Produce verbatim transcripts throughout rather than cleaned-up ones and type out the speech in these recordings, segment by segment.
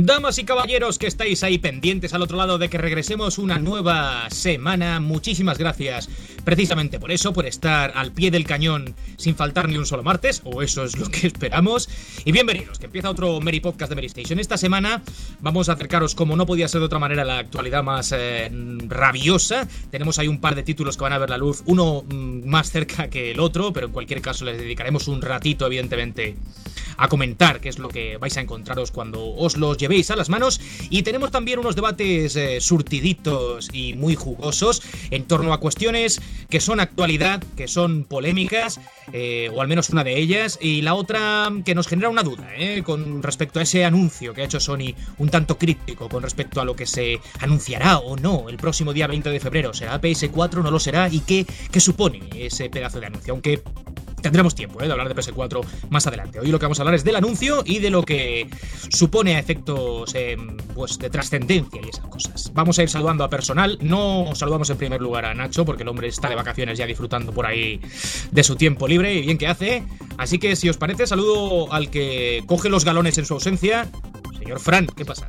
Damas y caballeros que estáis ahí pendientes al otro lado de que regresemos una nueva semana, muchísimas gracias precisamente por eso, por estar al pie del cañón sin faltar ni un solo martes, o eso es lo que esperamos. Y bienvenidos, que empieza otro Merry Podcast de Merry Station. Esta semana vamos a acercaros, como no podía ser de otra manera, la actualidad más eh, rabiosa. Tenemos ahí un par de títulos que van a ver la luz, uno mm, más cerca que el otro, pero en cualquier caso les dedicaremos un ratito, evidentemente, a comentar qué es lo que vais a encontraros cuando os los llevéis a las manos. Y tenemos también unos debates eh, surtiditos y muy jugosos en torno a cuestiones que son actualidad, que son polémicas, eh, o al menos una de ellas, y la otra que nos genera una duda eh, con respecto a ese anuncio que ha hecho Sony, un tanto críptico con respecto a lo que se anunciará o no el próximo día veinte de febrero. ¿Será P S cuatro? ¿No lo será? ¿Y qué, qué supone ese pedazo de anuncio? Aunque tendremos tiempo ¿eh? de hablar de P S cuatro más adelante. Hoy lo que vamos a hablar es del anuncio y de lo que supone a efectos eh, pues de trascendencia y esas cosas. Vamos a ir saludando a personal. No saludamos en primer lugar a Nacho, porque el hombre está de vacaciones ya disfrutando por ahí de su tiempo libre y bien que hace. Así que, si os parece, saludo al que coge los galones en su ausencia, señor Fran. ¿Qué pasa?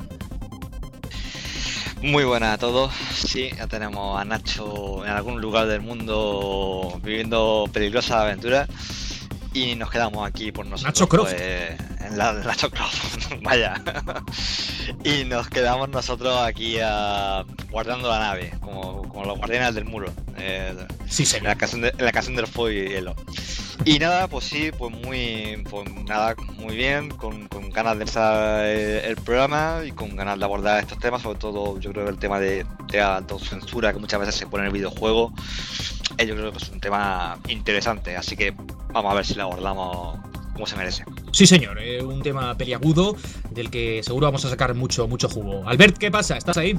Muy buenas a todos. Sí, ya tenemos a Nacho en algún lugar del mundo viviendo peligrosas aventuras y nos quedamos aquí por nosotros. Nacho Croft. Pues, en la Nacho Croft, vaya. Y nos quedamos nosotros aquí uh, guardando la nave, como, como los guardianes del muro. Eh, sí, señor. En la canción de, en la canción del fuego y hielo. Y nada, pues sí, pues muy, pues nada, muy bien, con, con ganas de empezar el, el programa y con ganas de abordar estos temas, sobre todo yo creo que el tema de, de la autocensura que muchas veces se pone en el videojuego, eh, yo creo que es un tema interesante, así que vamos a ver si lo abordamos como se merece. Sí, señor, eh, un tema peliagudo del que seguro vamos a sacar mucho, mucho jugo. Albert, ¿qué pasa? ¿Estás ahí?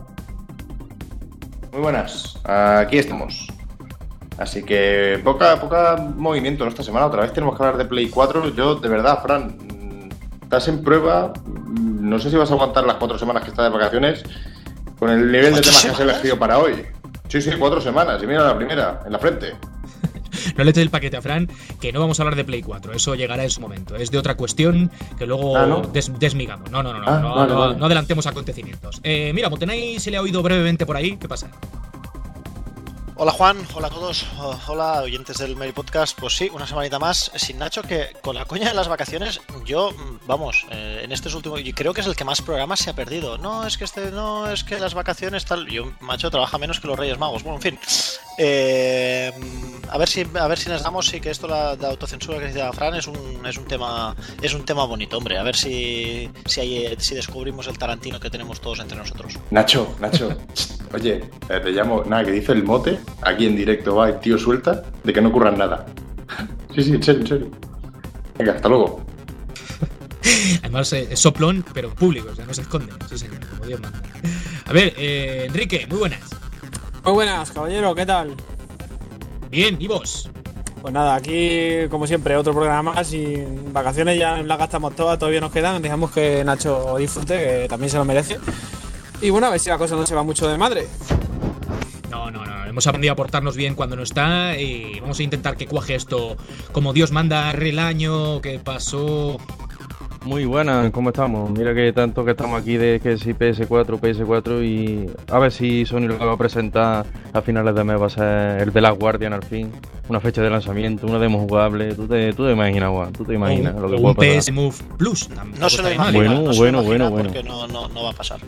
Muy buenas, aquí estamos. Así que poca, poca movimiento esta semana. Otra vez tenemos que hablar de Play cuatro. Yo, de verdad, Fran, estás en prueba. No sé si vas a aguantar las cuatro semanas que estás de vacaciones con el nivel de temas que has elegido para hoy. Sí, sí, cuatro semanas. Y mira la primera, en la frente. No le eches el paquete a Fran, que no vamos a hablar de Play cuatro. Eso llegará en su momento. Es de otra cuestión que luego ah, ¿no? des, desmigamos. No, no, no, no, ah, no, vale, no, vale. no adelantemos acontecimientos. Eh, mira, Motenay se le ha oído brevemente por ahí. ¿Qué pasa? Hola Juan, hola a todos, hola oyentes del Merry Podcast. Pues sí, una semanita más sin Nacho, que con la coña de las vacaciones, yo, vamos, eh, en estos últimos, y creo que es el que más programas se ha perdido. No, es que este, no, es que las vacaciones tal, yo, macho, trabaja menos que los Reyes Magos. Bueno, en fin, eh, a ver si, a ver si nos damos, y que esto la, la autocensura que decía Fran es un, es un tema, es un tema bonito, hombre. A ver si, si hay, si descubrimos el Tarantino que tenemos todos entre nosotros. Nacho, Nacho, oye, te llamo, nada, que dice el mote. Aquí en directo va el tío suelta de que no ocurra nada. Sí, sí, en serio, en serio. Venga, hasta luego. Además eh, es soplón, pero público, o sea, no se esconde. Sí, señor, como Dios manda. A ver, eh, Enrique, muy buenas. Muy buenas, caballero, ¿qué tal? Bien, ¿y vos? Pues nada, aquí como siempre otro programa más, y vacaciones ya las gastamos todas, todavía nos quedan. Dejamos que Nacho disfrute, que también se lo merece. Y bueno, a ver si la cosa no se va mucho de madre. No, no, no, hemos aprendido a portarnos bien cuando no está y vamos a intentar que cuaje esto como Dios manda. Relaño, ¿qué pasó? Muy buenas, ¿cómo estamos? Mira que tanto que estamos aquí de que si P S cuatro, P S cuatro, y a ver si Sony lo que va a presentar a finales de mes va a ser el de Last Guardian al fin, una fecha de lanzamiento, una demo jugable. Tú te, tú te imaginas, Juan, tú te imaginas o, lo que o puede un pasar. P S Move Plus. No se lo imagina, bueno, no se bueno, lo imagina bueno, porque bueno. no, no, no va a pasar.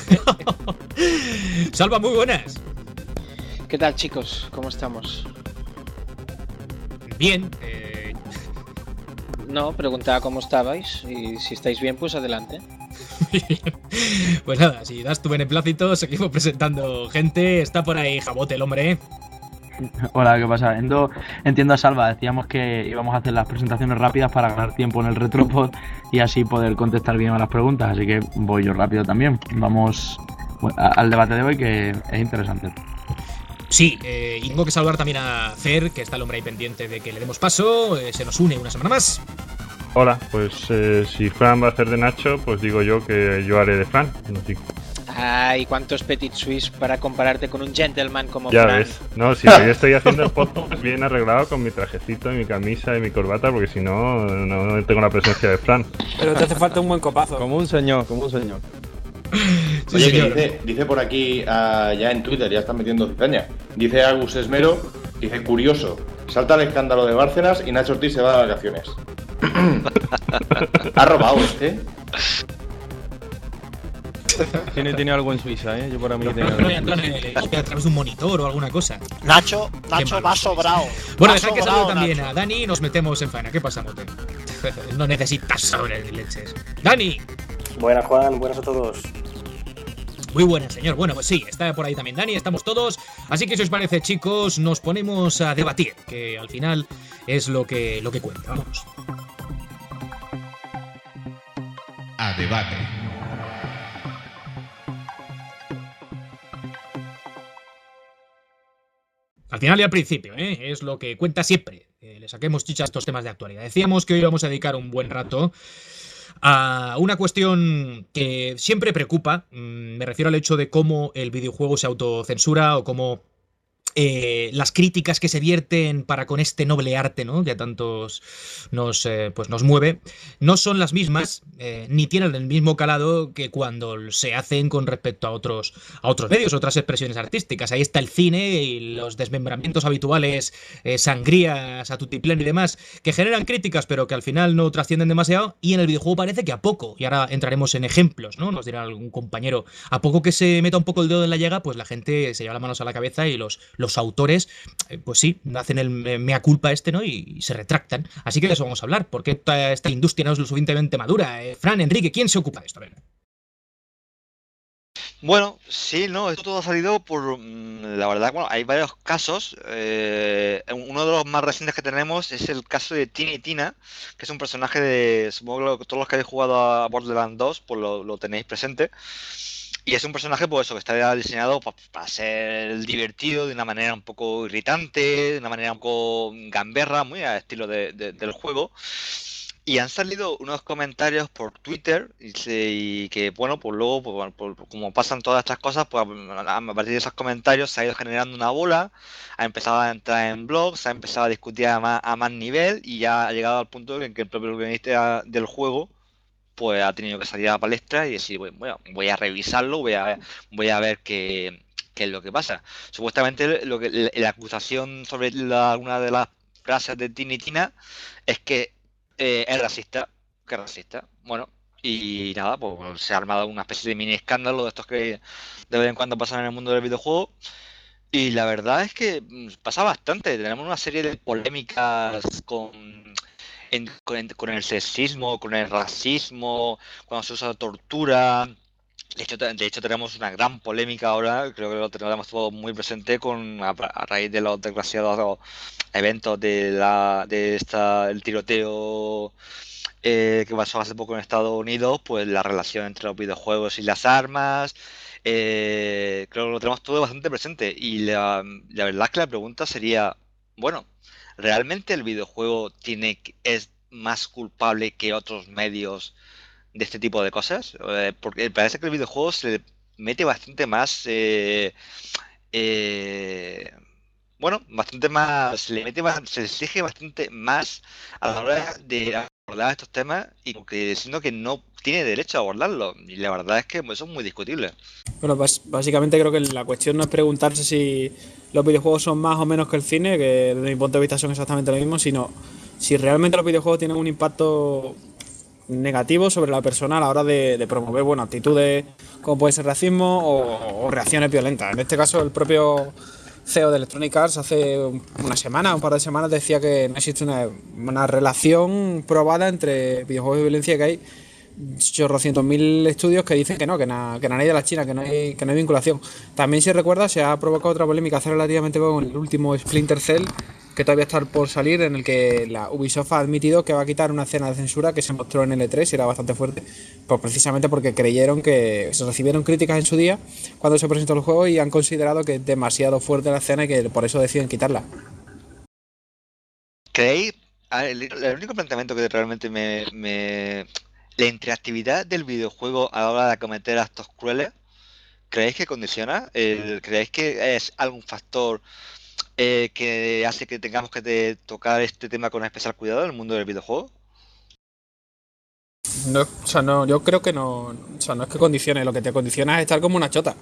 Salva, muy buenas. ¿Qué tal, chicos? ¿Cómo estamos? Bien. Eh... No, preguntaba cómo estabais y si estáis bien, pues adelante. Pues nada, si das tu beneplácito, seguimos presentando gente. Está por ahí Jabote, el hombre. Hola, ¿qué pasa? Endo, entiendo a Salva, decíamos que íbamos a hacer las presentaciones rápidas para ganar tiempo en el Retropod y así poder contestar bien a las preguntas, así que voy yo rápido también. Vamos al debate de hoy, que es interesante. Sí, eh, y tengo que saludar también a Fer, que está el hombre ahí pendiente de que le demos paso. Eh, se nos une una semana más. Hola, pues eh, si Fran va a hacer de Nacho, pues digo yo que yo haré de Fran. No, sí. Ay, cuántos petit suisse para compararte con un gentleman como Ya Fran. ves. No, si yo estoy haciendo el podcast bien arreglado con mi trajecito y mi camisa y mi corbata, porque si no, no tengo la presencia de Fran. Pero te hace falta un buen copazo. Como un señor, como un señor. Sí, Oye, que señor. dice, dice por aquí, ah, ya en Twitter, ya están metiendo cizaña. Dice Agus Esmero, dice, curioso, salta el escándalo de Bárcenas y Nacho Ortiz se va de vacaciones. Ha robado este. Tiene, tiene algo en Suiza, ¿eh? Yo para mí que tiene No, algo no, en no, Suiza. no, a través de un monitor o alguna cosa. Nacho, Nacho malo va sois. sobrado. Bueno, Va dejad que sobrao, salude también Nacho. a Dani y nos metemos en faena. ¿Qué pasa, Mote? No necesitas sobre leches. Dani. Buenas, Juan, buenas a todos. Muy buenas, señor. Bueno, pues sí, está por ahí también Dani, estamos todos. Así que si os parece, chicos, nos ponemos a debatir, que al final es lo que, lo que cuenta. Vamos. A debate. Al final y al principio, ¿eh? Es lo que cuenta siempre. Eh, le saquemos chicha a estos temas de actualidad. Decíamos que hoy vamos a dedicar un buen rato a una cuestión que siempre preocupa. Mm, Me refiero al hecho de cómo el videojuego se autocensura o cómo eh, las críticas que se vierten para con este noble arte, ¿no? Que a tantos nos, eh, pues nos mueve, no son las mismas, eh, ni tienen el mismo calado que cuando se hacen con respecto a otros, a otros medios, otras expresiones artísticas. Ahí está el cine y los desmembramientos habituales, eh, sangrías a tutiplén y demás, que generan críticas, pero que al final no trascienden demasiado. Y en el videojuego parece que a poco, y ahora entraremos en ejemplos, ¿no? Nos dirá algún compañero, a poco que se meta un poco el dedo en la llaga, pues la gente se lleva las manos a la cabeza y los los autores, eh, pues sí, hacen el mea culpa este, ¿no? Y, y se retractan. Así que de eso vamos a hablar, porque esta, esta industria no es lo suficientemente madura. Eh, Fran, Enrique, ¿quién se ocupa de esto? A ver. Bueno, sí, no, esto todo ha salido por, mm, la verdad, bueno, hay varios casos. Eh, uno de los más recientes que tenemos es el caso de Tiny Tina, que es un personaje de, supongo que todos los que habéis jugado a Borderlands dos, pues lo, lo tenéis presente. Y es un personaje, pues eso, que está diseñado pa- para ser divertido de una manera un poco irritante, de una manera un poco gamberra, muy al estilo de- de- del juego. Y han salido unos comentarios por Twitter y, se- y que, bueno, pues luego, pues, bueno, pues, como pasan todas estas cosas, pues a a partir de esos comentarios se ha ido generando una bola, ha empezado a entrar en blogs, se ha empezado a discutir a más, a más nivel y ya ha llegado al punto en que el propio guionista del juego pues ha tenido que salir a la palestra y decir, bueno, voy a revisarlo, voy a, voy a ver qué, qué es lo que pasa. Supuestamente lo que la, la acusación sobre la, una de las frases de Tiny Tina es que eh, es racista, que es racista. Bueno, y nada, pues se ha armado una especie de mini escándalo de estos que de vez en cuando pasan en el mundo del videojuego. Y la verdad es que mm, pasa bastante. Tenemos una serie de polémicas con en- con, con el sexismo, con el racismo, cuando se usa tortura. De hecho, te- de hecho, tenemos una gran polémica ahora, creo que lo tenemos todo muy presente con a, a raíz de los desgraciados eventos de la de esta el tiroteo eh, que pasó hace poco en Estados Unidos, pues la relación entre los videojuegos y las armas. Eh, creo que lo tenemos todo bastante presente. Y la, la verdad es que la pregunta sería, bueno, ¿realmente el videojuego tiene que- es más culpable que otros medios de este tipo de cosas? Eh, porque parece que el videojuego se le mete bastante más, eh, eh, bueno, bastante más, se le mete más, se le exige bastante más a la hora de abordar estos temas y porque siento que no tiene derecho a abordarlo. Y la verdad es que eso es muy discutible. Bueno, bas- básicamente creo que la cuestión no es preguntarse si los videojuegos son más o menos que el cine, que desde mi punto de vista son exactamente lo mismo, sino si realmente los videojuegos tienen un impacto negativo sobre la persona a la hora de, de promover buenas actitudes, como puede ser racismo o, o reacciones violentas. En este caso, el propio C E O de Electronic Arts hace una semana, un par de semanas, decía que no existe una, una relación probada entre videojuegos y violencia, que hay chorrocientos mil estudios que dicen que no, que na, que na hay de la China, que no hay, que no hay vinculación. También, si recuerda, se ha provocado otra polémica hace relativamente poco con el último Splinter Cell, que todavía está por salir, en el que la Ubisoft ha admitido que va a quitar una escena de censura que se mostró en el E tres y era bastante fuerte, pues precisamente porque creyeron que se recibieron críticas en su día cuando se presentó el juego y han considerado que es demasiado fuerte la escena y que por eso deciden quitarla. ¿Creéis? a ver, El, el único planteamiento que realmente me, me- La interactividad del videojuego a la hora de acometer actos crueles ¿creéis que condiciona? Eh, ¿Creéis que es algún factor eh, que hace que tengamos que te- tocar este tema con especial cuidado en el mundo del videojuego? No, o sea, no, yo creo que no. O sea, no es que condicione, lo que te condiciona es estar como una chota.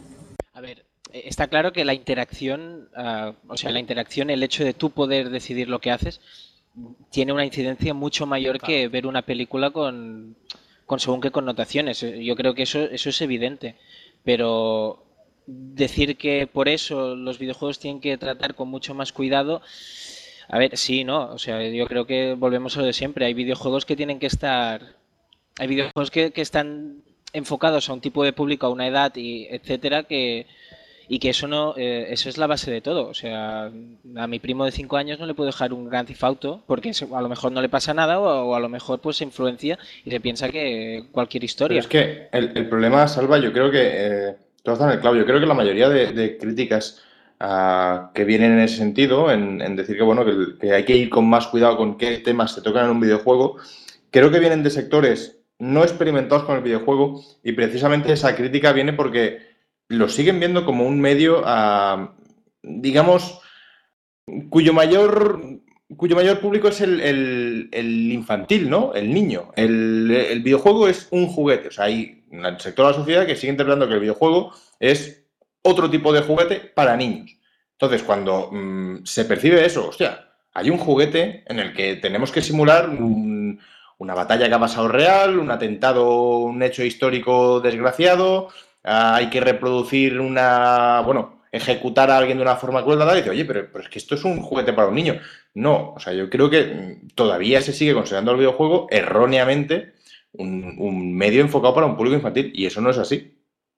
A ver, eh, está claro que la interacción, ah, o sea, la interacción, el hecho de tú poder decidir lo que haces, tiene una incidencia mucho mayor que ver una película con, con según qué connotaciones. Eh, Yo creo que eso, eso es evidente. Pero decir que por eso los videojuegos tienen que tratar con mucho más cuidado, a ver, sí, no. O sea, yo creo que volvemos a lo de siempre. Hay videojuegos que tienen que estar. Hay videojuegos que, que están enfocados a un tipo de público, a una edad y etcétera, que y que eso no eh, eso es la base de todo. O sea, a mi primo de cinco años no le puedo dejar un Grand Theft Auto porque se- a lo mejor no le pasa nada o, o a lo mejor pues se influencia y se piensa que cualquier Pero historia. es que el, el problema, Salva, yo creo que eh, tú has dado en el clavo. Yo creo que la mayoría de, de críticas ah, que vienen en ese sentido, en, en decir que bueno, que, el- que hay que ir con más cuidado con qué temas se tocan en un videojuego, creo que vienen de sectores no experimentados con el videojuego y precisamente esa crítica viene porque lo siguen viendo como un medio, ah, digamos, cuyo mayor, cuyo mayor público es el, el- el infantil, ¿no? El niño. El, el videojuego es un juguete. O sea, hay un sector de la sociedad que sigue interpretando que el videojuego es otro tipo de juguete para niños. Entonces, cuando mm, se percibe eso, hostia, hay un juguete en el que tenemos que simular un- una batalla que ha pasado real, un atentado, un hecho histórico desgraciado, ah, hay que reproducir una, bueno, ejecutar a alguien de una forma cruel, tal, y dice, oye, pero, pero es que esto es un juguete para un niño. No, o sea, yo creo que mm, todavía se sigue considerando el videojuego erróneamente un, un medio enfocado para un público infantil, y eso no es así.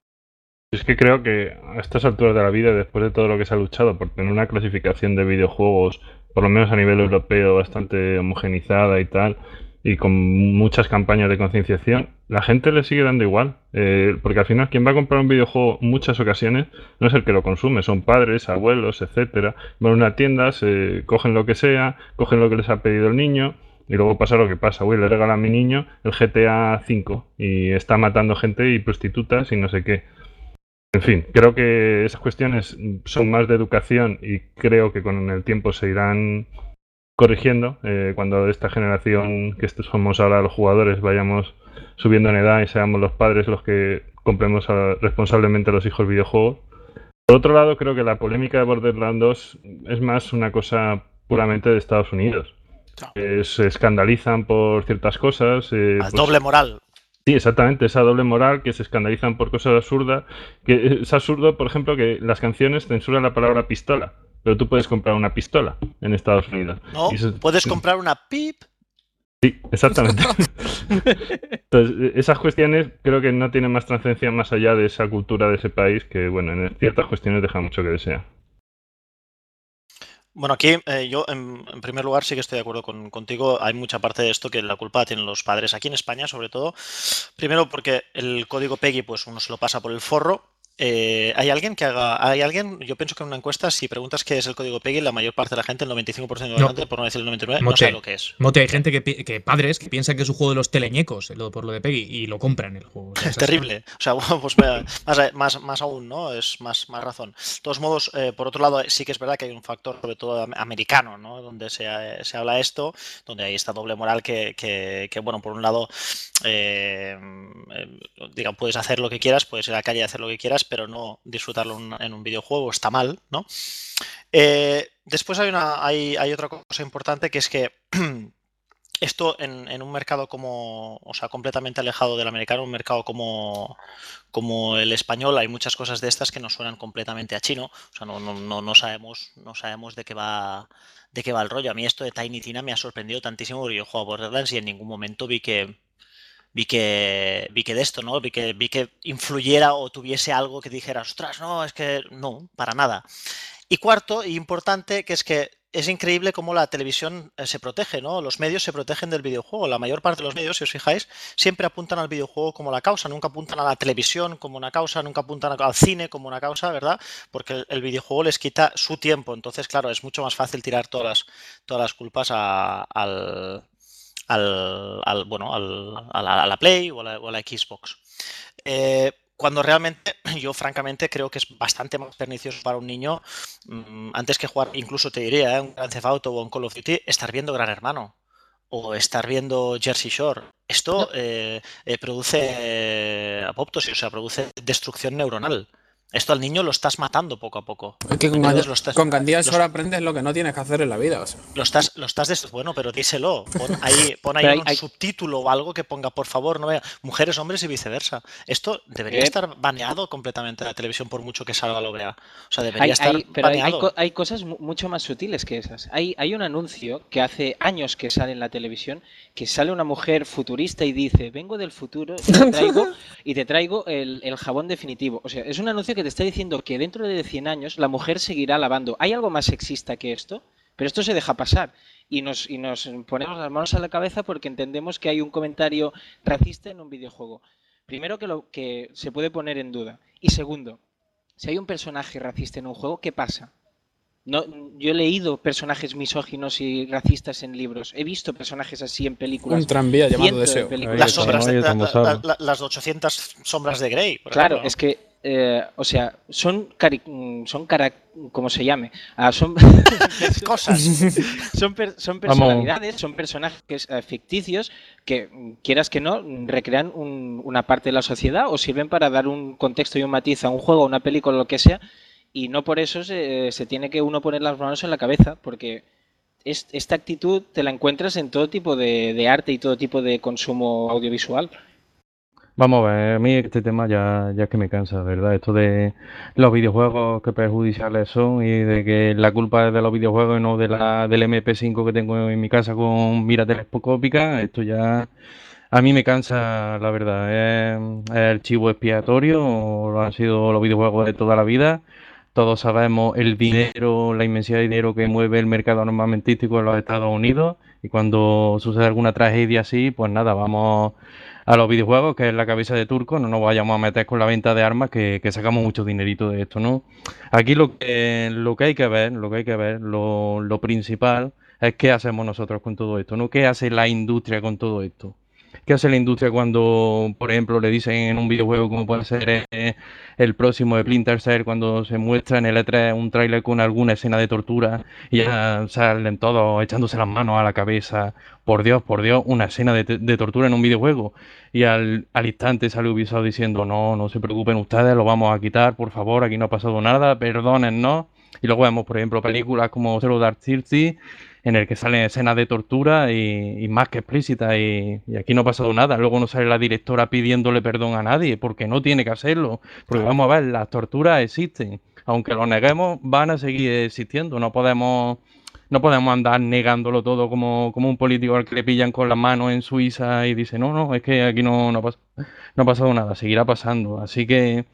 Es que creo que a estas alturas de la vida, después de todo lo que se ha luchado por tener una clasificación de videojuegos, por lo menos a nivel europeo, bastante homogenizada y tal, y con muchas campañas de concienciación, la gente le sigue dando igual. Eh, porque al final quien va a comprar un videojuego en muchas ocasiones no es el que lo consume, son padres, abuelos, etcétera. Van a una tienda, se cogen lo que sea, cogen lo que les ha pedido el niño. Y luego pasa lo que pasa, uy, le regala a mi niño el G T A cinco y está matando gente y prostitutas y no sé qué. En fin, creo que esas cuestiones son más de educación y creo que con el tiempo se irán corrigiendo. Eh, cuando esta generación que estos somos ahora los jugadores vayamos subiendo en edad y seamos los padres los que compremos a- responsablemente a los hijos videojuegos. Por otro lado, creo que la polémica de Borderlands dos es más una cosa puramente de Estados Unidos. Eh, se escandalizan por ciertas cosas. eh, Al pues- doble moral. Sí, exactamente, esa doble moral que se escandalizan por cosas absurdas. Que es absurdo, por ejemplo, que las canciones censuran la palabra pistola, pero tú puedes comprar una pistola en Estados Unidos. No, Y eso- puedes comprar una pip. Sí, exactamente. Entonces, esas cuestiones creo que no tienen más trascendencia más allá de esa cultura de ese país que, bueno, en ciertas cuestiones deja mucho que desear. Bueno, aquí eh, yo en, en primer lugar sí que estoy de acuerdo con- contigo. Hay mucha parte de esto que la culpa tienen los padres. Aquí en España, sobre todo, primero porque el código PEGI, pues uno se lo pasa por el forro. Eh, ¿hay alguien que haga, hay alguien, yo pienso que en una encuesta, si preguntas qué es el código PEGI, la mayor parte de la gente, el noventa y cinco por ciento de la No. gente, por no decir el noventa y nueve por ciento, no Mote, sabe lo que es. Mote, hay gente que, pi- que padres que piensan que es un juego de los teleñecos, lo- por lo de Peggy, y lo compran el juego. O sea, es así. Terrible. O sea, bueno, pues vea, más, más, más aún, ¿no? Es más, más razón. De todos modos, eh, por otro lado, sí que es verdad que hay un factor, sobre todo am- americano, ¿no? Donde se, eh, se habla esto, donde hay esta doble moral que, que, que, bueno, por un lado, eh, eh, diga, puedes hacer lo que quieras, puedes ir a la calle y hacer lo que quieras, pero no disfrutarlo en, en un videojuego, está mal, ¿no? Eh, después hay, una, hay, hay otra cosa importante que es que esto en, en un mercado como, o sea, completamente alejado del americano, un mercado como, como el español, hay muchas cosas de estas que nos suenan completamente a chino. O sea, no, no, no, no sabemos, no sabemos de qué va, de qué va el rollo. A mí esto de Tiny Tina me ha sorprendido tantísimo porque yo juego a Borderlands y en ningún momento vi que vi que vi que de esto, ¿no? Vi que vi que influyera o tuviese algo que dijera, ostras, no, es que no, para nada. Y cuarto, y importante, que es que es increíble cómo la televisión eh, se protege, ¿no? Los medios se protegen del videojuego. La mayor parte de los medios, si os fijáis, siempre apuntan al videojuego como la causa, nunca apuntan a la televisión como una causa, nunca apuntan al cine como una causa, ¿verdad? Porque el, el videojuego les quita su tiempo. Entonces, claro, es mucho más fácil tirar todas las, todas las culpas a- al, al, al, bueno, al- a, la, a la Play o a la, o a la Xbox. Eh, Cuando realmente yo francamente creo que es bastante más pernicioso para un niño, mmm, antes que jugar, incluso te diría, ¿eh? un Grand Theft Auto o un Call of Duty, estar viendo Gran Hermano o estar viendo Jersey Shore. Esto eh, eh, produce eh, apoptosis, o sea, produce destrucción neuronal. Esto al niño lo estás matando poco a poco. Es que con, Entonces, Gandhi- lo estás, con Gandía los- solo aprendes lo que no tienes que hacer en la vida. O sea. Lo estás, lo estás des- bueno, pero díselo. Pon ahí, pon ahí Pero hay- un hay- subtítulo o algo que ponga, por favor, no vea mujeres, hombres y viceversa. Esto debería Eh. estar baneado completamente de la televisión por mucho que Salva lo vea. O sea, debería Hay, estar hay- pero hay, hay baneado. co- hay cosas mu- mucho más sutiles que esas. Hay, hay un anuncio que hace años que sale en la televisión, que sale una mujer futurista y dice, vengo del futuro y te traigo, y te traigo el, el jabón definitivo. O sea, es un anuncio que te está diciendo que dentro de cien años la mujer seguirá lavando. ¿Hay algo más sexista que esto? Pero esto se deja pasar y nos, y nos ponemos las manos a la cabeza porque entendemos que hay un comentario racista en un videojuego. Primero, que, lo, que se puede poner en duda. Y segundo, si hay un personaje racista en un juego, ¿qué pasa? No, yo he leído personajes misóginos y racistas en libros. He visto personajes así en películas. Un tranvía llamado Cientos de Deseo. películas. Las Ahí sombras estamos, de, ahí la- estamos, la- Salva. la- las ochocientas sombras de Grey, por Claro, ejemplo. es que, eh, o sea, son, cari mm, son cara, como se llame, Ah, son, Cosas. son, per- son Vamos. personalidades, son personajes eh, ficticios que, mm, quieras que no, mm, recrean un- una parte de la sociedad o sirven para dar un contexto y un matiz a un juego, a una película, lo que sea, y no por eso se, se tiene que uno poner las manos en la cabeza, porque es- esta actitud te la encuentras en todo tipo de, de arte y todo tipo de consumo audiovisual. Vamos a ver, a mí este tema ya, ya es que me cansa, ¿verdad? Esto de los videojuegos que perjudiciales son y de que la culpa es de los videojuegos y no de la, del M P cinco que tengo en mi casa con mira telescópica, esto ya a mí me cansa, la verdad. Es, es el chivo expiatorio, o lo han sido los videojuegos de toda la vida. Todos sabemos el dinero, la inmensidad de dinero que mueve el mercado armamentístico en los Estados Unidos y cuando sucede alguna tragedia así, pues nada, vamos a los videojuegos, que es la cabeza de turco, no nos vayamos a meter con la venta de armas, que, que sacamos mucho dinerito de esto, ¿no? Aquí lo que, lo que hay que ver, lo que hay que ver, lo, lo principal es qué hacemos nosotros con todo esto, ¿no? ¿Qué hace la industria con todo esto? ¿Qué hace la industria cuando, por ejemplo, le dicen en un videojuego como puede ser eh, el próximo de Splinter Cell, cuando se muestra en el E tres un tráiler con alguna escena de tortura y ya salen todos echándose las manos a la cabeza? Por Dios, por Dios, una escena de, de tortura en un videojuego. Y al, al instante sale Ubisoft diciendo, no, no se preocupen ustedes, lo vamos a quitar, por favor, aquí no ha pasado nada, perdónennos. Y luego vemos, por ejemplo, películas como Zero Dark Thirty, en el que salen escenas de tortura y, y más que explícitas y, y aquí no ha pasado nada. Luego no sale la directora pidiéndole perdón a nadie porque no tiene que hacerlo. Porque vamos a ver, las torturas existen. Aunque lo neguemos, van a seguir existiendo. No podemos, no podemos andar negándolo todo como, como un político al que le pillan con las manos en Suiza y dice, no, no, es que aquí no, no, ha pas- no ha pasado nada, seguirá pasando. Así que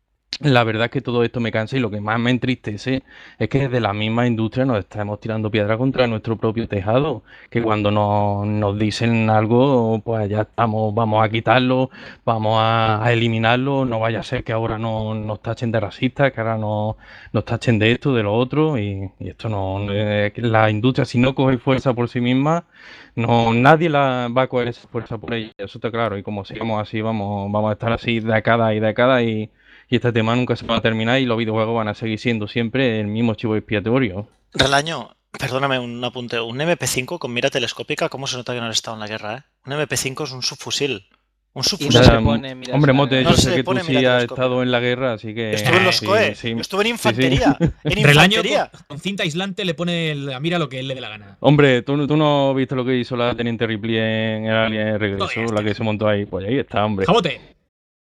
la verdad es que todo esto me cansa y lo que más me entristece es que desde la misma industria nos estamos tirando piedra contra nuestro propio tejado, que cuando nos, nos dicen algo, pues ya estamos, vamos a quitarlo, vamos a, a eliminarlo, no vaya a ser que ahora no, nos tachen de racistas, que ahora no, nos tachen de esto, de lo otro, y, y esto no, eh, que la industria si no coge fuerza por sí misma, no, nadie la va a coger esa fuerza por ella, eso está claro, y como sigamos así, vamos, vamos a estar así décadas y décadas y Y este tema nunca se va a terminar y los videojuegos van a seguir siendo siempre el mismo chivo expiatorio. Relaño, perdóname un apunte. Un M P cinco con mira telescópica, ¿cómo se nota que no has estado en la guerra, eh? Un M P cinco es un subfusil. Un Y subfusil. no se pone mira Hombre, telescópica. Mote, No yo se sé que tú pone sí mira has telescópica. estado en la guerra, así que... Estuve en los sí, COE, sí. yo estuve en Sí, sí. infantería. En Relaño infantería. con, con cinta aislante le pone la mira lo que él le dé la gana. Hombre, ¿tú, tú no viste lo que hizo la Teniente Ripley en el Alien Regreso, Todavía está. la que se montó ahí? Pues ahí está, hombre. Jabote.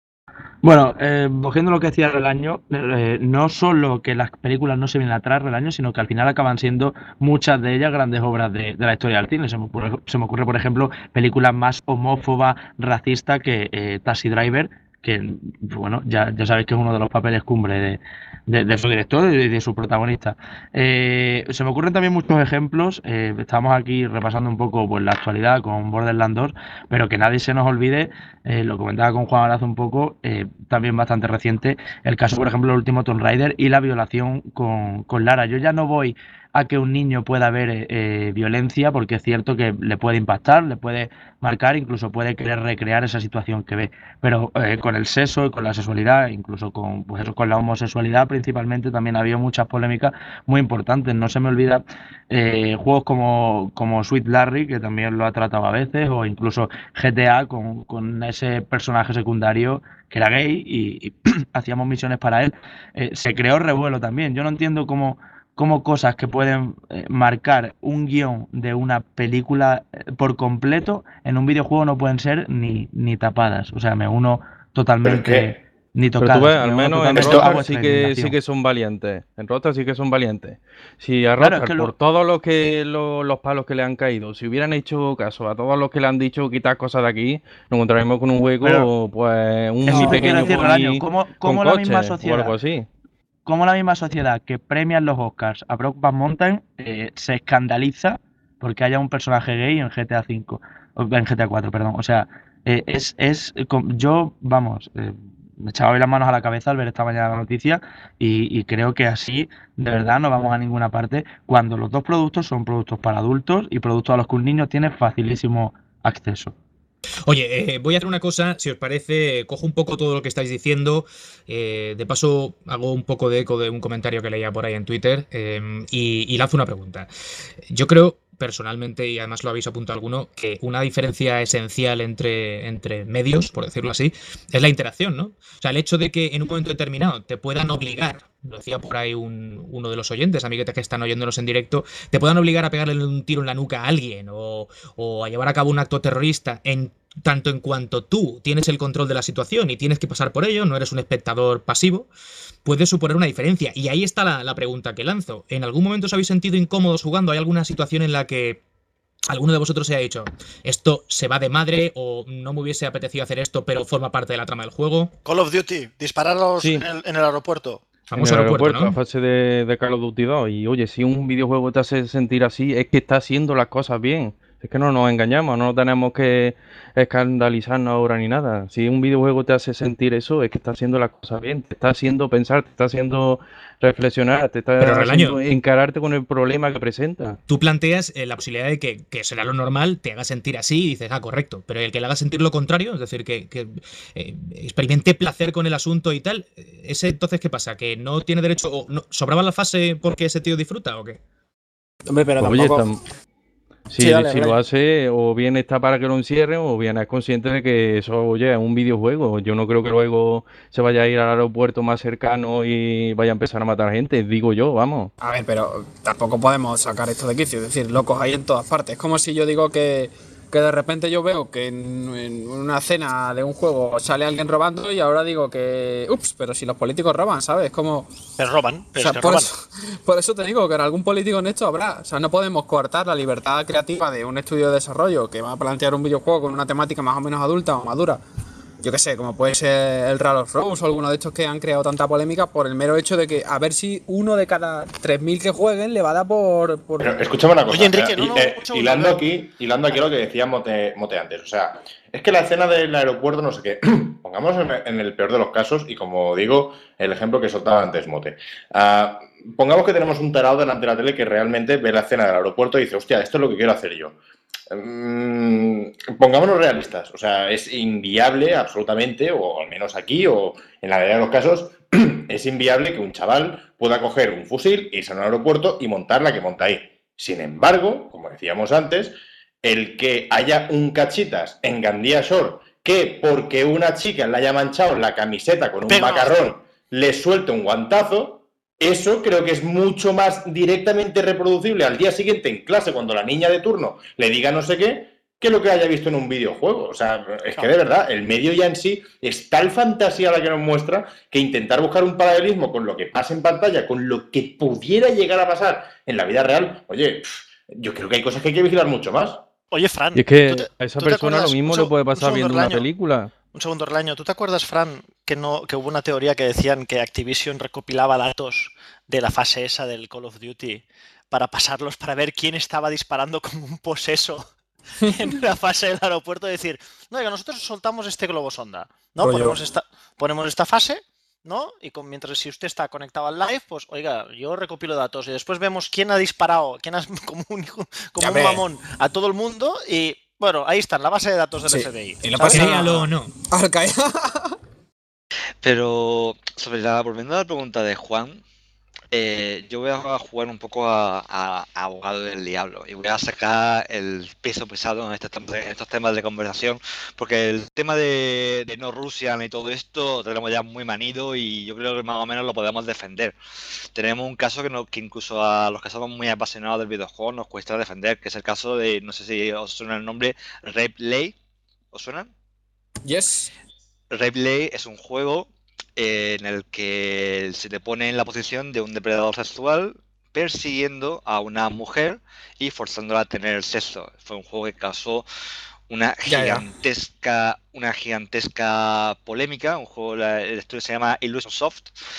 Bueno, eh, cogiendo lo que decía Relaño, eh, no solo que las películas no se vienen atrás Relaño, sino que al final acaban siendo muchas de ellas grandes obras de, de la historia del cine. Se me ocurre, se me ocurre, por ejemplo, películas más homófobas, racistas que eh, Taxi Driver, que bueno, ya, ya sabéis que es uno de los papeles cumbre de, de, de su director y de, de su protagonista. Eh, se me ocurren también muchos ejemplos. Eh, estamos aquí repasando un poco pues, la actualidad con Borderlands dos, pero que nadie se nos olvide, eh, lo comentaba con Juan hace un poco, eh, también bastante reciente, el caso, por ejemplo, del último Tomb Raider y la violación con, con Lara. Yo ya no voy a que un niño pueda ver eh, eh, violencia, porque es cierto que le puede impactar, le puede marcar, incluso puede querer recrear esa situación que ve. Pero eh, con el sexo y con la sexualidad, incluso con, pues eso, con la homosexualidad principalmente, también ha habido muchas polémicas muy importantes. No se me olvida eh, juegos como, como Sweet Larry, que también lo ha tratado a veces, o incluso G T A con, con ese personaje secundario que era gay y, y hacíamos misiones para él. Eh, se creó revuelo también. Yo no entiendo cómo, cómo cosas que pueden eh, marcar un guión de una película eh, por completo en un videojuego no pueden ser ni, ni tapadas. O sea, me uno totalmente... Ni tocadas. Pero tú ves, me al uno menos en totalmente Rockstar hago sí esa que, indignación. sí que son valientes. En Rockstar sí que son valientes. Si a Claro, Rockstar, es que lo- por todos los que lo- los palos que le han caído, si hubieran hecho caso a todos los que le han dicho quitar cosas de aquí, nos encontraremos con un juego, Pero pues, un eso te quiero pequeño decir, pony Relaño, ¿cómo, con cómo la misma coches o algo sociedad, así. cómo la misma sociedad que premia en los Oscars a Brokeback Mountain eh, se escandaliza porque haya un personaje gay en G T A cinco, o en G T A cuatro, perdón? O sea, eh, es, es, eh, com- yo, vamos, eh, me echaba hoy las manos a la cabeza al ver esta mañana la noticia y, y creo que así, de verdad, no vamos a ninguna parte cuando los dos productos son productos para adultos y productos a los que un niño tiene facilísimo acceso. Oye, eh, voy a hacer una cosa, si os parece, cojo un poco todo lo que estáis diciendo, eh, de paso hago un poco de eco de un comentario que leía por ahí en Twitter eh, y, y lanzo una pregunta. Yo creo, personalmente, y además lo habéis apuntado alguno, que una diferencia esencial entre, entre medios, por decirlo así, es la interacción, ¿no? O sea, el hecho de que en un momento determinado te puedan obligar, lo decía por ahí un, uno de los oyentes, amiguetes que están oyéndonos en directo, te puedan obligar a pegarle un tiro en la nuca a alguien o, o a llevar a cabo un acto terrorista en tanto en cuanto tú tienes el control de la situación y tienes que pasar por ello, no eres un espectador pasivo, puede suponer una diferencia. Y ahí está la, la pregunta que lanzo. ¿En algún momento os habéis sentido incómodos jugando? ¿Hay alguna situación en la que alguno de vosotros se ha dicho, esto se va de madre o no me hubiese apetecido hacer esto, pero forma parte de la trama del juego? Call of Duty, dispararlos Sí. en, el, en el aeropuerto. Famoso en el aeropuerto, aeropuerto, ¿no? la fase de, de Call of Duty dos. Y oye, si un videojuego te hace sentir así, es que está haciendo las cosas bien. Es que no nos engañamos, no tenemos que escandalizarnos ahora ni nada. Si un videojuego te hace sentir eso, es que está haciendo las cosas bien, te está haciendo pensar, te está haciendo reflexionar, te está Pero, Relaño, haciendo encararte con el problema que presenta. tú planteas eh, la posibilidad de que, que será lo normal, te haga sentir así y dices, ah, correcto, pero el que le haga sentir lo contrario, es decir, que, que eh, experimente placer con el asunto y tal, ese entonces, ¿qué pasa? ¿Que no tiene derecho o no, sobraba la fase porque ese tío disfruta o qué? Hombre, pero Oye, tampoco... tam- si, Sí, dale, si lo dale. hace, o bien está para que lo encierren, o bien es consciente de que eso, oye, es un videojuego. Yo no creo que luego se vaya a ir al aeropuerto más cercano y vaya a empezar a matar gente, digo yo, vamos. A ver, pero tampoco podemos sacar esto de quicio. Es decir, locos hay en todas partes. Es como si yo digo que, que de repente yo veo que en, en una cena de un juego sale alguien robando y ahora digo que, ups, pero si los políticos roban, ¿sabes? Es como... Pero roban, O pero sea, es que por, roban. eso, por eso te digo que en algún político en esto habrá. O sea, no podemos coartar la libertad creativa de un estudio de desarrollo que va a plantear un videojuego con una temática más o menos adulta o madura. Yo qué sé, como puede ser el Rare of Rose o alguno de estos que han creado tanta polémica por el mero hecho de que a ver si uno de cada tres mil que jueguen le va a dar por... por... Pero escúchame una cosa. Oye, Enrique, eh, no, no, eh, un segundo, hilando, Albert. aquí, hilando aquí lo que decía Mote, Mote antes. O sea, es que la escena del aeropuerto, no sé qué. Pongamos en, en el peor de los casos, y como digo, el ejemplo que soltaba antes Mote. Ah, pongamos que tenemos un tarado delante de la tele que realmente ve la escena del aeropuerto y dice, hostia, esto es lo que quiero hacer yo. Mm, pongámonos realistas, o sea, es inviable absolutamente, o al menos aquí, o en la mayoría de los casos, es inviable que un chaval pueda coger un fusil, irse a un aeropuerto y montar la que monta ahí. Sin embargo, como decíamos antes, el que haya un cachitas en Gandía Shore que porque una chica le haya manchado la camiseta con un Pega. macarrón le suelte un guantazo, eso creo que es mucho más directamente reproducible al día siguiente en clase cuando la niña de turno le diga no sé qué, que lo que haya visto en un videojuego. O sea, es que de verdad, el medio ya en sí es tal fantasía la que nos muestra que intentar buscar un paralelismo con lo que pasa en pantalla, con lo que pudiera llegar a pasar en la vida real, oye, pff, yo creo que hay cosas que hay que vigilar mucho más. Oye, Fran, Y es que ¿tú te- a esa tú te persona lo acuerdas- mismo un le seg- puede un pasar segundo, viendo una Relaño, película. Un segundo, Relaño, ¿tú te acuerdas, Fran, que no que hubo una teoría que decían que Activision recopilaba datos de la fase esa del Call of Duty para pasarlos para ver quién estaba disparando como un poseso en la fase del aeropuerto y decir, no, oiga, nosotros soltamos este globo sonda, ¿no? Rollo. Ponemos esta, ponemos esta fase ¿no? Y con, mientras si usted está conectado al live, pues oiga, yo recopilo datos y después vemos quién ha disparado, quién ha como un, hijo- como un mamón a todo el mundo y bueno, ahí está, la base de datos del Sí. F B I. Y lo ¿sabes? pasa- Créalo o no. Pero sobre la, volviendo a la pregunta de Juan, eh, yo voy a jugar un poco a, a- a abogado del diablo y voy a sacar el peso pesado en estos, tem- en estos temas de conversación, porque el tema de, de no Russian y todo esto lo tenemos ya muy manido y yo creo que más o menos lo podemos defender. Tenemos un caso que, no, que incluso a los que somos muy apasionados del videojuego nos cuesta defender, que es el caso de, no sé si os suena el nombre, Replay. ¿Os suena? Yes. Replay es un juego eh, en el que se te pone en la posición de un depredador sexual persiguiendo a una mujer y forzándola a tener sexo. Fue un juego que causó una Ya, ya. gigantesca, una gigantesca polémica. Un juego, la- el estudio se llama Illusion Soft.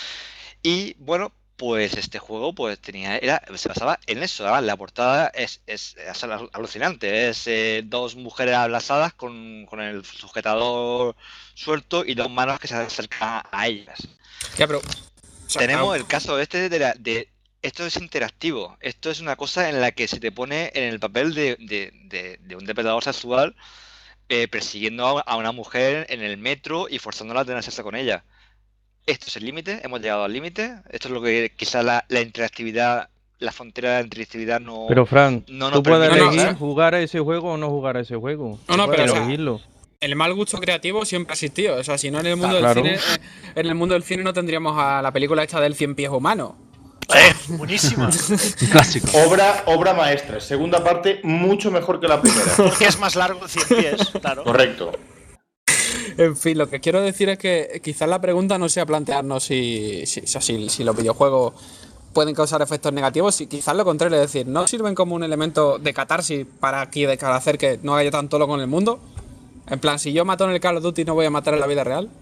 Y bueno, pues este juego pues tenía, era, se basaba en eso. Además, la portada es, es, es al- alucinante. Es eh, dos mujeres abrazadas con, con el sujetador suelto y dos manos que se acercan a ellas. Ya, pero. o sea, Tenemos ah, el caso este de, la, de esto es interactivo. Esto es una cosa en la que se te pone en el papel de, de, de- de un depredador sexual eh, persiguiendo a, a una mujer en el metro y forzándola a tener sexo con ella. Esto es el límite, hemos llegado al límite. Esto es lo que quizá la, la interactividad, la frontera de la interactividad no, Pero Fran, no nos tú puedes permite No, no, elegir pasar. jugar a ese juego o no jugar a ese juego. No, Tú no, puedes pero, o sea, elegirlo. el mal gusto creativo siempre ha existido. O sea, si no en el mundo Claro. del cine, eh, en el mundo del cine no tendríamos a la película esta del cien pies humano. Eh, buenísima. Un clásico. Obra, obra maestra. Segunda parte, mucho mejor que la primera. Porque es más largo de cien pies, claro. Correcto. En fin, lo que quiero decir es que quizás la pregunta no sea plantearnos si, si, o sea, si, si los videojuegos pueden causar efectos negativos, y quizás lo contrario, es decir, ¿no sirven como un elemento de catarsis para aquí de para hacer que no haya tanto loco en el mundo? En plan, si yo mato en el Call of Duty, ¿no voy a matar en la vida real?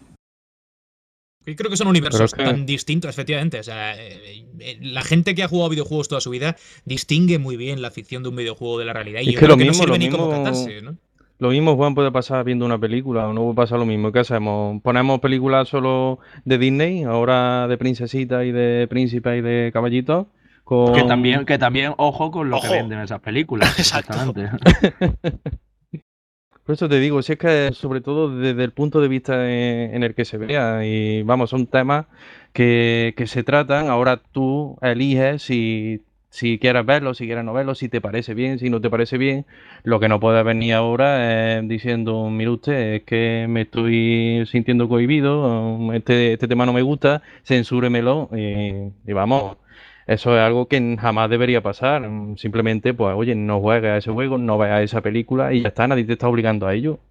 Y creo que son universos Pero es que- tan distintos, efectivamente. O sea, eh, eh, la gente que ha jugado videojuegos toda su vida distingue muy bien la ficción de un videojuego de la realidad. Y Es yo que creo lo que mismo, no lo sirve ni como mismo- catarsis, ¿no? Lo mismo, Juan, puede pasar viendo una película, o no puede pasar lo mismo. ¿Qué hacemos? ¿Ponemos películas solo de Disney, ahora de princesita y de príncipe y de caballito? Con... Que también, que también, ojo con lo Ojo. que venden esas películas. Exacto. Exactamente. Por eso te digo, si es que sobre todo desde el punto de vista en, en el que se vea, y vamos, son temas que, que se tratan, ahora tú eliges si, si quieres verlo, si quieres no verlo, si te parece bien, si no te parece bien. Lo que no puedes venir ahora es diciendo, mire usted, es que me estoy sintiendo cohibido, este, este tema no me gusta, censúremelo, y, y vamos. Eso es algo que jamás debería pasar. Simplemente, pues, oye, no juegues a ese juego, no veas esa película y ya está, nadie te está obligando a ello.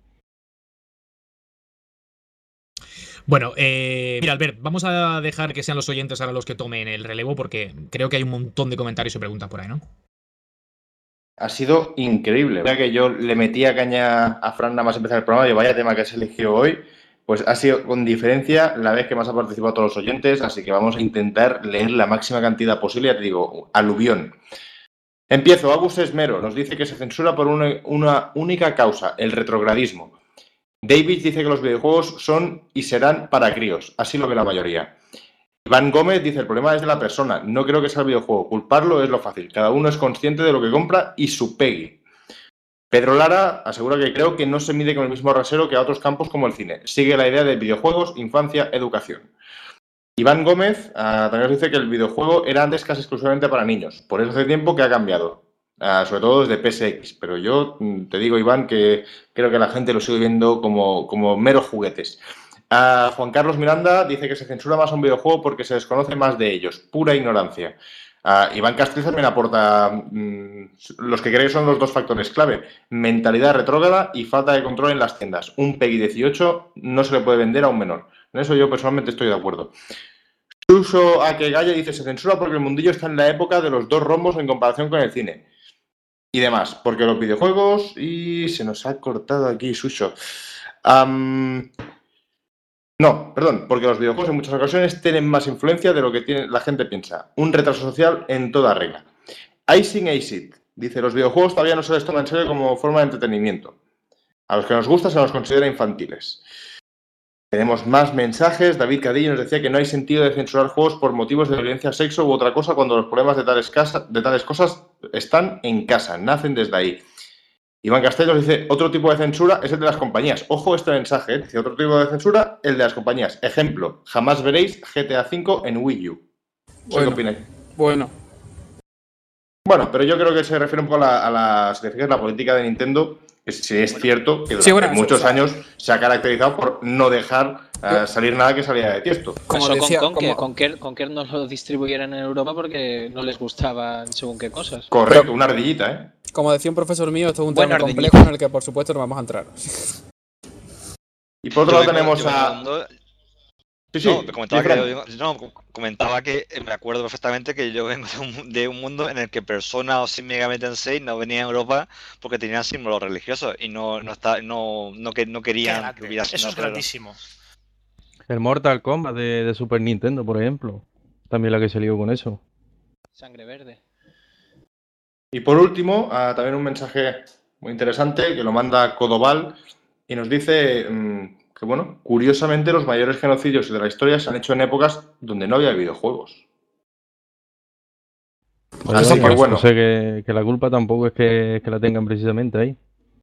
Bueno, eh, mira, Albert, vamos a dejar que sean los oyentes ahora los que tomen el relevo porque creo que hay un montón de comentarios y preguntas por ahí, ¿no? Ha sido increíble. Mira que yo le metía caña a Fran nada más empezar el programa y vaya tema que has elegido hoy. Pues ha sido con diferencia la vez que más ha participado todos los oyentes, así que vamos a intentar leer la máxima cantidad posible. Ya te digo, aluvión. Empiezo. Agus Esmero nos dice que se censura por una, una única causa, el retrogradismo. David dice que los videojuegos son y serán para críos, así lo ve la mayoría. Iván Gómez dice, el problema es de la persona, no creo que sea el videojuego, culparlo es lo fácil, cada uno es consciente de lo que compra y su peggy. Pedro Lara asegura que creo que no se mide con el mismo rasero que a otros campos como el cine. Sigue la idea de videojuegos, infancia, educación. Iván Gómez uh, también nos dice que el videojuego era antes casi exclusivamente para niños. Por eso hace tiempo que ha cambiado. Uh, sobre todo desde P S X. Pero yo mm, te digo, Iván, que creo que la gente lo sigue viendo como, como meros juguetes. Uh, Juan Carlos Miranda dice que se censura más a un videojuego porque se desconoce más de ellos. Pura ignorancia. Uh, Iván Castriz también aporta mmm, los que cree que son los dos factores clave: mentalidad retrógrada y falta de control en las tiendas. Un PEGI dieciocho no se le puede vender a un menor. En eso yo personalmente estoy de acuerdo. Suso Akegaya dice, se censura porque el mundillo está en la época de los dos rombos en comparación con el cine y demás, porque los videojuegos y se nos ha cortado aquí Suso. Um... No, perdón, porque los videojuegos en muchas ocasiones tienen más influencia de lo que tiene, la gente piensa. Un retraso social en toda regla. Icing Acid dice, los videojuegos todavía no se les toma en serio como forma de entretenimiento. A los que nos gusta se nos considera infantiles. Tenemos más mensajes. David Cadillo nos decía que no hay sentido de censurar juegos por motivos de violencia, sexo u otra cosa cuando los problemas de tales, casa, de tales cosas están en casa, nacen desde ahí. Iván Castellos dice, otro tipo de censura es el de las compañías. Ojo este mensaje, ¿eh? Dice, otro tipo de censura, el de las compañías. Ejemplo, jamás veréis G T A cinco en Wii U. Bueno, ¿Qué opináis? Bueno. Bueno, pero yo creo que se refiere un poco a la, a la, si te fijas, la política de Nintendo, que si es cierto que durante Sí, bueno, muchos o sea, años se ha caracterizado por no dejar uh, salir nada que saliera de Tiesto. Como Pasó decía, con Conker, como- Conker, Conker no lo distribuyeran en Europa porque no les gustaban según qué cosas. Correcto, Pero- una ardillita, ¿eh? Como decía un profesor mío, esto es un Bueno, tema Ardellita. complejo en el que por supuesto no vamos a entrar. Y por otro Yo lado vengo- tenemos yo vengo de a... un mundo- Sí, sí, No, me comentaba, sí, que Fran. yo vengo- no, comentaba que eh, me acuerdo perfectamente que yo vengo de un, de un mundo en el que Persona o Shin Megami Tensei no venían a Europa porque tenían símbolos religiosos y no no está, no, no, que, no Qué querían grande. que hubiera Eso es no, pero- grandísimo. El Mortal Kombat de, de Super Nintendo, por ejemplo. También la que se lió con eso. Sangre verde. Y por último, ah, también un mensaje muy interesante que lo manda Codoval y nos dice mm, que, bueno, curiosamente los mayores genocidios de la historia se han hecho en épocas donde no había videojuegos. Vaya, Así que vaya, bueno. O sea que, que la culpa tampoco es que, que la tengan precisamente ahí.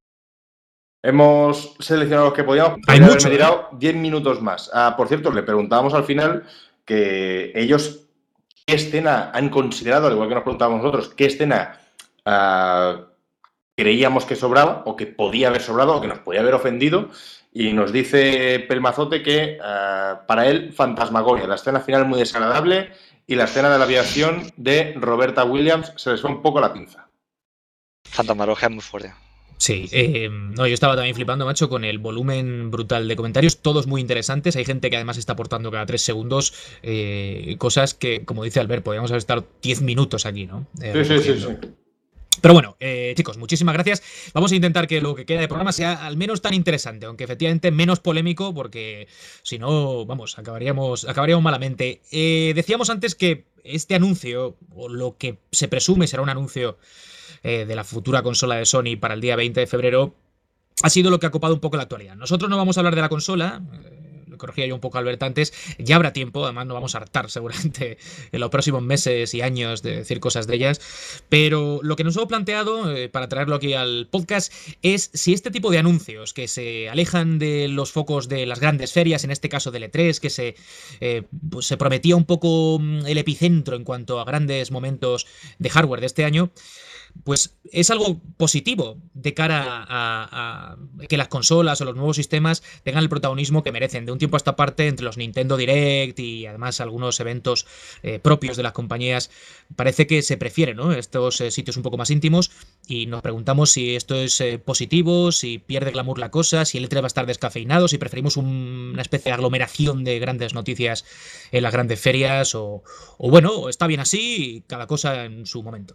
Hemos seleccionado los que podíamos. Hay Podría mucho, haberme ¿eh? tirado diez minutos más. Ah, por cierto, le preguntábamos al final que ellos qué escena han considerado, al igual que nos preguntábamos nosotros, qué escena ah, creíamos que sobraba o que podía haber sobrado o que nos podía haber ofendido. Y nos dice Pelmazote que ah, para él Fantasmagoria, la escena final muy desagradable y la escena de la aviación de Roberta Williams se les fue un poco la pinza. Fantasmagoria es muy fuerte. Sí, eh, no, yo estaba también flipando, macho, con el volumen brutal de comentarios, todos muy interesantes. Hay gente que además está aportando cada tres segundos eh, cosas que, como dice Albert, podríamos haber estado diez minutos aquí, ¿no? Eh, Sí, sí, sí, recogiendo. sí. Pero bueno, eh, chicos, muchísimas gracias. Vamos a intentar que lo que queda de programa sea al menos tan interesante, aunque efectivamente menos polémico, porque si no, vamos, acabaríamos, acabaríamos malamente. Eh, decíamos antes que este anuncio, o lo que se presume será un anuncio eh, de la futura consola de Sony para el día veinte de febrero, ha sido lo que ha copado un poco la actualidad. Nosotros no vamos a hablar de la consola, eh, lo corregía yo un poco a Albert antes, ya habrá tiempo, además no vamos a hartar seguramente en los próximos meses y años de decir cosas de ellas, pero lo que nos hemos planteado eh, para traerlo aquí al podcast es si este tipo de anuncios que se alejan de los focos de las grandes ferias, en este caso del E tres, que se, eh, pues se prometía un poco mm, el epicentro en cuanto a grandes momentos de hardware de este año, pues es algo positivo de cara a, a que las consolas o los nuevos sistemas tengan el protagonismo que merecen. De un tiempo a esta parte, entre los Nintendo Direct y además algunos eventos eh, propios de las compañías, parece que se prefieren, ¿no?, estos eh, sitios un poco más íntimos, y nos preguntamos si esto es eh, positivo, si pierde glamour la cosa, si el E tres va a estar descafeinado, si preferimos un, una especie de aglomeración de grandes noticias en las grandes ferias, o, o bueno, está bien así, cada cosa en su momento.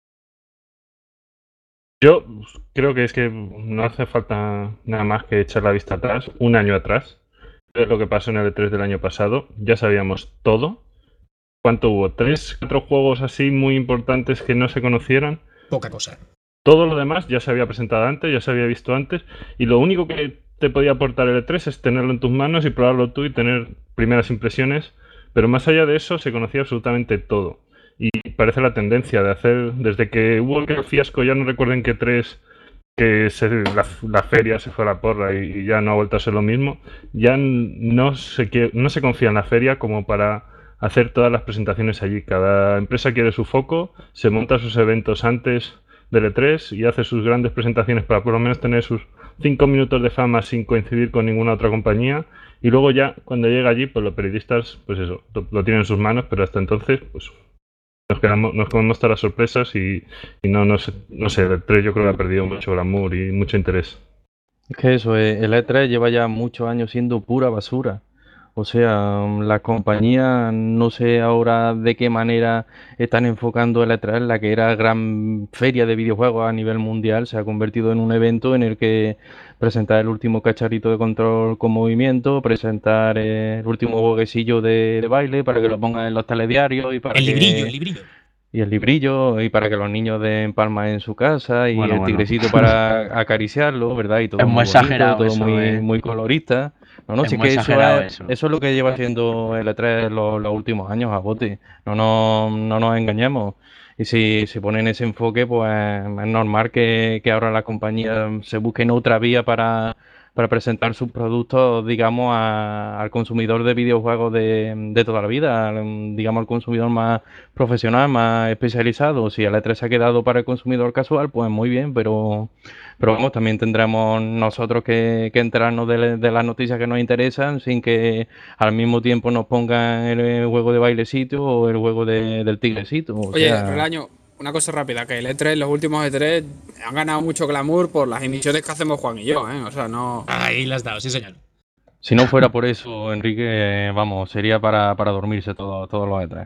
Yo creo que es que no hace falta nada más que echar la vista atrás, un año atrás. Es lo que pasó en el E tres del año pasado. Ya sabíamos todo. ¿Cuánto hubo? ¿Tres, cuatro juegos así muy importantes que no se conocieran? Poca cosa. Todo lo demás ya se había presentado antes, ya se había visto antes. Y lo único que te podía aportar el E tres es tenerlo en tus manos y probarlo tú y tener primeras impresiones. Pero más allá de eso se conocía absolutamente todo. Y parece la tendencia de hacer, desde que hubo el fiasco, ya no recuerden que tres, que se, la, la feria se fue a la porra y, y ya no ha vuelto a ser lo mismo, ya no se, quiere, no se confía en la feria como para hacer todas las presentaciones allí. Cada empresa quiere su foco, se monta sus eventos antes del E tres y hace sus grandes presentaciones para por lo menos tener sus cinco minutos de fama sin coincidir con ninguna otra compañía. Y luego ya, cuando llega allí, pues los periodistas, pues eso, lo, lo tienen en sus manos, pero hasta entonces, pues... Nos, quedamos, nos comemos todas las sorpresas y, y no, no sé, no sé, el E tres yo creo que ha perdido mucho glamour y mucho interés. Es que eso, eh, el E tres lleva ya muchos años siendo pura basura. O sea, las compañías no sé ahora de qué manera están enfocando el E tres, la que era gran feria de videojuegos a nivel mundial, se ha convertido en un evento en el que presentar el último cacharrito de control con movimiento, presentar eh, el último jueguecillo de, de baile para que lo pongan en los telediarios y para El que... librillo, el librillo. Y el librillo, y para que los niños den palmas en su casa, y Bueno, el bueno. tigrecito para acariciarlo, ¿verdad? Y todo Es muy bonito, exagerado todo eso, muy, eh. muy colorista. No, no, Es sí muy que eso exagerado es, eso. eso es lo que lleva haciendo el E tres los, los últimos años, Agoti. No nos, no nos engañemos. Y si se ponen ese enfoque, pues es normal que, que ahora la compañía se busquen otra vía para, para presentar sus productos, digamos, a- al consumidor de videojuegos de, de toda la vida, al, digamos, al consumidor más profesional, más especializado. Si el E tres se ha quedado para el consumidor casual, pues muy bien, pero... Pero vamos, también tendremos nosotros que, que enterarnos de, de las noticias que nos interesan sin que al mismo tiempo nos pongan el juego de bailecito o el juego de, del tigrecito. O Oye, sea, Relaño, una cosa rápida, que el E tres, los últimos E tres han ganado mucho glamour por las emisiones que hacemos Juan y yo, ¿eh? O sea, no... Ahí las has dado, sí señor. si no fuera por eso, Enrique, vamos, sería para, para dormirse todo, todos los E tres.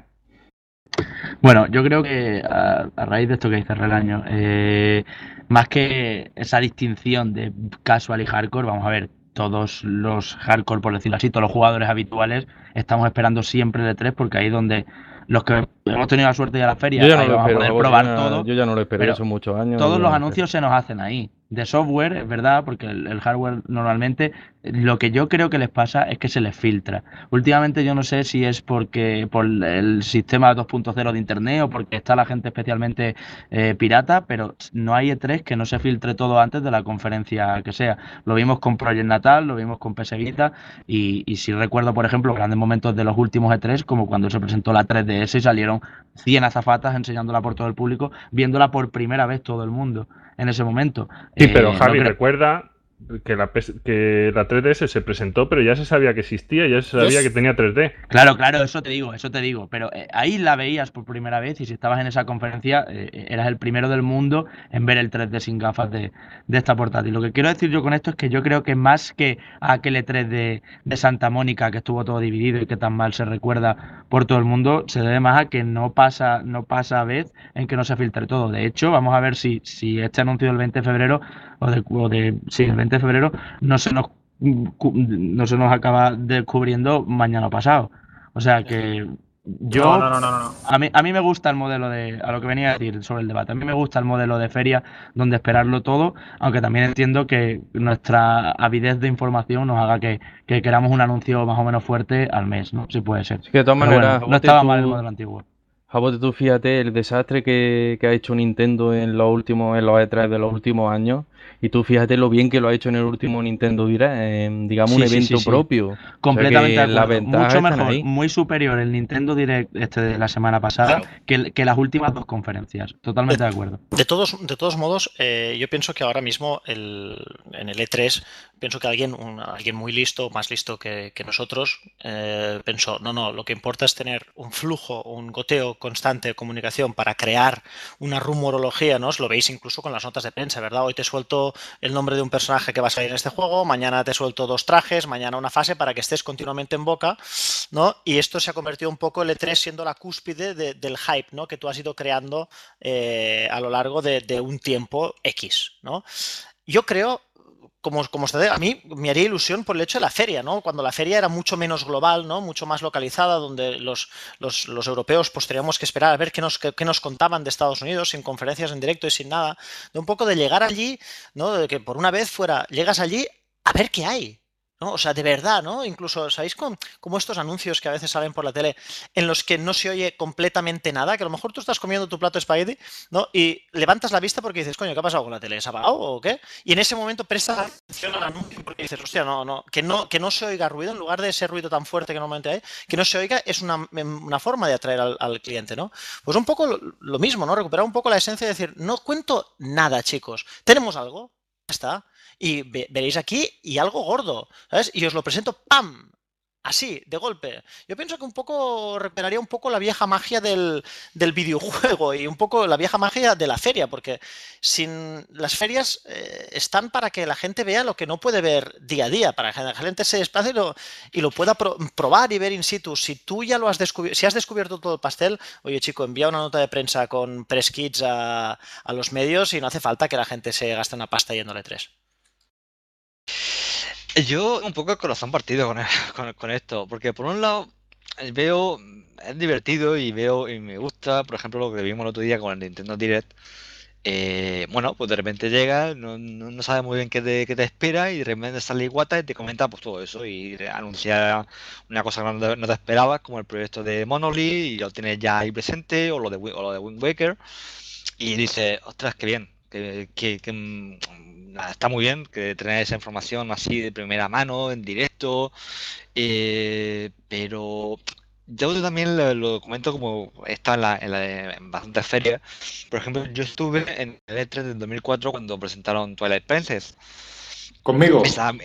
Bueno, yo creo que a, a raíz de esto que dice Relaño, eh, más que esa distinción de casual y hardcore, vamos a ver, todos los hardcore, por decirlo así, todos los jugadores habituales, estamos esperando siempre el E tres porque ahí es donde los que hemos tenido la suerte de ir a la feria, Yo ya no ahí lo vamos a espero, poder Agoti, probar ya- todo. yo ya no lo esperé, pero son muchos años. y Todos ya los no anuncios se nos hacen ahí. De software, es verdad, porque el, el hardware normalmente, lo que yo creo que les pasa es que se les filtra. Últimamente yo no sé si es porque por el sistema dos punto cero de internet o porque está la gente especialmente eh, pirata, pero no hay E tres que no se filtre todo antes de la conferencia que sea. Lo vimos con Project Natal, lo vimos con P S Vita y, y si recuerdo, por ejemplo, grandes momentos de los últimos E tres, como cuando se presentó la tres D S y salieron cien azafatas enseñándola por todo el público, viéndola por primera vez todo el mundo en ese momento. Sí, pero Eh, Javi, no creo- recuerda que la, P S que la tres D S se presentó, pero ya se sabía que existía, ya se sabía Yo- que tenía tres D. Claro, claro, eso te digo, eso te digo, pero eh, ahí la veías por primera vez y si estabas en esa conferencia eh, eras el primero del mundo en ver el tres D sin gafas de, de esta portátil. Lo que quiero decir yo con esto es que yo creo que más que aquel E tres de, de Santa Mónica que estuvo todo dividido y que tan mal se recuerda por todo el mundo, se debe más a que no pasa, no pasa vez en que no se filtre todo. De hecho, vamos a ver si, si este anuncio del veinte de febrero o de, o de sí, el veinte de febrero no se nos cu- no se nos acaba descubriendo mañana pasado. O sea que yo No, no, no, no, no, no. a mí a mí me gusta el modelo de a lo que venía a decir sobre el debate. A mí me gusta el modelo de feria donde esperarlo todo, aunque también entiendo que nuestra avidez de información nos haga que, que queramos un anuncio más o menos fuerte al mes, ¿no? Sí puede ser. Sí que de todas Pero maneras, bueno, no Agoti, estaba tú- mal el modelo antiguo. Jabote, tú fíjate el desastre que, que ha hecho Nintendo en los últimos, en los E tres de los últimos años, y tú fíjate lo bien que lo ha hecho en el último Nintendo Direct, en, digamos, un Sí, sí, evento sí, sí. propio. O sea Completamente que de las acuerdo. ventajas Mucho están mejor, ahí. muy superior el Nintendo Direct este de la semana pasada Claro. que, el- que las últimas dos conferencias. Totalmente de acuerdo. De todos, de todos modos, eh, yo pienso que ahora mismo el, en el E tres, pienso que alguien, un- alguien muy listo, más listo que, que nosotros, eh, pensó, no, no, lo que importa es tener un flujo, un goteo constante de comunicación para crear una rumorología, ¿no? Os lo veis incluso con las notas de prensa, ¿verdad? Hoy te suelto el nombre de un personaje que va a salir en este juego, mañana te suelto dos trajes, mañana una fase para que estés continuamente en boca, ¿no? Y esto se ha convertido un poco el E tres siendo la cúspide de- del hype, ¿no? Que tú has ido creando eh, a lo largo de, de un tiempo X, ¿no? Yo creo, como, como usted, a mí me haría ilusión por el hecho de la feria, ¿no? Cuando la feria era mucho menos global, ¿no? Mucho más localizada, donde los, los, los europeos pues teníamos que esperar a ver qué nos, qué, qué nos contaban de Estados Unidos, sin conferencias en directo y sin nada, de un poco de llegar allí, ¿no? De que por una vez fuera, llegas allí a ver qué hay, ¿no? O sea, de verdad, ¿no? Incluso, ¿sabéis cómo, cómo estos anuncios que a veces salen por la tele en los que no se oye completamente nada? Que a lo mejor tú estás comiendo tu plato de espagueti, ¿no? Y levantas la vista porque dices, coño, ¿qué ha pasado con la tele? ¿Se ha apagado o qué? Y en ese momento prestas atención al anuncio porque dices, hostia, no, no, que no, que no se oiga ruido, en lugar de ese ruido tan fuerte que normalmente hay, que no se oiga es una, una forma de atraer al, al cliente, ¿no? Pues un poco lo, lo mismo, ¿no? Recuperar un poco la esencia de decir, no cuento nada, chicos, tenemos algo, ya está. Y ve, veréis aquí y algo gordo, ¿sabes? Y os lo presento, ¡pam! Así, de golpe. Yo pienso que un poco recuperaría un poco la vieja magia del, del videojuego y un poco la vieja magia de la feria, porque sin las ferias eh, están para que la gente vea lo que no puede ver día a día, para que la gente se desplace y lo, y lo pueda pro, probar y ver in situ. Si tú ya lo has descubierto, si has descubierto todo el pastel, oye chico, envía una nota de prensa con press kits a, a los medios y no hace falta que la gente se gaste una pasta yéndole tres. Yo un poco el corazón partido con, con, con esto, porque por un lado veo, es divertido y veo y me gusta, por ejemplo, lo que vimos el otro día con el Nintendo Direct, eh, bueno, pues de repente llega, no, no, no sabe muy bien qué te, qué te espera y de repente sale Iwata y te comenta pues todo eso y te anuncia una cosa que no, no te esperabas, como el proyecto de Monolith y lo tienes ya ahí presente, o lo de, Wi- o lo de Wind Waker, y dices, ostras, qué bien, que, que- que, mm, nada, está muy bien que tener esa información así de primera mano, en directo, eh, pero yo también lo, lo comento como he estado en, la, en, la- en bastantes ferias. Por ejemplo, yo estuve en el E tres del dos mil cuatro cuando presentaron Twilight Princess. ¿Conmigo? Esa,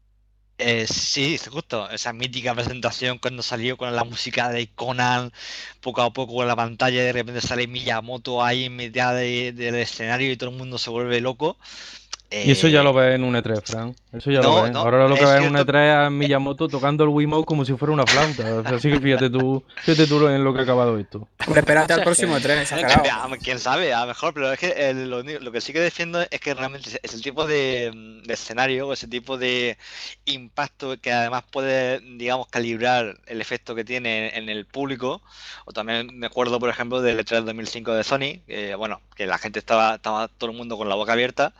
eh, sí, sí, justo, esa mítica presentación cuando salió con la música de Conan, poco a poco en la pantalla, de repente sale Miyamoto ahí en mitad de- del escenario y todo el mundo se vuelve loco. Y eso ya Eh, lo ves en un E tres, Fran. Eso ya lo no, ves. no, Ahora lo que es ves en un cierto. E tres es a eh, Miyamoto tocando el Wiimote como si fuera una flauta. Así que fíjate tú, fíjate tú en lo que ha acabado esto. Hombre, espérate al próximo Exagero. tren, exagerado. Ya, quién sabe, a lo mejor, pero es que el- lo, único- lo que sí que defiendo es que realmente es es el tipo de, mm, de escenario o ese tipo de impacto que además puede, digamos, calibrar el efecto que tiene en el público. O también me acuerdo, por ejemplo, del E tres dos mil cinco de Sony, que bueno, que la gente estaba, estaba todo el mundo con la boca abierta.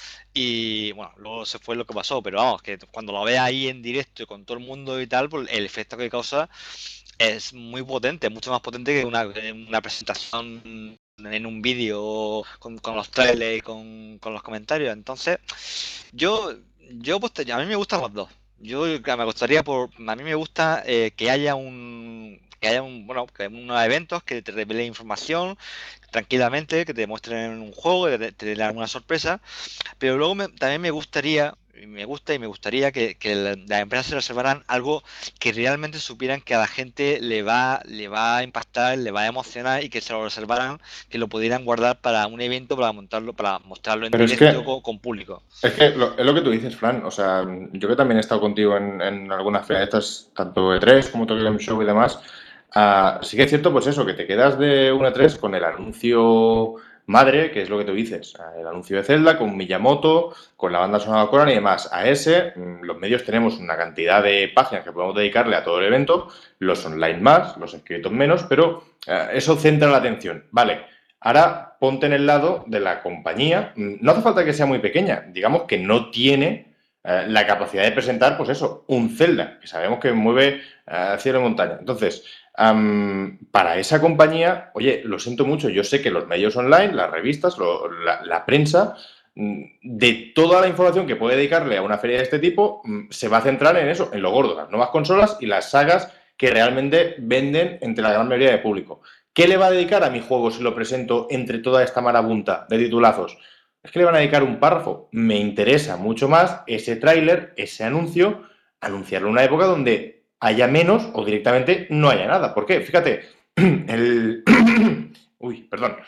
Y bueno, luego se fue lo que pasó, pero vamos, que cuando lo ves ahí en directo y con todo el mundo y tal, pues el efecto que causa es muy potente, mucho más potente que una, una presentación en un vídeo con, con los trailers y con, con los comentarios. Entonces, yo, yo pues, te- a mí me gustan los dos. Yo que me gustaría por, a mí me gusta eh, que haya un, que haya un, bueno, que unos eventos que te revelen información tranquilamente, que te muestren un juego, que te, te den alguna sorpresa, pero luego me- también me gustaría, y me gusta y me gustaría que, que la- las empresas se reservaran algo que realmente supieran que a la gente le va, le va a impactar, le va a emocionar y que se lo reservaran, que lo pudieran guardar para un evento, para montarlo, para mostrarlo en Pero es directo que, con, con público. es que lo, es lo que tú dices, Fran. O sea, yo que también he estado contigo en, en algunas ferias de estas, tanto E tres como Tokyo Game Show y demás. Ah, sí que es cierto, pues eso, que te quedas de un E tres con el anuncio madre, que es lo que tú dices. Ah, el anuncio de Zelda, con Miyamoto, con la banda sonora de Conan y demás. A ese, mm, los medios tenemos una cantidad de páginas que podemos dedicarle a todo el evento, los online más, los escritos menos, pero eh, eso centra la atención. Vale. Ahora ponte en el lado de la compañía. No hace falta que sea muy pequeña. Digamos que no tiene eh, la capacidad de presentar, pues eso, un Zelda, que sabemos que mueve eh, cielo y montaña. Entonces, am, para esa compañía, oye, lo siento mucho, yo sé que los medios online, las revistas, lo- la, la prensa, mm, de toda la información que puede dedicarle a una feria de este tipo, mm, se va a centrar en eso, en lo gordo, las nuevas consolas y las sagas que realmente venden entre la gran mayoría de público. ¿Qué le va a dedicar a mi juego si lo presento entre toda esta marabunta de titulazos? Es que le van a dedicar un párrafo. Me interesa mucho más ese tráiler, ese anuncio, anunciarlo en una época donde haya menos o directamente no haya nada. ¿Por qué? Fíjate, el... Uy, perdón.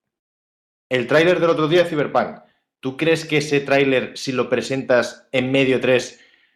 El tráiler del otro día de Cyberpunk. ¿Tú crees que ese tráiler, si lo presentas en medio tres,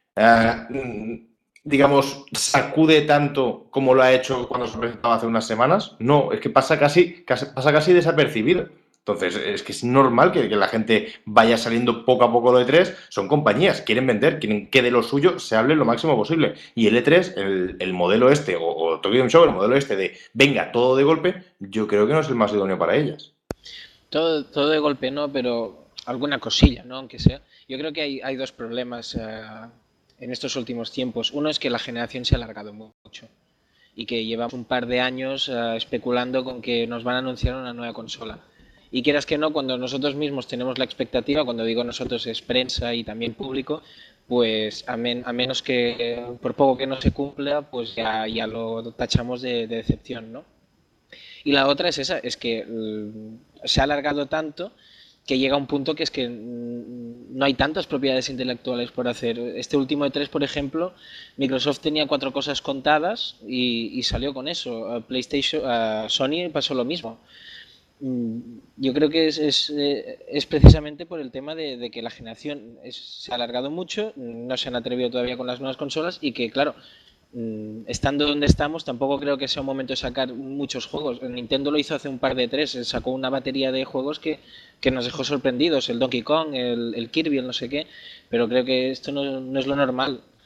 eh, digamos, sacude tanto como lo ha hecho cuando se presentaba hace unas semanas? No, es que pasa casi, casi- pasa casi desapercibido. Entonces, es que es normal que, que la gente vaya saliendo poco a poco lo E tres. Son compañías, quieren vender, quieren que de lo suyo se hable lo máximo posible. Y el E tres, el, el modelo este, o, o Tokyo Game Show, el modelo este de venga, todo de golpe, yo creo que no es el más idóneo para ellas. Todo, todo de golpe no, pero alguna cosilla, ¿no? Aunque sea. Yo creo que hay, hay dos problemas eh, en estos últimos tiempos. Uno es que la generación se ha alargado mucho y que llevamos un par de años eh, especulando con que nos van a anunciar una nueva consola. Y quieras que no, cuando nosotros mismos tenemos la expectativa, cuando digo nosotros es prensa y también público, pues a, men a menos que eh, por poco que no se cumpla, pues ya, ya lo tachamos de, de decepción, ¿no? Y la otra es esa, es que mm, se ha alargado tanto que llega un punto que es que mm, no hay tantas propiedades intelectuales por hacer. Este último E tres, por ejemplo, Microsoft tenía cuatro cosas contadas y, y salió con eso. A PlayStation, a Sony pasó lo mismo. Mm, Yo creo que es, es, eh, es precisamente por el tema de, de que la generación es- se ha alargado mucho, no se han atrevido todavía con las nuevas consolas y que, claro, mm, estando donde estamos, tampoco creo que sea un momento de sacar muchos juegos. Nintendo lo hizo hace un par de tres, sacó una batería de juegos que, que nos dejó sorprendidos, el Donkey Kong, el, el Kirby, el no sé qué, pero creo que esto no, no es lo normal.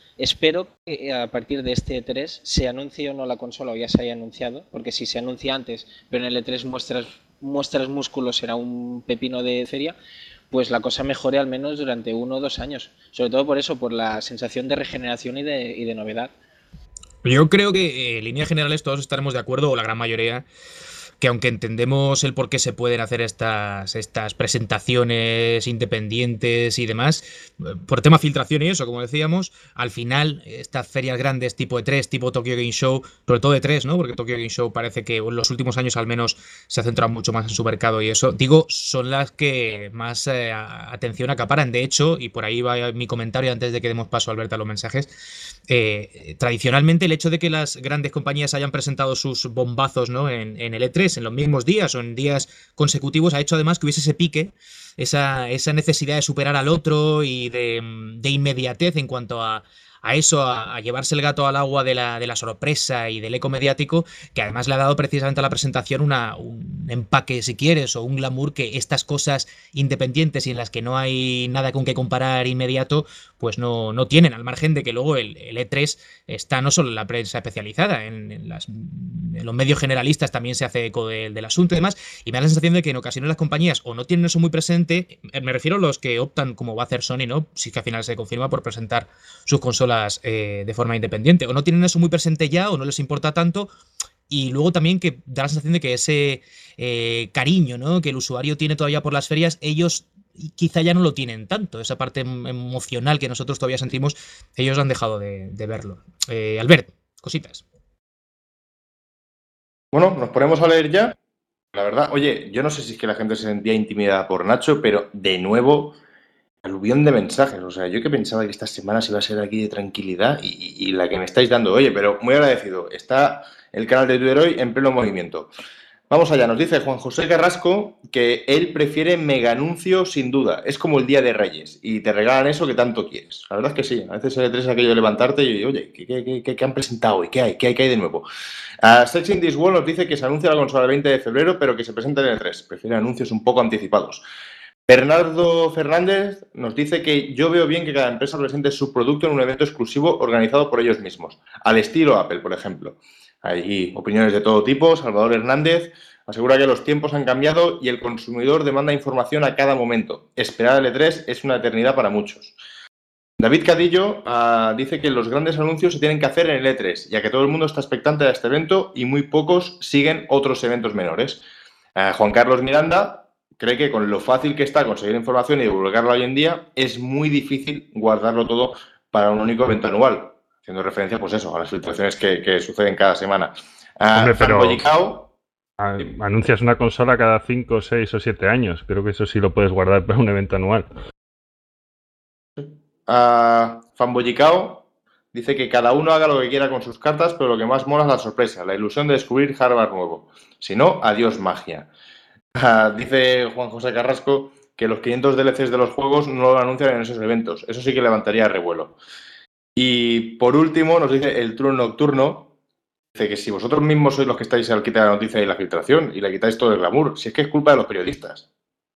Espero que a partir de este E tres se anuncie o no la consola o ya se haya anunciado, porque si se anuncia antes, pero en el E tres muestras, muestras músculos será un pepino de feria, pues la cosa mejore al menos durante uno o dos años. Sobre todo por eso, por la sensación de regeneración y de, y de novedad. Yo creo que en líneas generales todos estaremos de acuerdo, o la gran mayoría, que aunque entendemos el por qué se pueden hacer estas, estas presentaciones independientes y demás, por tema filtración y eso, como decíamos, al final estas ferias grandes tipo E tres, tipo Tokyo Game Show, sobre todo E tres, ¿no? Porque Tokyo Game Show parece que en los últimos años al menos se ha centrado mucho más en su mercado y eso, digo, son las que más eh, atención acaparan. De hecho, y por ahí va mi comentario antes de que demos paso a Alberto a los mensajes, eh, tradicionalmente el hecho de que las grandes compañías hayan presentado sus bombazos, ¿no? en, en el E tres en los mismos días o en días consecutivos ha hecho además que hubiese ese pique, esa, esa necesidad de superar al otro y de, de inmediatez en cuanto a, a eso, a, a llevarse el gato al agua de la, de la sorpresa y del eco mediático, que además le ha dado precisamente a la presentación una, un empaque, si quieres, o un glamour que estas cosas independientes y en las que no hay nada con que comparar inmediato, pues no, no tienen, al margen de que luego el, el E tres está no solo en la prensa especializada, en, en, las, en los medios generalistas también se hace eco de, del asunto y demás, y me da la sensación de que en ocasiones las compañías o no tienen eso muy presente, me refiero a los que optan, como va a hacer Sony, ¿no? Si que al final se confirma por presentar sus consolas eh, de forma independiente, o no tienen eso muy presente ya, o no les importa tanto. Y luego también que da la sensación de que ese eh, cariño, ¿no? que el usuario tiene todavía por las ferias, ellos quizá ya no lo tienen tanto. Esa parte emocional que nosotros todavía sentimos, ellos han dejado de, de verlo. Eh, Albert, cositas. Bueno, nos ponemos a leer ya. La verdad, oye, yo no sé si es que la gente se sentía intimidada por Nacho, pero de nuevo, aluvión de mensajes. O sea, yo que pensaba que estas semanas iba a ser aquí de tranquilidad y, y la que me estáis dando. Oye, pero muy agradecido. Está el canal de Twitter hoy en pleno movimiento. Vamos allá, nos dice Juan José Carrasco que él prefiere mega anuncio sin duda. Es como el Día de Reyes y te regalan eso que tanto quieres. La verdad es que sí. A veces el E tres es aquello de levantarte y oye, ¿qué, qué, qué, qué han presentado hoy? ¿Qué hay? ¿Qué hay? ¿Qué hay de nuevo? Uh, Sex in this World nos dice que se anuncia la consola el veinte de febrero, pero que se presenta en el E tres. Prefiere anuncios un poco anticipados. Bernardo Fernández nos dice que yo veo bien que cada empresa presente su producto en un evento exclusivo organizado por ellos mismos, al estilo Apple, por ejemplo. Hay opiniones de todo tipo. Salvador Hernández asegura que los tiempos han cambiado y el consumidor demanda información a cada momento. Esperar al E tres es una eternidad para muchos. David Cadillo uh, dice que los grandes anuncios se tienen que hacer en el E tres, ya que todo el mundo está expectante de este evento y muy pocos siguen otros eventos menores. Uh, Juan Carlos Miranda cree que con lo fácil que está conseguir información y divulgarla hoy en día, es muy difícil guardarlo todo para un único evento anual. Haciendo referencia, pues eso, a las filtraciones que, que suceden cada semana. Uh, Hombre, pero Fanboyicao, a, anuncias una consola cada cinco, seis o siete años. Creo que eso sí lo puedes guardar para un evento anual. Uh, Fanboyicao dice que cada uno haga lo que quiera con sus cartas, pero lo que más mola es la sorpresa, la ilusión de descubrir hardware nuevo. Si no, adiós magia. Uh, dice Juan José Carrasco que los quinientos D L Cs de los juegos no lo anuncian en esos eventos. Eso sí que levantaría revuelo. Y por último nos dice el True Nocturno, dice que si vosotros mismos sois los que estáis al quite de la noticia y la filtración y le quitáis todo el glamour, si es que es culpa de los periodistas.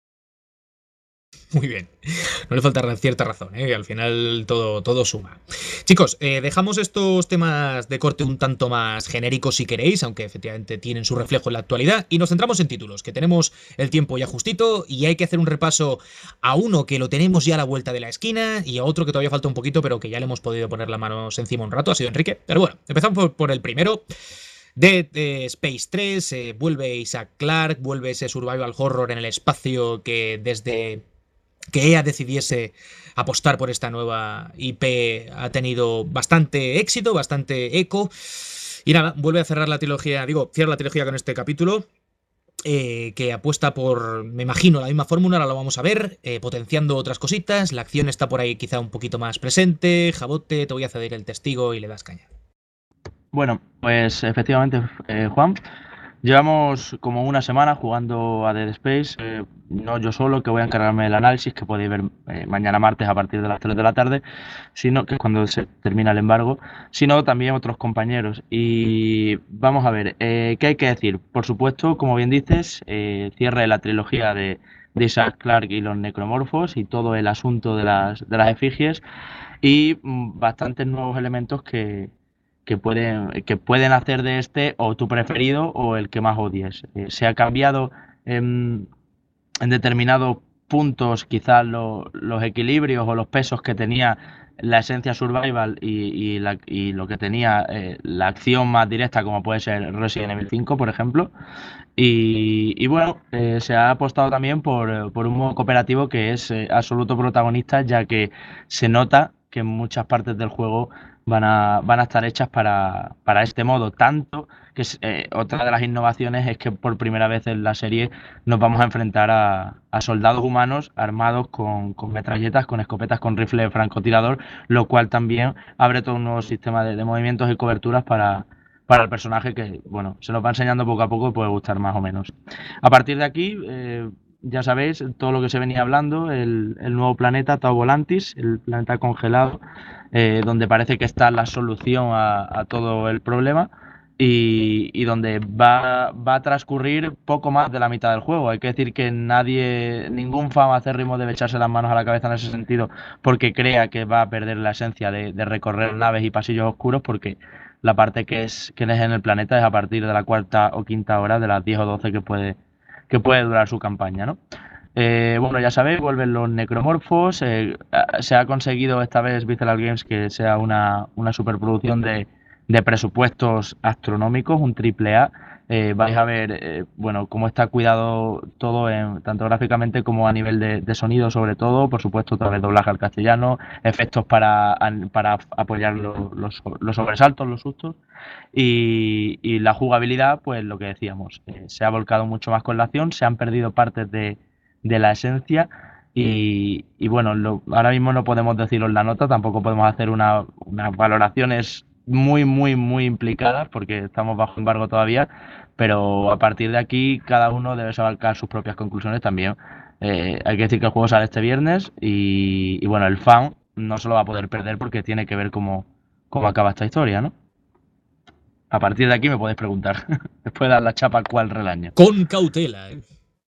Muy bien, no le falta cierta razón, ¿eh? Al final todo, todo suma. Chicos, eh, dejamos estos temas de corte un tanto más genéricos si queréis, aunque efectivamente tienen su reflejo en la actualidad, y nos centramos en títulos, que tenemos el tiempo ya justito y hay que hacer un repaso a uno que lo tenemos ya a la vuelta de la esquina y a otro que todavía falta un poquito, pero que ya le hemos podido poner las manos encima un rato, ha sido Enrique. Pero bueno, empezamos por, por el primero. Dead eh, Space tres, eh, vuelve Isaac Clarke, vuelve ese survival horror en el espacio que desde que E A decidiese apostar por esta nueva I P ha tenido bastante éxito, bastante eco. Y nada, vuelve a cerrar la trilogía, digo, cierra la trilogía con este capítulo, eh, que apuesta por, me imagino, la misma fórmula, ahora lo vamos a ver, eh, potenciando otras cositas, la acción está por ahí quizá un poquito más presente. Jabote, te voy a ceder el testigo y le das caña. Bueno, pues efectivamente, eh, Juan, llevamos como una semana jugando a Dead Space, eh, no yo solo, que voy a encargarme del análisis, que podéis ver eh, mañana martes a partir de las tres de la tarde, sino que es cuando se termina el embargo, sino también otros compañeros. Y vamos a ver, eh, ¿qué hay que decir? Por supuesto, como bien dices, eh, cierre la trilogía de, de Isaac Clarke y los necromorfos y todo el asunto de las, de las efigies. y mm, bastantes nuevos elementos que, que, pueden, que pueden hacer de este o tu preferido o el que más odies. Eh, se ha cambiado en, en determinados puntos quizás lo- los equilibrios o los pesos que tenía la esencia survival y, y, la- y lo que tenía eh, la acción más directa, como puede ser Resident Evil cinco, por ejemplo. Y, y bueno, eh, se ha apostado también por, por un modo cooperativo que es eh, absoluto protagonista, ya que se nota que muchas partes del juego van a, van a estar hechas para, para este modo. Tanto que es, eh, otra de las innovaciones es que por primera vez en la serie nos vamos a enfrentar a, a soldados humanos armados con, con metralletas, con escopetas, con rifle francotirador, lo cual también abre todo un nuevo sistema de, de movimientos y coberturas para para el personaje que, bueno, se nos va enseñando poco a poco y puede gustar más o menos. A partir de aquí, eh, ya sabéis, todo lo que se venía hablando, el, el nuevo planeta, Tau Volantis, el planeta congelado, eh, donde parece que está la solución a, a todo el problema y, y donde va, va a transcurrir poco más de la mitad del juego. Hay que decir que nadie, ningún fan acérrimo debe echarse las manos a la cabeza en ese sentido porque crea que va a perder la esencia de, de recorrer naves y pasillos oscuros, porque la parte que es que es en el planeta es a partir de la cuarta o quinta hora, de las diez o doce que puede, que puede durar su campaña, ¿no? Eh, bueno, ya sabéis, vuelven los necromorfos. Eh, se ha conseguido esta vez Visceral Games que sea una, una superproducción de, de presupuestos astronómicos, un triple A. Eh, vais a ver, eh, bueno, cómo está cuidado todo, en, tanto gráficamente como a nivel de, de sonido, sobre todo. Por supuesto, otra vez doblaje al castellano, efectos para, para apoyar los, los, los sobresaltos, los sustos. Y, y la jugabilidad, pues lo que decíamos, eh, se ha volcado mucho más con la acción, se han perdido partes de, de la esencia. Y, y bueno, lo, ahora mismo no podemos deciros la nota, tampoco podemos hacer una, unas valoraciones muy, muy, muy implicadas porque estamos bajo embargo todavía, pero a partir de aquí cada uno debe sacar sus propias conclusiones también. Eh, hay que decir que el juego sale este viernes y, y bueno, el fan no se lo va a poder perder porque tiene que ver cómo, cómo acaba esta historia, ¿no? A partir de aquí me podéis preguntar. Después de dar la chapa cuál relaño. Con cautela, ¿eh?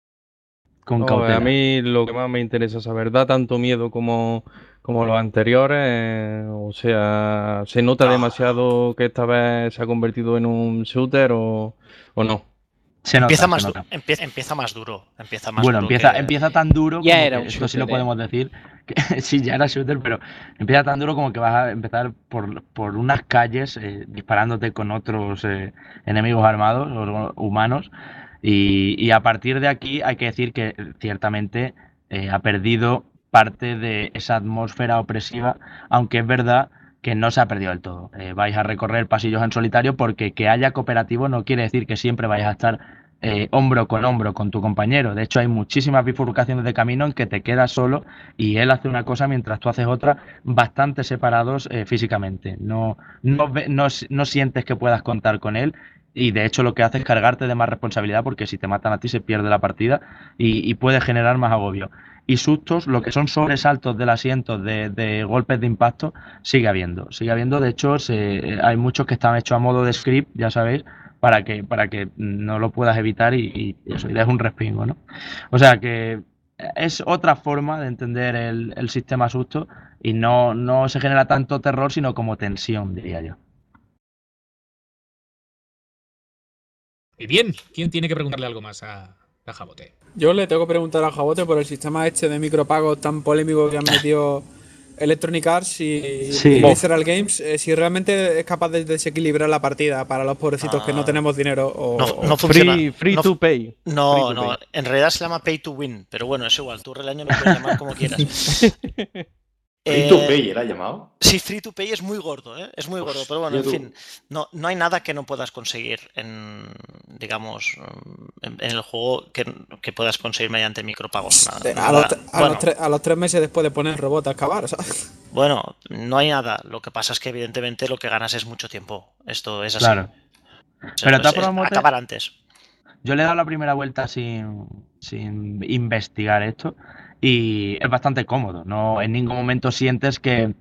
Con No, cautela. a mí lo que más me interesa saber, ¿da tanto miedo como, como los anteriores? Eh, o sea, ¿se nota demasiado que esta vez se ha convertido en un shooter o, o no? Se nota, empieza, más se du- nota. empieza, empieza más duro. Empieza más Bueno, duro empieza, que- empieza tan duro Ya como era que un esto sí lo shooter, ¿eh? podemos decir, que sí, ya era shooter, pero empieza tan duro como que vas a empezar por, por unas calles eh, disparándote con otros eh, enemigos armados o humanos y, y a partir de aquí hay que decir que eh, ciertamente eh, ha perdido parte de esa atmósfera opresiva, aunque es verdad que no se ha perdido del todo. Eh, vais a recorrer pasillos en solitario porque que haya cooperativo no quiere decir que siempre vayas a estar eh, hombro con hombro con tu compañero. De hecho, hay muchísimas bifurcaciones de camino en que te quedas solo y él hace una cosa mientras tú haces otra, bastante separados eh, físicamente. No, no, ve- no, no sientes que puedas contar con él. Y de hecho lo que hace es cargarte de más responsabilidad porque si te matan a ti se pierde la partida y, y puede generar más agobio. Y sustos, lo que son sobresaltos del asiento, de, de golpes de impacto, sigue habiendo. Sigue habiendo, de hecho, se, hay muchos que están hechos a modo de script, ya sabéis, para que, para que no lo puedas evitar y, y eso, y des un respingo, ¿no? O sea que es otra forma de entender el, el sistema susto y no, no se genera tanto terror, sino como tensión, diría yo. Y bien, ¿quién tiene que preguntarle algo más a, a Jabote? Yo le tengo que preguntar a Jabote por el sistema este de micropagos tan polémico que han metido Electronic Arts y, Sí. y Visceral Games, eh, si realmente es capaz de desequilibrar la partida para los pobrecitos Ah. que no tenemos dinero o, No, o- no funciona. Free, free No to pay. No, Free to no, pay. en realidad se llama Pay to Win, pero bueno, es igual, tú Relaño lo puedes llamar como quieras. Free Eh, to Pay era llamado. Sí, Free to Pay es muy gordo, ¿eh? Es muy gordo, pero bueno, en Hostia, fin, no, no hay nada que no puedas conseguir en, digamos, en, en el juego que, que puedas conseguir mediante micropagos. Nada, a, nada. los, a, Bueno, los tres, a los tres meses después de poner robot a excavar, ¿sabes? bueno, no hay nada. Lo que pasa es que evidentemente lo que ganas es mucho tiempo. Esto es así. Claro. O sea, Pero de es- todas es formas, Mote, acabar antes. yo le he dado la primera vuelta sin, sin investigar esto y es bastante cómodo. No, en ningún momento sientes que,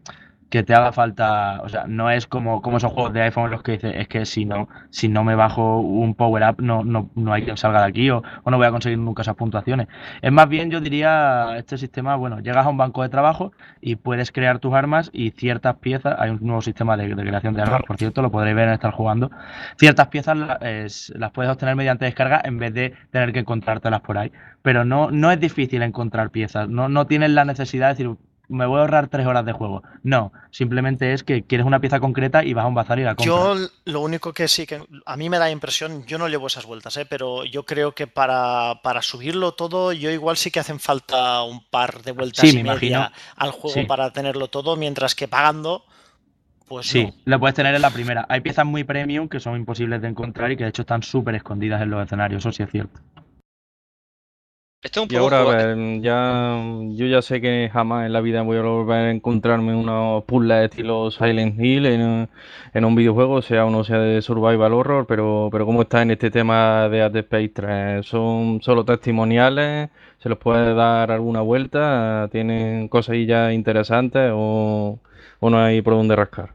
que te haga falta, o sea, no es como, como esos juegos de iPhone en los que dices, es que si no, si no me bajo un power up, no, no, no hay quien salga de aquí o, o no voy a conseguir nunca esas puntuaciones. Es más bien, yo diría, este sistema, bueno, llegas a un banco de trabajo y puedes crear tus armas y ciertas piezas, hay un nuevo sistema de, de creación de armas, por cierto, lo podréis ver en estar jugando, ciertas piezas la- es- las puedes obtener mediante descarga en vez de tener que encontrártelas por ahí. Pero no, no es difícil encontrar piezas, no, no tienes la necesidad de decir, me voy a ahorrar tres horas de juego. No, simplemente es que quieres una pieza concreta y vas a un bazar y la compras. Yo lo único que sí que a mí me da impresión, yo no llevo esas vueltas, ¿eh? Pero yo creo que para, para subirlo todo, yo igual sí que hacen falta un par de vueltas Sí, y me media imagino. al juego Sí, para tenerlo todo, mientras que pagando, pues no. sí, lo puedes tener en la primera. Hay piezas muy premium que son imposibles de encontrar y que de hecho están súper escondidas en los escenarios, eso sí es cierto. Esto es un Y poco ahora, a jugar- ver, ya, yo ya sé que jamás en la vida voy a volver a encontrarme unos puzzles estilo Silent Hill en, en un videojuego, sea uno sea de Survival Horror, pero, pero ¿cómo está en este tema de Dead Space tres? ¿Son solo testimoniales? ¿Se los puede dar alguna vuelta? ¿Tienen cosillas interesantes o, o no hay por dónde rascar?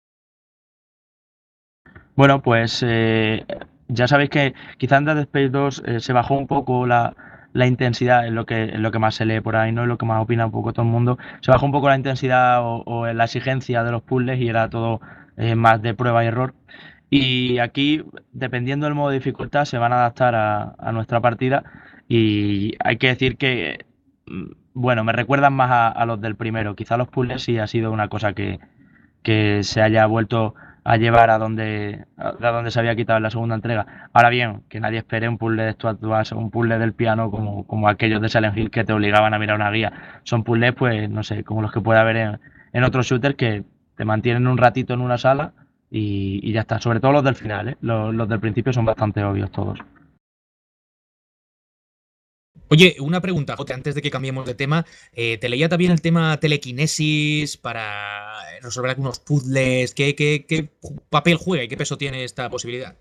Bueno, pues eh, ya sabéis que quizá en Dead Space dos eh, se bajó un poco la, la intensidad, en lo que, en lo que más se lee por ahí, ¿no? En lo que más opina un poco todo el mundo. Se bajó un poco la intensidad o, o la exigencia de los puzzles y era todo eh, más de prueba y error. Y aquí, dependiendo del modo de dificultad, se van a adaptar a, a nuestra partida. Y hay que decir que, mm, bueno, me recuerdan más a, a los del primero. Quizá los puzzles sí ha sido una cosa que, que se haya vuelto a llevar a donde, a, a donde se había quitado en la segunda entrega. Ahora bien, que nadie espere un puzzle de esto actual, un puzzle del piano como, como aquellos de Silent Hill que te obligaban a mirar una guía. Son puzzles, pues, no sé, como los que puede haber en, en otros shooters que te mantienen un ratito en una sala y, y ya está. Sobre todo los del final, ¿eh? Los, los del principio son bastante obvios todos. Oye, una pregunta, Jote, antes de que cambiemos de tema. Eh, te leía también el tema telequinesis para resolver algunos puzzles. ¿Qué, qué, qué papel juega y qué peso tiene esta posibilidad?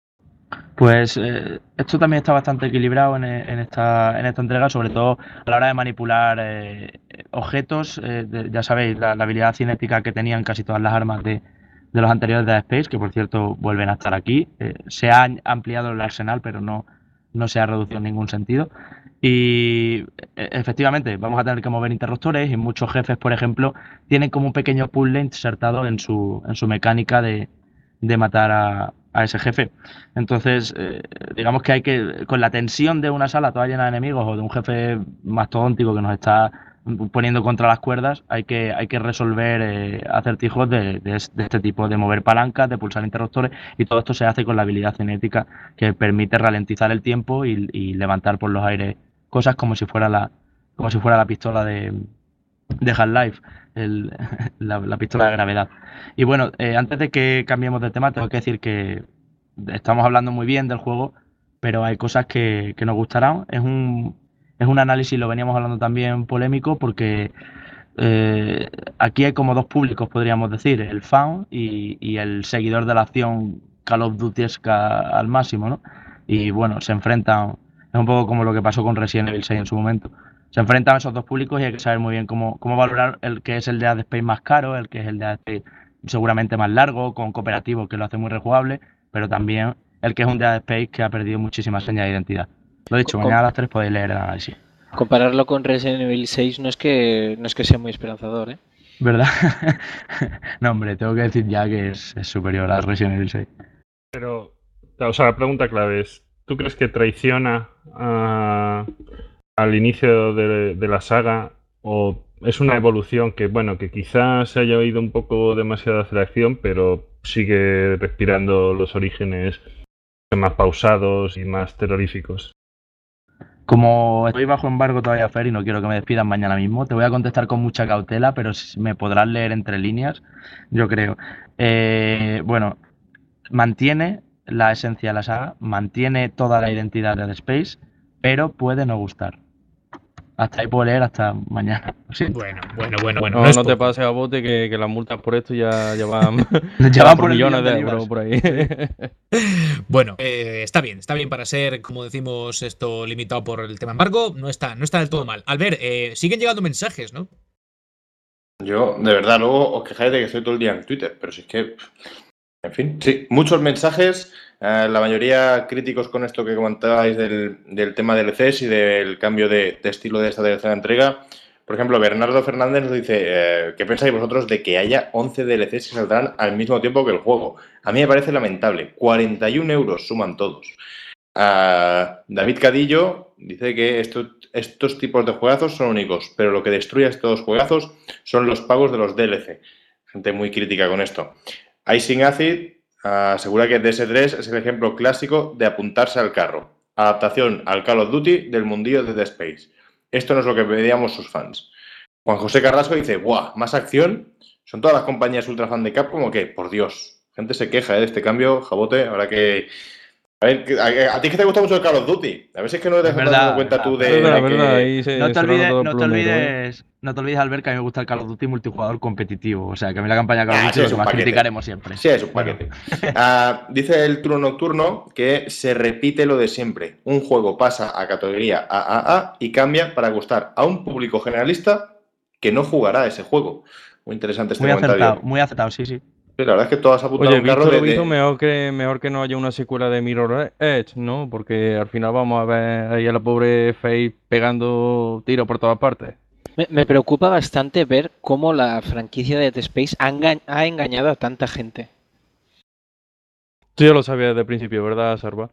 Pues eh, esto también está bastante equilibrado en, e- en esta, en esta entrega, sobre todo a la hora de manipular eh, objetos. Eh, de- ya sabéis, la, la habilidad cinética que tenían casi todas las armas de, de los anteriores de Dead Space, que por cierto vuelven a estar aquí. Eh, se ha ampliado el arsenal, pero no, no se ha reducido en ningún sentido. Y e- efectivamente, vamos a tener que mover interruptores y muchos jefes, por ejemplo, tienen como un pequeño puzzle insertado en su, en su mecánica de, de matar a, a ese jefe. Entonces, eh, digamos que hay que, con la tensión de una sala toda llena de enemigos o de un jefe mastodóntico que nos está poniendo contra las cuerdas, hay que, hay que resolver eh, acertijos de, de es- de este tipo, de mover palancas, de pulsar interruptores, y todo esto se hace con la habilidad cinética que permite ralentizar el tiempo y, y levantar por los aires cosas como si fuera la, como si fuera la pistola de, de Half-Life, el- la, la pistola de gravedad. Y bueno, eh, antes de que cambiemos de tema, tengo que decir que estamos hablando muy bien del juego, pero hay cosas que, que nos gustarán. Es un, es un análisis, lo veníamos hablando también, polémico, porque eh, aquí hay como dos públicos, podríamos decir, el fan y, y el seguidor de la acción Call of Dutyesca al máximo, ¿no? Y bueno, se enfrentan, es un poco como lo que pasó con Resident Evil seis en su momento. Se enfrentan esos dos públicos y hay que saber muy bien cómo, cómo valorar el que es el de Dead Space más caro, el que es el de Dead Space seguramente más largo, con cooperativo que lo hace muy rejugable, pero también el que es un Dead Space que ha perdido muchísimas señas de identidad. Lo dicho, Com- mañana a las tres podéis leer el análisis. Compararlo con Resident Evil seis no es que no es que sea muy esperanzador, ¿eh? ¿Verdad? No, hombre, tengo que decir ya que es, es superior a Resident Evil seis. Pero, o sea, la pregunta clave es, ¿tú crees que traiciona a- al inicio de, de la saga o es una evolución que, bueno, que quizás se haya oído un poco demasiado hacia la acción, pero sigue respirando los orígenes más pausados y más terroríficos? Como estoy bajo embargo todavía, Fer, y no quiero que me despidan mañana mismo, te voy a contestar con mucha cautela, pero s- me podrás leer entre líneas, yo creo. Eh, bueno, mantiene la esencia de la saga, mantiene toda la identidad de Dead Space, pero puede no gustar. Hasta ahí puedo leer hasta mañana. Lo siento. Bueno, bueno, bueno, bueno. No, No es no te poco. pases a bote que, que las multas por esto ya, ya van, Ya ya van van por por el millones millón de de libras. euros por ahí. Bueno, eh, está bien, está bien para ser, como decimos, esto limitado por el tema embargo. No está, no está del todo mal. Albert, eh, siguen llegando mensajes, ¿no? Yo, de verdad, luego os quejáis de que estoy todo el día en Twitter, pero si es que, en fin, sí, muchos mensajes, eh, la mayoría críticos con esto que comentabais del, del tema de D L Cs y del cambio de, de estilo de esta tercera entrega. Por ejemplo, Bernardo Fernández nos dice, eh, ¿qué pensáis vosotros de que haya once D L Cs que saldrán al mismo tiempo que el juego? A mí me parece lamentable, cuarenta y un euros suman todos. Uh, David Cadillo dice que esto, estos tipos de juegazos son únicos, pero lo que destruye estos juegazos son los pagos de los D L C. Gente muy crítica con esto. Icing Acid uh, asegura que D S tres es el ejemplo clásico de apuntarse al carro. Adaptación al Call of Duty del mundillo de Dead Space. Esto no es lo que pedíamos sus fans. Juan José Carrasco dice, ¡buah! ¿Más acción? ¿Son todas las compañías ultra fan de Capcom o qué? Por Dios. Gente se queja ¿eh? de este cambio, Jabote, ahora que... A ver, a, a ti que te gusta mucho el Call of Duty. A ver si es que no te has dado cuenta tú de, verdad, de que... verdad, ahí se, no, te se olvides, todo el no, te plumero, olvides, ¿eh? no te olvides, Albert, que a mí me gusta el Call of Duty multijugador competitivo. O sea, que a mí la campaña de Call of Ah, Duty sí, es es lo que un más paquete. criticaremos siempre. Sí, es un paquete. Uh, dice el Turno Nocturno que se repite lo de siempre. Un juego pasa a categoría A A A y cambia para gustar a un público generalista que no jugará ese juego. Muy interesante este Muy comentario. acertado, muy acertado, sí, sí. Sí, la verdad es que todas apuntan Oye, a un carro visto de, lo visto, de... mejor que, mejor que no haya una secuela de Mirror Edge, ¿no? Porque al final vamos a ver ahí a la pobre Faye pegando tiros por todas partes. Me, me preocupa bastante ver cómo la franquicia de Dead Space ha, enga ha engañado a tanta gente. Tú ya lo sabías desde el principio, ¿verdad, Sarva?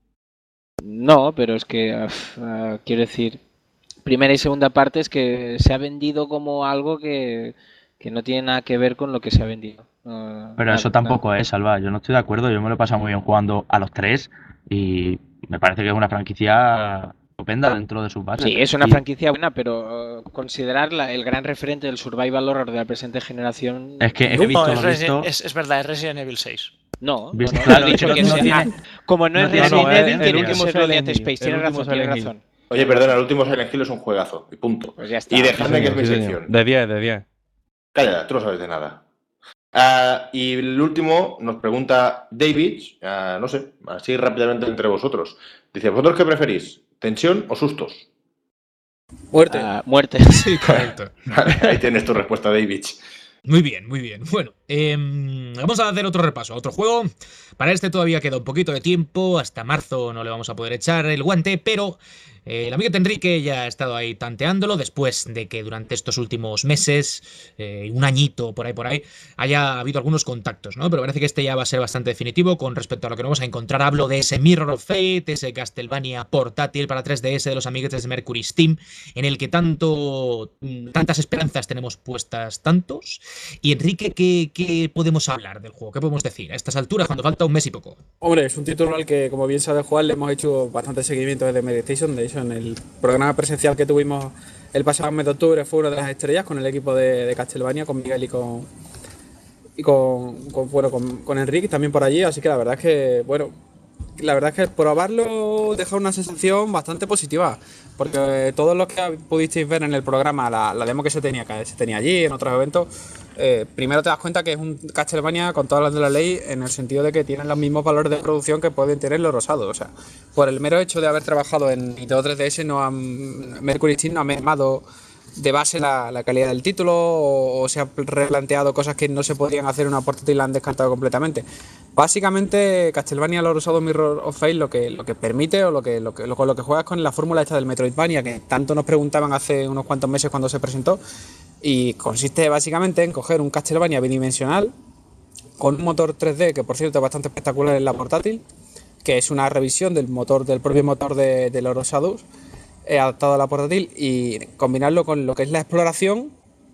No, pero es que, uf, uh, quiero decir, primera y segunda parte es que se ha vendido como algo que, que no tiene nada que ver con lo que se ha vendido. Uh, Pero nada, eso tampoco nada. es, Salva. Yo no estoy de acuerdo. Yo me lo he pasado muy bien jugando a los tres y me parece que es una franquicia estupenda dentro de sus bases. Sí, es una y... franquicia buena, pero uh, considerarla el gran referente del survival horror de la presente generación... Es que he No, visto, es, lo Resi- visto... es, es verdad, es Resident Evil seis. No, no, Visto- no, claro, he dicho pero que no sea- tiene- ah, como no es no tiene- Resident no, no, Evil, el tiene que último ser lo de Silent Dead Hill, Space. el Tienes último razón, tienes Silent Hill. razón. Oye, perdona, el último Silent Hill es un juegazo. Y punto. Pues ya está. Y dejadme que es mi Sí, señor. sección. De diez, de diez. Calla, tú no sabes de nada. Uh, y el último nos pregunta David, uh, no sé, así rápidamente entre vosotros. Dice, ¿vosotros qué preferís? ¿Tensión o sustos? Muerte. Uh, muerte. Sí, correcto. Vale, ahí tienes tu respuesta, David. Muy bien, muy bien. Bueno, eh, vamos a hacer otro repaso a otro juego. Para este todavía queda un poquito de tiempo. Hasta marzo no le vamos a poder echar el guante, pero eh, el amigo Enrique ya ha estado ahí tanteándolo después de que durante estos últimos meses, eh, un añito por ahí por ahí, haya habido algunos contactos, ¿no? Pero parece que este ya va a ser bastante definitivo con respecto a lo que nos vamos a encontrar. Hablo de ese Mirror of Fate, ese Castlevania portátil para tres D S de los amiguetes de Mercury Steam, en el que tanto tantas esperanzas tenemos puestas tantos. Y Enrique, ¿qué, ¿qué podemos hablar del juego? ¿Qué podemos decir a estas alturas cuando falta un mes y poco? Hombre, es un título al que, como bien sabe jugar, le hemos hecho bastante seguimiento desde Meditation. De hecho, en el programa presencial que tuvimos el pasado mes de octubre fue una de las estrellas con el equipo de, de Castlevania, con Miguel y con y con, con, bueno, con, con Enrique también por allí. Así que la verdad es que, bueno, la verdad es que probarlo deja una sensación bastante positiva. Porque todos los que pudisteis ver en el programa, la, la demo que se tenía, que se tenía allí, en otros eventos, eh, primero te das cuenta que es un Castlevania con todas las de la ley, en el sentido de que tienen los mismos valores de producción que pueden tener los rosados. O sea, por el mero hecho de haber trabajado en Nintendo tres D S, no han, Mercury Steam no ha mermado de base la, la calidad del título, o, o se ha replanteado cosas que no se podrían hacer en una portátil y la han descartado completamente. Básicamente, Castlevania Lords of Mirror of Fate lo que, lo que permite, o lo que, lo que, lo, lo que juegas con la fórmula esta del Metroidvania, que tanto nos preguntaban hace unos cuantos meses cuando se presentó, y consiste básicamente en coger un Castlevania bidimensional con un motor tres D, que por cierto es bastante espectacular en la portátil, que es una revisión del motor del propio motor de, de Lord of Shadows, eh, adaptado a la portátil, y combinarlo con lo que es la exploración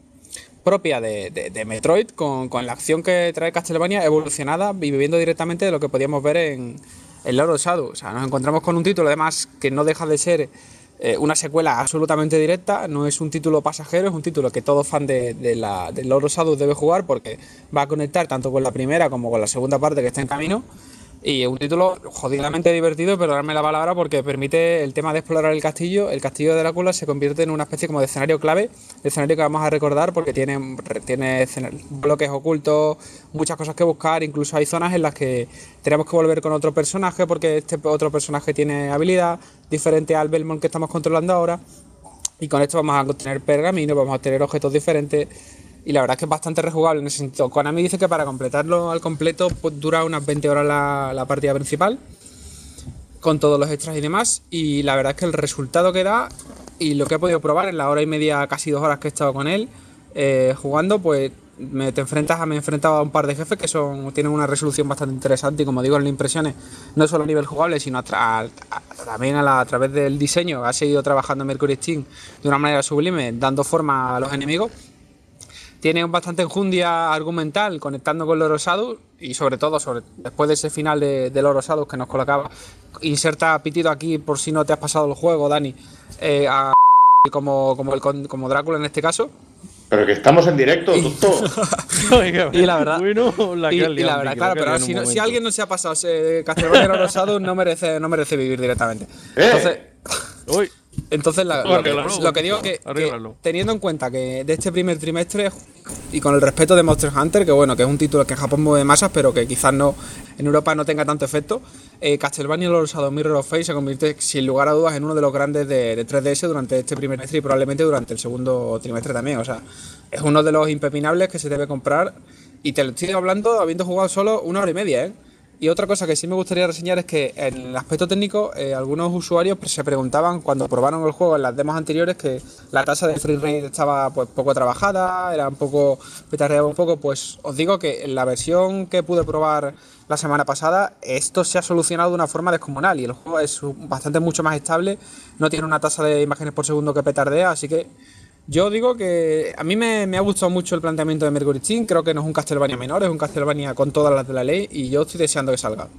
propia de, de, de Metroid, con, con la acción que trae Castlevania evolucionada y viviendo directamente de lo que podíamos ver en, en Lord of Shadows. O sea, nos encontramos con un título además que no deja de ser eh, una secuela absolutamente directa, no es un título pasajero, es un título que todo fan de, de, la, de Lord of Shadows debe jugar, porque va a conectar tanto con la primera como con la segunda parte que está en camino. Y es un título jodidamente divertido, pero darme la palabra, porque permite el tema de explorar el castillo. El castillo de Drácula se convierte en una especie como de escenario clave, de escenario que vamos a recordar porque tiene, tiene bloques ocultos, muchas cosas que buscar, incluso hay zonas en las que tenemos que volver con otro personaje porque este otro personaje tiene habilidad diferente al Belmont que estamos controlando ahora, y con esto vamos a obtener pergaminos, vamos a obtener objetos diferentes. y la verdad es que es bastante rejugable en ese sentido. Konami dice que para completarlo al completo pues, dura unas veinte horas la, la partida principal, con todos los extras y demás, y la verdad es que el resultado que da y lo que he podido probar en la hora y media, casi dos horas que he estado con él eh, jugando, pues me te enfrentas a me he enfrentado a un par de jefes que son tienen una resolución bastante interesante, y como digo en las impresiones, no solo a nivel jugable, sino a tra- a, a, también a, la, a través del diseño. Ha seguido trabajando en Mercury Steam de una manera sublime, dando forma a los enemigos. Tiene bastante enjundia argumental conectando con Lord of Shadow, y sobre todo sobre, después de ese final de, de Lord of Shadow que nos colocaba. Inserta pitido aquí por si no te has pasado el juego, Dani, eh, a, como, como, el, como Drácula en este caso. Pero que estamos en directo, tonto. Y la verdad, bueno, la y, que y la liado, verdad que claro, la pero que si, no, en un si alguien no se ha pasado eh, Castlevania Lord of Shadow, no merece, no merece vivir directamente. Entonces, Uy. Entonces la, lo, que, Arréglalo, lo que digo que, que arréglalo. teniendo en cuenta que de este primer trimestre, y con el respeto de Monster Hunter, que bueno, que es un título que en Japón mueve masas, pero que quizás no en Europa no tenga tanto efecto, eh, Castlevania Lord of Shadow Mirror of Fate se convierte sin lugar a dudas en uno de los grandes de, de tres D S durante este primer trimestre y probablemente durante el segundo trimestre también. O sea, es uno de los impepinables que se debe comprar, y te lo estoy hablando habiendo jugado solo una hora y media, ¿eh? Y otra cosa que sí me gustaría reseñar es que en el aspecto técnico eh, algunos usuarios se preguntaban cuando probaron el juego en las demos anteriores que la tasa de frame rate estaba pues poco trabajada, era un poco petardeaba un poco. Pues os digo que en la versión que pude probar la semana pasada esto se ha solucionado de una forma descomunal y el juego es bastante mucho más estable, no tiene una tasa de imágenes por segundo que petardea, así que yo digo que a mí me, me ha gustado mucho el planteamiento de Mercury Steam. Creo que no es un Castlevania menor, es un Castlevania con todas las de la ley, y yo estoy deseando que salga.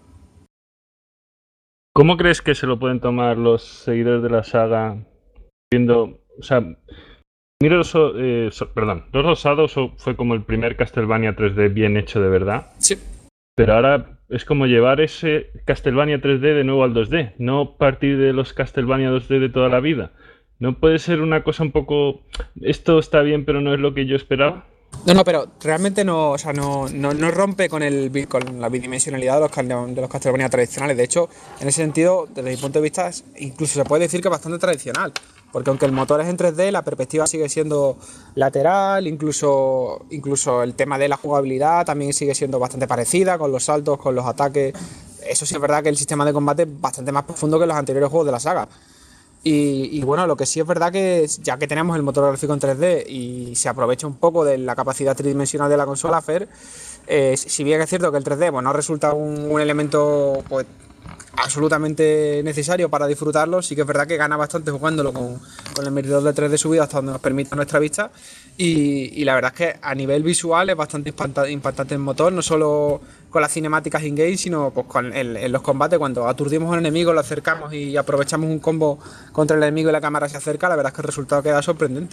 ¿Cómo crees que se lo pueden tomar los seguidores de la saga viendo, o sea, Mirror so, eh, so, perdón, Lord of Shadow fue como el primer Castlevania tres D bien hecho de verdad? Sí. Pero ahora es como llevar ese Castlevania tres D de nuevo al dos D, no partir de los Castlevania dos D de toda la vida. ¿No puede ser una cosa un poco... esto está bien, pero no es lo que yo esperaba? No, no, pero realmente no, o sea, no, no, no rompe con, el, con la bidimensionalidad de los, de los Castlevania tradicionales. De hecho, en ese sentido, desde mi punto de vista, incluso se puede decir que es bastante tradicional. Porque aunque el motor es en tres D, la perspectiva sigue siendo lateral, incluso, incluso el tema de la jugabilidad también sigue siendo bastante parecida, con los saltos, con los ataques. Eso sí es verdad que el sistema de combate es bastante más profundo que los anteriores juegos de la saga. Y, y bueno, lo que sí es verdad que ya que tenemos el motor gráfico en tres D y se aprovecha un poco de la capacidad tridimensional de la consola, Fer, eh, si bien es cierto que el tres D pues, no resulta un, un elemento pues, absolutamente necesario para disfrutarlo, sí que es verdad que gana bastante jugándolo con, con el medidor de tres D subido hasta donde nos permita nuestra vista, y, y la verdad es que a nivel visual es bastante impactante el motor, no solo con las cinemáticas in-game, sino pues con el, en los combates, cuando aturdimos a un enemigo, lo acercamos y aprovechamos un combo contra el enemigo y la cámara se acerca, la verdad es que el resultado queda sorprendente.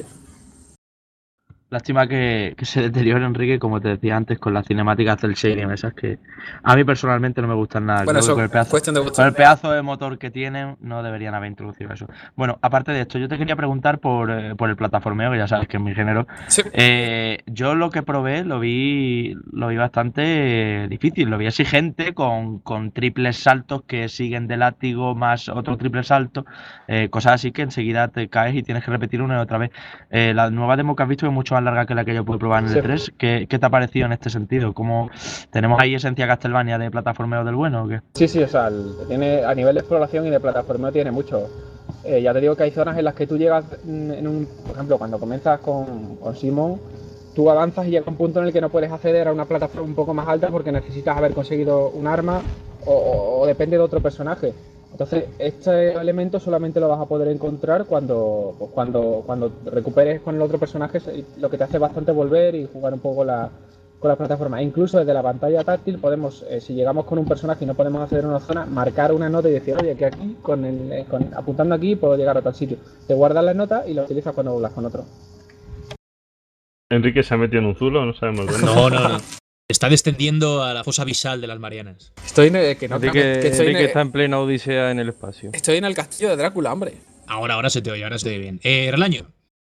Lástima que, que se deteriore, Enrique, como te decía antes, con las cinemáticas del shading, esas que a mí personalmente no me gustan nada. Bueno, Creo eso que con el pedazo, cuestión de gusto. con el pedazo de motor que tienen, no deberían haber introducido eso. Bueno, aparte de esto, yo te quería preguntar por, eh, por el plataformeo, que ya sabes que es mi género. Sí. Eh, yo lo que probé lo vi lo vi bastante eh, difícil, lo vi exigente, con, con triples saltos que siguen de látigo más otro triple salto, eh, cosas así que enseguida te caes y tienes que repetir una y otra vez. Eh, la nueva demo que has visto es mucho más larga que la que yo pude probar en el Sí. E tres. ¿Qué, ¿Qué te ha parecido en este sentido? ¿Cómo tenemos ahí esencia Castlevania de plataformeo del bueno o qué? Sí, sí, o sea, el- tiene, a nivel de exploración y de plataformeo tiene mucho. Eh, ya te digo que hay zonas en las que tú llegas, mm, en un, por ejemplo, cuando comienzas con, con Simon, tú avanzas y llega un punto en el que no puedes acceder a una plataforma un poco más alta porque necesitas haber conseguido un arma o, o- o depende de otro personaje. Entonces, este elemento solamente lo vas a poder encontrar cuando, pues, cuando, cuando recuperes con el otro personaje, lo que te hace bastante volver y jugar un poco la, con la plataforma. E incluso desde la pantalla táctil podemos, eh, si llegamos con un personaje y no podemos acceder a una zona, marcar una nota y decir, oye, que aquí, con el, eh, con, apuntando aquí, puedo llegar a tal sitio. Te guardas las notas y las utilizas cuando hablas con otro. Enrique se ha metido en un zulo, no sabemos dónde. No, no, no. Está descendiendo a la fosa abisal de las Marianas. Estoy en el, que no, Enrique, que- que estoy en Enrique el- está en plena odisea en el espacio. estoy en el castillo de Drácula, hombre. Ahora, ahora se te oye, ahora se te oye bien. Eh, Relaño.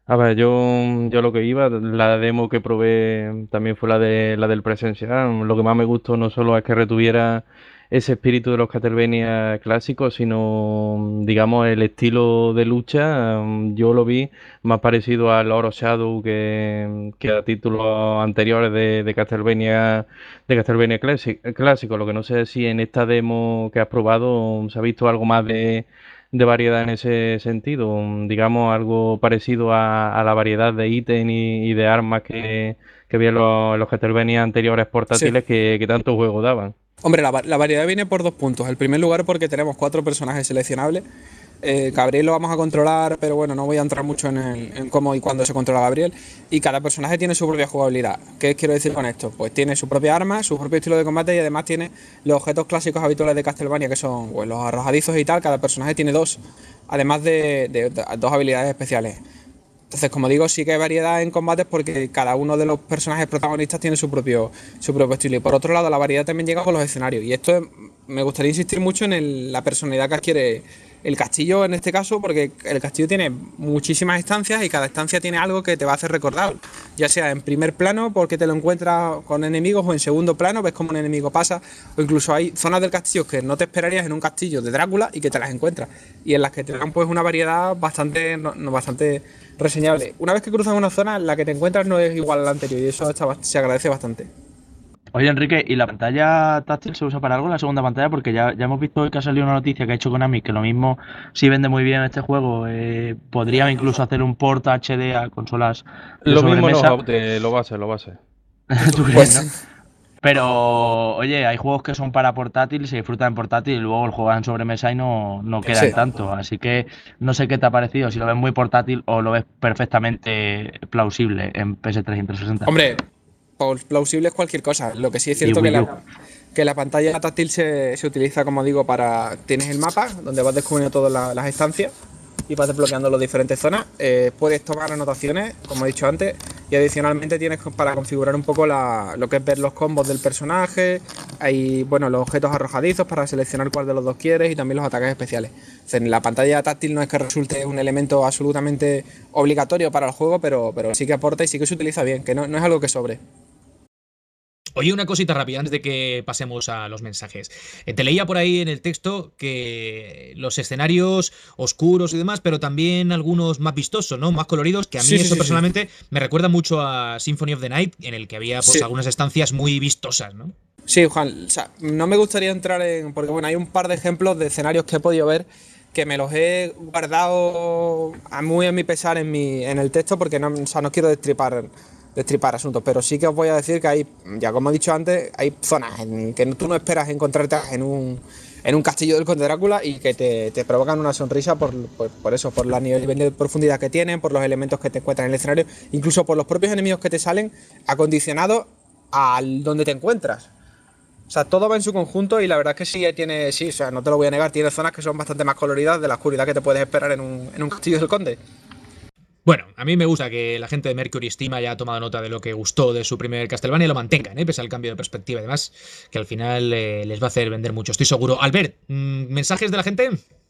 A ver, yo, yo lo que iba, la demo que probé también fue la de la del Presencial. Lo que más me gustó no solo es que retuviera ese espíritu de los Castlevania clásicos, sino, digamos, el estilo de lucha. mm, Yo lo vi más parecido al Lord of Shadow que, que a títulos anteriores de, de Castlevania, de Castlevania Classic- clásico. Lo que no sé si en esta demo que has probado se ha visto algo más de de variedad en ese sentido, un- digamos algo parecido a, a la variedad de ítems y, y de armas que, que había en los, en los Castlevania anteriores Sí. portátiles que, que tanto juego daban. Hombre, la, va- la variedad viene por dos puntos. En primer lugar, porque tenemos cuatro personajes seleccionables. Eh, Gabriel lo vamos a controlar, pero bueno, no voy a entrar mucho en, el- en cómo y cuándo se controla Gabriel. Y cada personaje tiene su propia jugabilidad. ¿Qué quiero decir con esto? Pues tiene su propia arma, su propio estilo de combate y además tiene los objetos clásicos habituales de Castlevania, que son pues, los arrojadizos y tal. Cada personaje tiene dos, además de, de- de dos habilidades especiales. Entonces, como digo, sí que hay variedad en combates porque cada uno de los personajes protagonistas tiene su propio, su propio estilo. Y por otro lado, la variedad también llega con los escenarios. Y esto es- me gustaría insistir mucho en el- la personalidad que adquiere el castillo en este caso, porque el castillo tiene muchísimas estancias y cada estancia tiene algo que te va a hacer recordar. Ya sea en primer plano, porque te lo encuentras con enemigos, o en segundo plano, ves cómo un enemigo pasa. O incluso hay zonas del castillo que no te esperarías en un castillo de Drácula y que te las encuentras. Y en las que te dan pues una variedad bastante, no, no, bastante reseñable. Una vez que cruzas una zona, la que te encuentras no es igual a la anterior y eso está, se agradece bastante. Oye, Enrique, ¿y la pantalla táctil se usa para algo, la segunda pantalla? Porque ya, ya hemos visto que ha salido una noticia que ha hecho Konami, que lo mismo, si vende muy bien este juego, eh, podría incluso hacer un port H D a consolas de Lo mismo no, sobremesa. Jaute, lo va a ser, lo va a ser. ¿Tú crees, Pues, no? Pero, oye, hay juegos que son para portátil, se disfrutan en portátil y luego el juegas en sobremesa y no, no queda sí. en tanto. Así que no sé qué te ha parecido, si lo ves muy portátil o lo ves perfectamente plausible en P S tres y en trescientos sesenta. Hombre, pos- plausible es cualquier cosa. Lo que sí es Y cierto que Wii U. la, que la pantalla táctil se, se utiliza, como digo, para... Tienes el mapa, donde vas descubriendo todas la- las estancias y vas desbloqueando las diferentes zonas. Eh, puedes tomar anotaciones, como he dicho antes, y adicionalmente tienes para configurar un poco la- lo que es ver los combos del personaje. Hay, bueno, los objetos arrojadizos para seleccionar cuál de los dos quieres y también los ataques especiales. O sea, la pantalla táctil no es que resulte un elemento absolutamente obligatorio para el juego, pero, pero sí que aporta y sí que se utiliza bien, que no, no es algo que sobre. Oye, una cosita rápida antes de que pasemos a los mensajes. Eh, te leía por ahí en el texto que los escenarios oscuros y demás, pero también algunos más vistosos, ¿no? Más coloridos, que a mí Sí, sí, eso sí, sí. personalmente me recuerda mucho a Symphony of the Night, en el que había pues Sí. algunas estancias muy vistosas, ¿no? Sí, Juan, o sea, no me gustaría entrar en... Porque bueno, hay un par de ejemplos de escenarios que he podido ver que me los he guardado a muy a mi pesar en mi en el texto porque no, o sea, no quiero destripar, destripar asuntos, pero sí que os voy a decir que hay, ya como he dicho antes, hay zonas en que tú no esperas encontrarte en un, en un castillo del Conde Drácula y que te, te provocan una sonrisa por, por, por eso, por la nivel de profundidad que tienen, por los elementos que te encuentras en el escenario, incluso por los propios enemigos que te salen acondicionados al donde te encuentras. O sea, todo va en su conjunto y la verdad es que sí tiene, sí, o sea, no te lo voy a negar, tiene zonas que son bastante más coloridas de la oscuridad que te puedes esperar en un, en un castillo del conde. Bueno, a mí me gusta que la gente de Mercury Steam haya tomado nota de lo que gustó de su primer Castlevania y lo mantengan, ¿eh? Pese al cambio de perspectiva y demás, que al final eh, les va a hacer vender mucho, estoy seguro. Albert, ¿mensajes de la gente?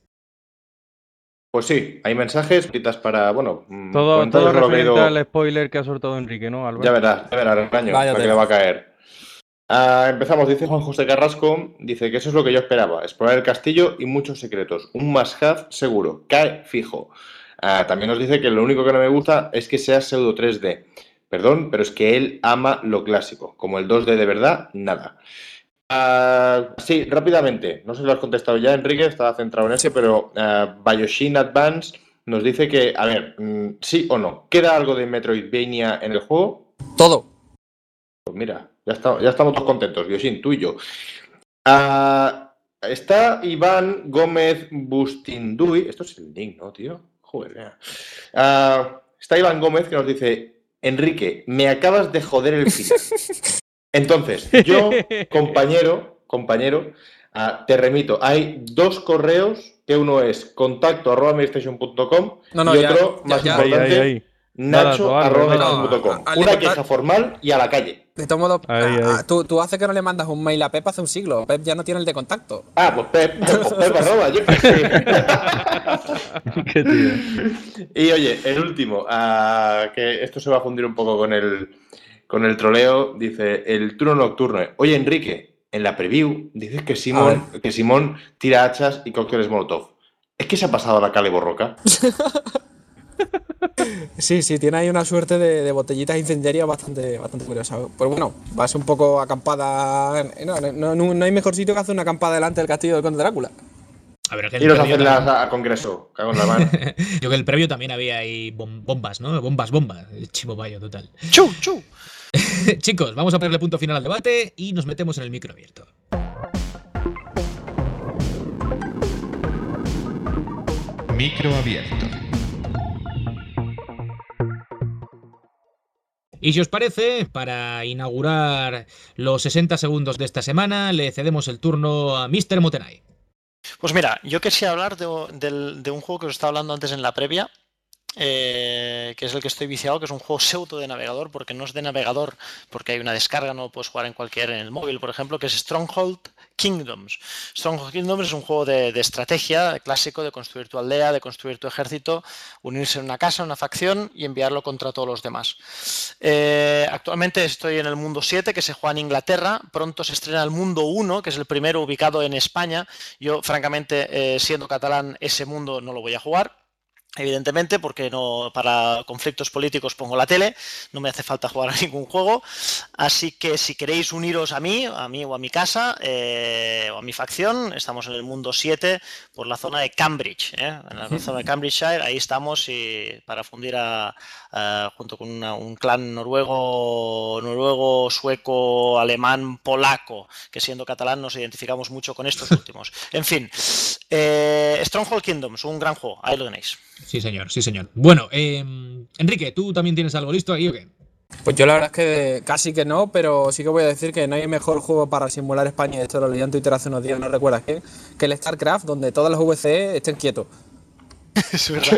Pues sí, hay mensajes, citas para, bueno, mm, Todo, comentarios todo de lo que he referente ido- al spoiler que ha soltado Enrique, ¿no, Albert? Ya verás, ya verás, el año, Vaya la que tela. le va a caer. Ah, empezamos, dice Juan José Carrasco, dice que eso es lo que yo esperaba, explorar el castillo y muchos secretos, un must-have seguro, cae fijo. Ah, también nos dice que lo único que no me gusta es que sea pseudo tres D. Perdón, pero es que él ama lo clásico, como el dos D de verdad, nada. Ah, sí, rápidamente, no sé si lo has contestado ya, Enrique, estaba centrado en eso, pero ah, Bioshin Advance nos dice que, a ver, mm, sí o no, ¿queda algo de Metroidvania en el juego? Todo. Pues mira, ya, está- ya estamos todos contentos, Bioshin, tú y yo. Ah, está Iván Gómez Bustinduy. Esto es el link, ¿no, tío? Joder, ya. Ah, está Iván Gómez que nos dice: Enrique, me acabas de joder el final. Entonces, yo, compañero, compañero, ah, te remito. Hay dos correos, que uno es contacto arroba playstation punto com No, no, y ya- otro, ya- más ya- Ahí, importante, ahí, ahí. Nacho arroba no, punto com. a- a- Una a- queja formal y a la calle. De todos modos, Ahí, a- ahí. tú, tú haces que no le mandas un mail a Pep hace un siglo. Pep ya no tiene el de contacto. Ah, pues Pep, pues Pep arroba, yo qué sé. Qué tío. Y oye, el último, ah, que esto se va a fundir un poco con el, con el troleo, dice el turno nocturno. Oye, Enrique, en la preview dices que Simón, que Simón tira hachas y cócteles Molotov. ¿Es que se ha pasado a la Cale Borroca? Sí, sí, tiene ahí una suerte de, de botellitas incendiarias bastante, bastante curiosa. Pues bueno, va a ser un poco acampada. No, no, no, no hay mejor sitio que hacer una acampada delante del castillo del Conde Drácula. A ver, que el Iros a previo hacerlas también- a, a Congreso, cago en la mano. Yo que el previo también había ahí bom- bombas, ¿no? Bombas, bombas. El chivo bayo total. ¡Chu, chu! Chicos, vamos a ponerle punto final al debate y nos metemos en el micro abierto. Micro abierto. Y si os parece, para inaugurar los sesenta segundos de esta semana, le cedemos el turno a míster Motenay. Pues mira, yo quería hablar de, del- de un juego que os estaba hablando antes en la previa, eh, que es el que estoy viciado, que es un juego pseudo de navegador, porque no es de navegador, porque hay una descarga, no lo puedes jugar en cualquier, en el móvil, por ejemplo, que es Stronghold Kingdoms. Stronghold Kingdoms es un juego de, de estrategia clásico, de construir tu aldea, de construir tu ejército, unirse en una casa, en una facción y enviarlo contra todos los demás. Eh, actualmente estoy en el mundo siete, que se juega en Inglaterra. Pronto se estrena el mundo uno, que es el primero ubicado en España. Yo, francamente, eh, siendo catalán, ese mundo no lo voy a jugar. Evidentemente, porque no, para conflictos políticos pongo la tele, no me hace falta jugar a ningún juego, así que si queréis uniros a mí, a mí o a mi casa, eh, o a mi facción, estamos en el mundo siete por la zona de Cambridge, ¿eh? En la zona de Cambridgeshire, ahí estamos y para fundir a, a- junto con una- un clan noruego, noruego, sueco, alemán, polaco, que siendo catalán nos identificamos mucho con estos últimos. En fin, eh, Stronghold Kingdoms, un gran juego, ahí lo tenéis. Sí, señor, sí, señor. Bueno, eh, Enrique, ¿tú también tienes algo listo ahí o qué? Pues yo la verdad es que casi que no, pero sí que voy a decir que no hay mejor juego para simular España, esto lo leí en Twitter hace unos días, no recuerdas quién, que el StarCraft, donde todas las V C E estén quietos. Es verdad.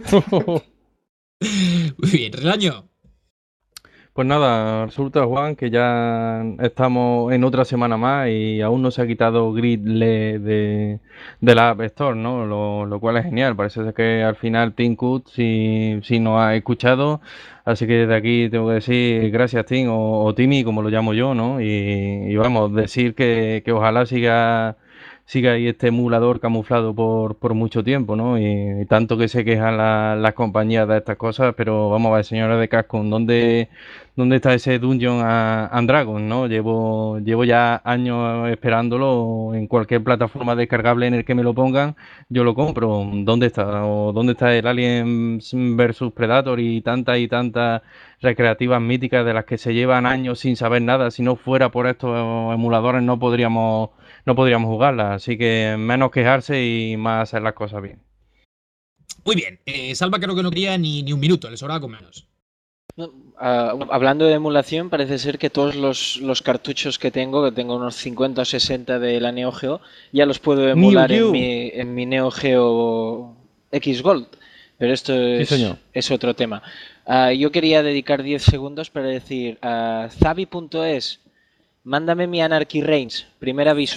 Muy bien, Relaño. Pues nada, resulta, Juan, que ya estamos en otra semana más y aún no se ha quitado Gridle de, de la App Store, ¿no? Lo, lo cual es genial. Parece ser que al final Tim Cook sí, sí nos ha escuchado. Así que desde aquí tengo que decir gracias, Tim, o, o Timmy, como lo llamo yo, ¿no? Y, y vamos, decir que, que ojalá siga siga ahí este emulador camuflado por, por mucho tiempo, ¿no? Y, y tanto que se quejan la- las compañías de estas cosas, pero vamos a ver, señores de Capcom, ¿dónde, dónde está ese Dungeon a- and Dragon, ¿no? Llevo, llevo ya años esperándolo en cualquier plataforma descargable en el que me lo pongan, yo lo compro. ¿Dónde está? ¿O dónde está el Alien versus Predator y tantas y tantas recreativas míticas de las que se llevan años sin saber nada? Si no fuera por estos emuladores no podríamos no podríamos jugarlas, así que menos quejarse y más hacer las cosas bien. Muy bien, eh, Salva creo que no quería ni, ni un minuto, le sobraba con menos. Ah, hablando de emulación, parece ser que todos los, los cartuchos que tengo, que tengo unos cincuenta o sesenta de la Neo Geo, ya los puedo emular Neo Geo. en mi, en mi Neo Geo X Gold. Pero esto es, señor. es otro tema. Ah, yo quería dedicar diez segundos para decir a Zabi punto es, mándame mi Anarchy Reigns, primer aviso.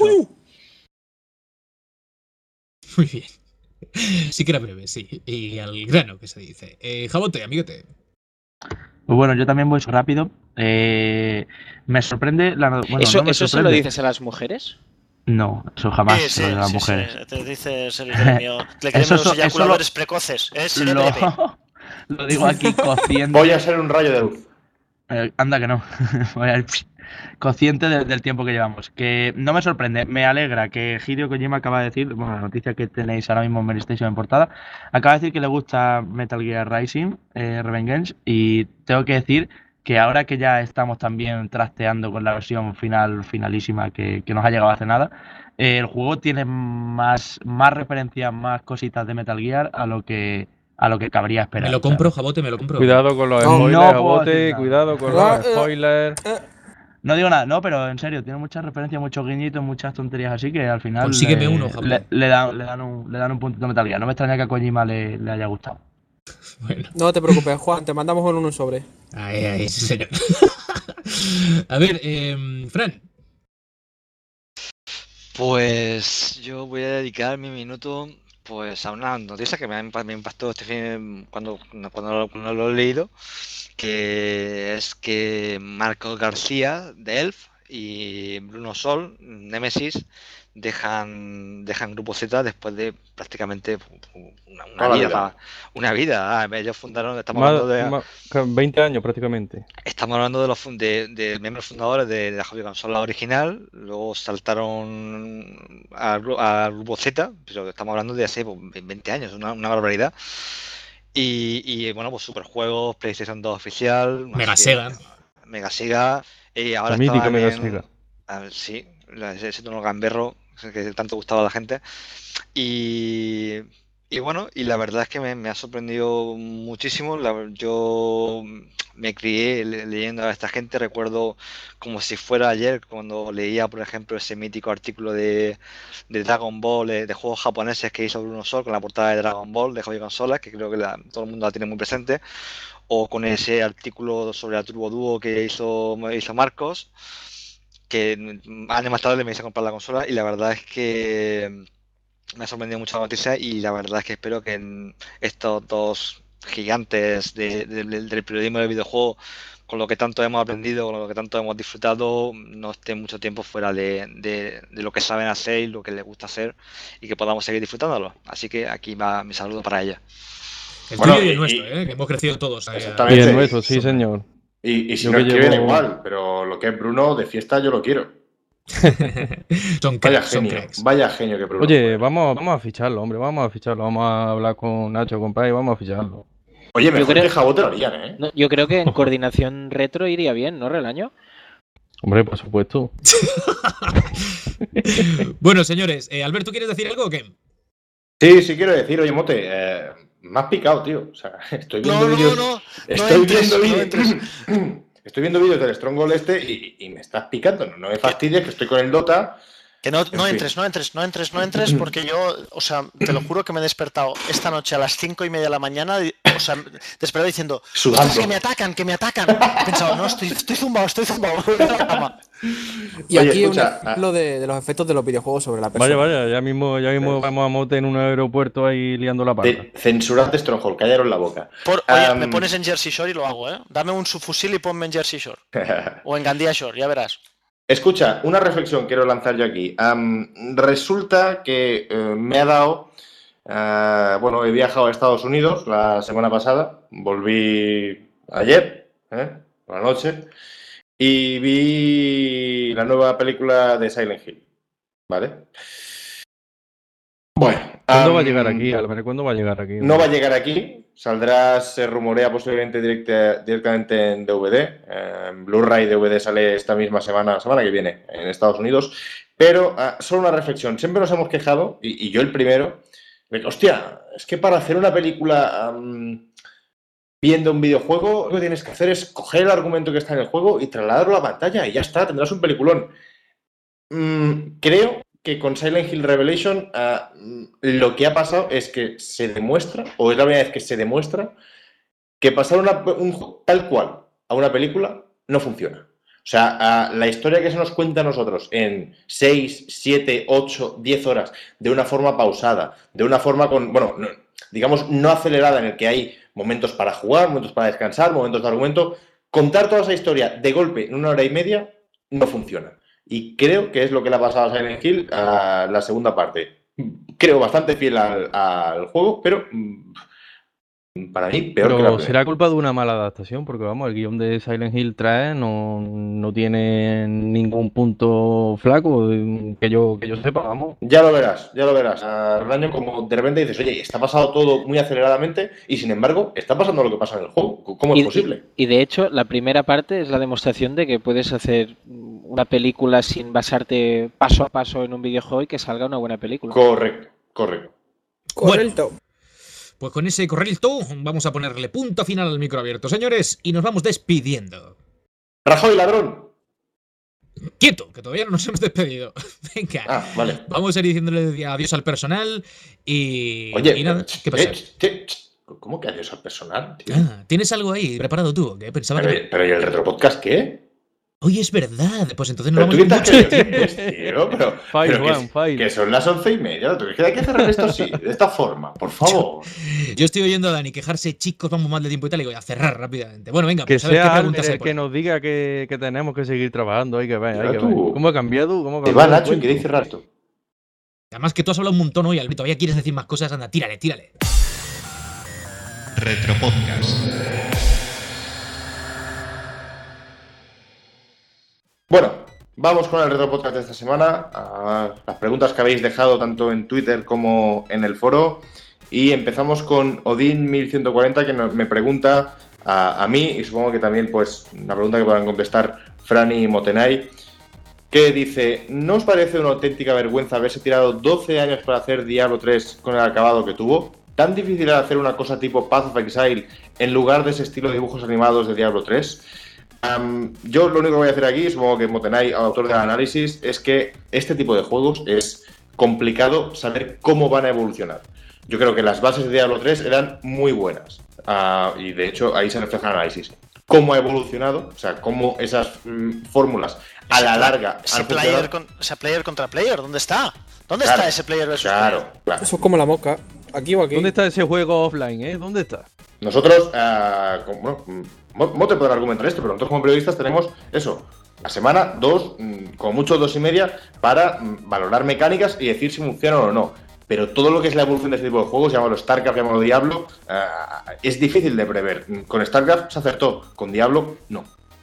Muy bien. Sí que era breve, sí. Y al grano, que se dice. Eh, Jabote, amiguete. Pues bueno, yo también voy rápido. Eh, me sorprende la no- bueno, ¿Eso, no me ¿eso se lo sorprende. dices a las mujeres? No, eso jamás Sí, se lo sí, digo a las sí, mujeres. sí, te dices el gremio, el gremio Eso de los so- eso eyaculadores lo- precoces. ¿Eh? Seré Lo, breve. lo digo aquí consciente. Voy a ser un rayo de luz. Eh, anda que no. Voy a ir consciente de- del tiempo que llevamos. Que no me sorprende, me alegra que Hideo Kojima acaba de decir, bueno, la noticia que tenéis ahora mismo en PlayStation en portada, acaba de decir que le gusta Metal Gear Rising, eh, Revengeance, y tengo que decir que ahora que ya estamos también trasteando con la versión final, finalísima que, que nos ha llegado hace nada, eh, el juego tiene más, más referencias, más cositas de Metal Gear a lo que a lo que cabría esperar. Me lo o sea, compro, Jabote, me lo compro. Cuidado con los No, spoilers, no puedo Jabote, decir nada. cuidado con Ah, los eh, spoilers. No digo nada, no, pero en serio, tiene muchas referencias, muchos guiñitos, muchas tonterías así que al final Consígueme le, uno, Japón. le, le dan, le, dan un, le dan un puntito de Metal Gear. No me extraña que a Kojima le, le haya gustado. Bueno. No te preocupes, Juan, te mandamos un uno sobre. Ahí, ahí, sí, señor. A ver, eh, Fran. Pues yo voy a dedicar mi minuto pues a una noticia que me, ha impa- me impactó este fin cuando, cuando, lo, cuando lo he leído, que es que Marcos García de Elf y Bruno Sol, Nemesis, dejan dejan Grupo Z después de prácticamente una, una Toda la vida, vida. pa- una vida. Ah, ellos fundaron, estamos Más, hablando de más- ca- veinte años prácticamente. Estamos hablando de los fun- de, de miembros fundadores de, de la hobby consola original, luego saltaron al gru- al Grupo Z, pero estamos hablando de hace pues, veinte años, una, una barbaridad. Y, y, bueno, pues superjuegos, PlayStation dos oficial, Mega así que- Sega. Mega Sega, y ahora La mítica estaban Mega en- Sega. a ver, sí, la- ese, ese tono gamberro que tanto gustaba a la gente. Y, y bueno, y la verdad es que me, me ha sorprendido muchísimo. La- yo me crié le- leyendo a esta gente. Recuerdo como si fuera ayer cuando leía, por ejemplo, ese mítico artículo de, de Dragon Ball, de, de juegos japoneses que hizo Bruno Sol con la portada de Dragon Ball de Hobby Consolas, que creo que la- todo el mundo la tiene muy presente. O con ese artículo sobre la Turbo Duo que hizo, hizo Marcos, que mm, años más tarde me hice comprar la consola y la verdad es que me ha sorprendido mucho la noticia y la verdad es que espero que en estos dos gigantes de- de- del del periodismo del videojuego, con lo que tanto hemos aprendido, con lo que tanto hemos disfrutado, no estén mucho tiempo fuera de, de- de lo que saben hacer y lo que les gusta hacer y que podamos seguir disfrutándolo. Así que aquí va mi saludo para ella. El Bueno, tuyo y y- el nuestro, y- ¿eh? Que hemos crecido todos. ahí, Exactamente. Y el nuestro, sí, señor. Y, y si Yo no que escriben llevo- igual, pero lo que es Bruno de fiesta yo lo quiero. Son Vaya cracks, son genio, cracks. vaya genio que Bruno. Oye, vamos, vamos a ficharlo, hombre, vamos a ficharlo. Vamos a hablar con Nacho, compadre, y vamos a ficharlo. Oye, mejor creo- que Jabot te lo harían, ¿eh? No, yo creo que en coordinación retro iría bien, ¿no, Relaño? Hombre, por supuesto. Bueno, señores, eh, Alberto, ¿quieres decir algo o qué? Sí, sí quiero decir, oye, Mote, eh, me has picado, tío. O sea, estoy viendo No, no, vídeos. no, no Estoy entres, viendo no vídeos. entres. Estoy viendo vídeos del Stronghold este y, y me estás picando. No, no me fastidies, que estoy con el Dota. Que no, En no fin. entres, no entres, no entres, no entres, porque yo, o sea, te lo juro que me he despertado esta noche a las cinco y media de la mañana, y- o sea, despertado diciendo, Sudando. "Ostras, que me atacan, que me atacan". He pensado, no, estoy, estoy zumbado, estoy zumbado. En la cama. Y Oye, aquí escucha, un ejemplo de, de los efectos de los videojuegos sobre la Vaya, persona. vaya, ya mismo, ya mismo vamos a Mote en un aeropuerto ahí liando la parda. De, censurad de Stronghold, callaros la boca. Por- oye, Am, me pones en Jersey Shore y lo hago, ¿eh? Dame un subfusil y ponme en Jersey Shore. O en Gandía Shore, ya verás. Escucha, una reflexión quiero lanzar yo aquí. Am, resulta que eh, me ha dado. eh, bueno, he viajado a Estados Unidos la semana pasada. Volví ayer, ¿eh? por la noche. Y vi la nueva película de Silent Hill. ¿Vale? Bueno. ¿Cuándo va a am, llegar aquí, Álvaro? ¿Cuándo va a llegar aquí? No va a llegar aquí, saldrá, se rumorea posiblemente directa- directamente en D V D. Eh, en Blu-ray D V D sale esta misma semana, semana que viene, en Estados Unidos. Pero ah, solo una reflexión. Siempre nos hemos quejado, y, y yo el primero, de que, hostia, es que para hacer una película am, viendo un videojuego, lo que tienes que hacer es coger el argumento que está en el juego y trasladarlo a la pantalla y ya está, tendrás un peliculón. Mm, creo que con Silent Hill Revelation ah, mm, lo que ha pasado es que se demuestra, o es la primera vez que se demuestra, que pasar una- un juego tal cual a una película no funciona. O sea, ah, la historia que se nos cuenta a nosotros en seis, siete, ocho, diez horas, de una forma pausada, de una forma con, bueno, no- digamos, no acelerada, en el que hay momentos para jugar, momentos para descansar, momentos de argumento, contar toda esa historia de golpe en una hora y media no funciona. Y creo que es lo que le ha pasado a Silent Hill a la segunda parte. Creo bastante fiel al, al juego, pero mm, para mí peor que la Pero primera. será culpa de una mala adaptación, porque vamos, el guión de Silent Hill tres no, no tiene ningún punto flaco eh, que yo, que yo sepa, vamos. Ya lo verás, ya lo verás. Al año como de repente dices, oye, está pasado todo muy aceleradamente y sin embargo está pasando lo que pasa en el juego. ¿Cómo es Y, posible? y- y de hecho, la primera parte es la demostración de que puedes hacer una película sin basarte paso a paso en un videojuego y que salga una buena película. Correcto, correcto. Correcto. Pues con ese correcto vamos a ponerle punto final al micro abierto, señores, y nos vamos despidiendo. Rajoy, ladrón. Quieto, que todavía no nos hemos despedido. Venga. Ah, vale. Vamos a ir diciéndole adiós al personal y. Oye, y nada. ¿Qué pasa? eh, ch- ch- ¿Cómo que adiós al personal, tío? Ah, ¿tienes algo ahí preparado tú? ¿O qué? Pensaba Pero, que... pero ¿y el retropodcast qué? Oye, es verdad. Pues entonces no Pero tú vamos a qué te crees, tío, pero, File, pero que, Juan, file. que son las once y media. ¿Tú crees que hay que cerrar esto así, de esta forma? Por favor. Yo estoy oyendo a Dani quejarse, chicos, vamos mal de tiempo y tal, y voy a cerrar rápidamente. Bueno, venga, Que pues a ver qué sea Alder preguntas hay el por que ahí. nos diga que, que tenemos que seguir trabajando. Hay que ver, hay Mira que tú. ver. ¿Cómo ha cambiado? ¿Cómo ha Te cambiado va el Nacho y cuento? queréis cerrar esto. Además que tú has hablado un montón hoy, Alberto. Todavía quieres decir más cosas. Anda, tírale, tírale. Retropodcast. Bueno, vamos con el retropodcast de esta semana. A las preguntas que habéis dejado tanto en Twitter como en el foro. Y empezamos con Odin mil ciento cuarenta, que me pregunta a, a mí, y supongo que también pues una pregunta que podrán contestar Franny y Motenai, que dice: ¿no os parece una auténtica vergüenza haberse tirado doce años para hacer Diablo tres con el acabado que tuvo? ¿Tan difícil era hacer una cosa tipo Path of Exile en lugar de ese estilo de dibujos animados de Diablo tres? Um, yo lo único que voy a hacer aquí, supongo que Motenai, autor del análisis, es que este tipo de juegos es complicado saber cómo van a evolucionar. Yo creo que las bases de Diablo tres eran muy buenas, uh, y de hecho ahí se refleja el análisis. ¿Cómo ha evolucionado? O sea, cómo esas mm, fórmulas a la larga ese han player, funcionado. con, ese player contra player, ¿dónde está? ¿Dónde Claro, está ese player versus Claro, player? claro. Eso es como la mosca. Aquí o aquí. ¿Dónde está ese juego offline, eh? ¿Dónde está? Nosotros, uh, como, bueno, Mo- Mote podrá argumentar esto, pero nosotros como periodistas tenemos eso, la semana, dos, mm, como mucho dos y media, para mm, valorar mecánicas y decir si funcionan o no. Pero todo lo que es la evolución de este tipo de juegos, llámalo StarCraft, llámalo Diablo, uh, es difícil de prever. Con StarCraft se acertó, con Diablo no.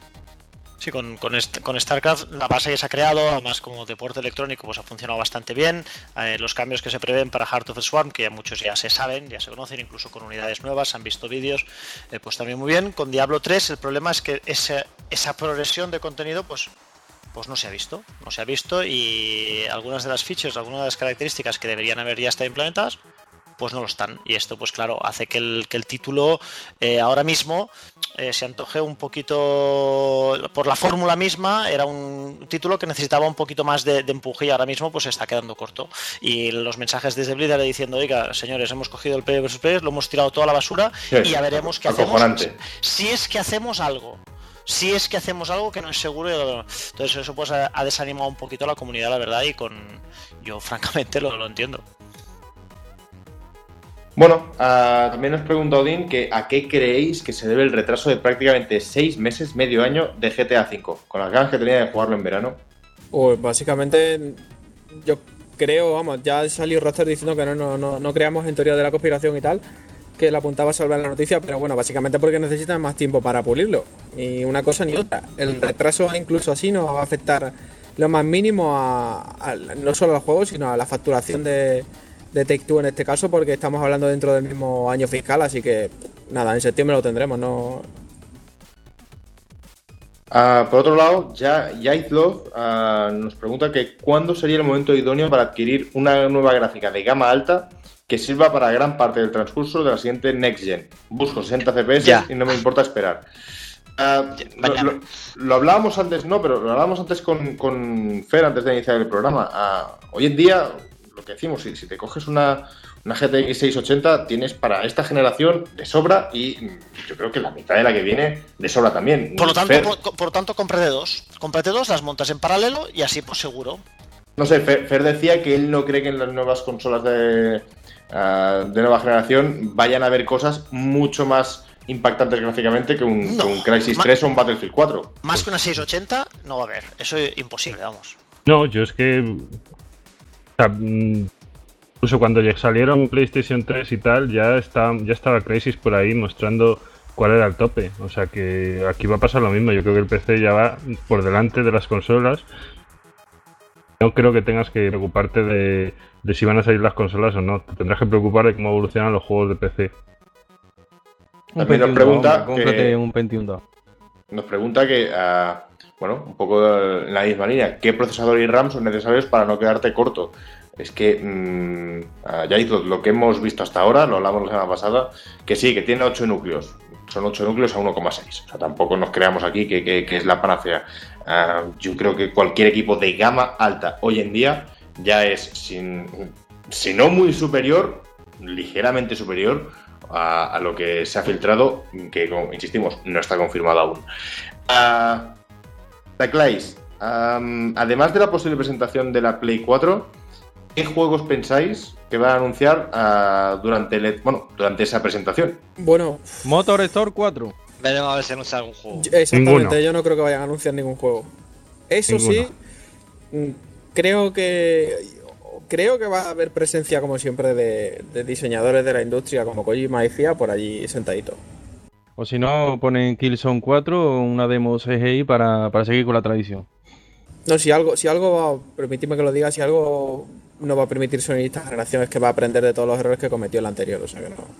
Sí, con, con, este, con StarCraft la base ya se ha creado, además como deporte electrónico pues ha funcionado bastante bien. Eh, los cambios que se prevén para Heart of the Swarm, que ya muchos ya se saben, ya se conocen, incluso con unidades nuevas, se han visto vídeos, eh, pues también muy bien. Con Diablo tres el problema es que ese, esa progresión de contenido pues, pues no se ha visto, no se ha visto y algunas de las features, algunas de las características que deberían haber ya estado implementadas, pues no lo están. Y esto, pues claro, hace que el, que el título eh, ahora mismo eh, se antoje un poquito, por la fórmula misma, era un título que necesitaba un poquito más de, de empuje y ahora mismo pues se está quedando corto. Y los mensajes desde Blizzard diciendo: oiga, señores, hemos cogido el player versus player, lo hemos tirado toda la basura Sí, y ya veremos qué hacemos. acojonante. Si es que hacemos algo. Si es que hacemos algo que no es seguro. Entonces eso pues ha, ha desanimado un poquito a la comunidad, la verdad, y con yo francamente lo, lo entiendo. Bueno, uh, también nos pregunta Odín que a qué creéis que se debe el retraso de prácticamente seis meses, medio año de G T A cinco, con las ganas que tenía de jugarlo en verano. Pues básicamente, yo creo, vamos, ya salió Rockstar diciendo que no, no, no, no creamos en teoría de la conspiración y tal, que la apuntaba a salvar la noticia, pero bueno, básicamente porque necesitan más tiempo para pulirlo. Y una cosa ni otra. El retraso incluso así nos va a afectar lo más mínimo a, a no solo al juego, sino a la facturación de, de Take-Two en este caso, porque estamos hablando dentro del mismo año fiscal, así que nada, en septiembre lo tendremos, no. Uh, por otro lado, ya Yaizlov uh, nos pregunta que cuándo sería el momento idóneo para adquirir una nueva gráfica de gama alta que sirva para gran parte del transcurso de la siguiente Next Gen. Busco sesenta F P S Ya. y no me importa esperar. Uh, lo, lo, lo hablábamos antes, no, pero lo hablábamos antes con, con Fer antes de iniciar el programa. Uh, hoy en día, lo que decimos, si, si te coges una, una G T X seiscientos ochenta, tienes para esta generación de sobra y yo creo que la mitad de la que viene de sobra también. Por lo tanto, Fer, por, por tanto, cómprate dos. Cómprate dos, las montas en paralelo y así pues seguro. no sé, Fer, Fer decía que él no cree que en las nuevas consolas de, uh, de nueva generación vayan a haber cosas mucho más impactantes gráficamente que un, No, que un Crysis ma- tres o un Battlefield cuatro. Más que una seiscientos ochenta no va a haber. Eso es imposible, vamos. No, yo es que. O sea, mm, incluso cuando ya salieron PlayStation tres y tal, ya, está, ya estaba Crysis por ahí mostrando cuál era el tope. O sea que aquí va a pasar lo mismo. Yo creo que el P C ya va por delante de las consolas. No creo que tengas que preocuparte de, de si van a salir las consolas o no. Te tendrás que preocupar de cómo evolucionan los juegos de P C. También nos pregunta hombre, cómprate que- un Pentium dos. Nos pregunta que, uh, bueno, un poco en la misma línea, ¿qué procesador y RAM son necesarios para no quedarte corto? Es que, mmm, uh, ya hizo lo que hemos visto hasta ahora, lo hablamos la semana pasada, que sí, que tiene ocho núcleos. Son ocho núcleos a uno coma seis. O sea, tampoco nos creamos aquí que, que, que es la panacea. Uh, yo creo que cualquier equipo de gama alta hoy en día ya es, sin, si no muy superior, ligeramente superior a, a lo que se ha filtrado, que, como insistimos, no está confirmado aún. Uh, Taclais, um, además de la posible presentación de la Play cuatro, ¿qué juegos pensáis que van a anunciar uh, durante, el, bueno, durante esa presentación? Bueno, Motor Store cuatro. Veremos a ver si anuncia algún juego. Exactamente, Ninguno. yo no creo que vayan a anunciar ningún juego. Eso Ninguno. sí, mm, creo que creo que va a haber presencia, como siempre, de, de diseñadores de la industria como Kojima y F I A por allí sentaditos. O si no, ponen Killzone cuatro o una demo C G I para, para seguir con la tradición. No, si algo, si algo va, permitidme que lo diga, si algo no va a permitir Sony esta generación es que va a aprender de todos los errores que cometió el anterior, o sea que no.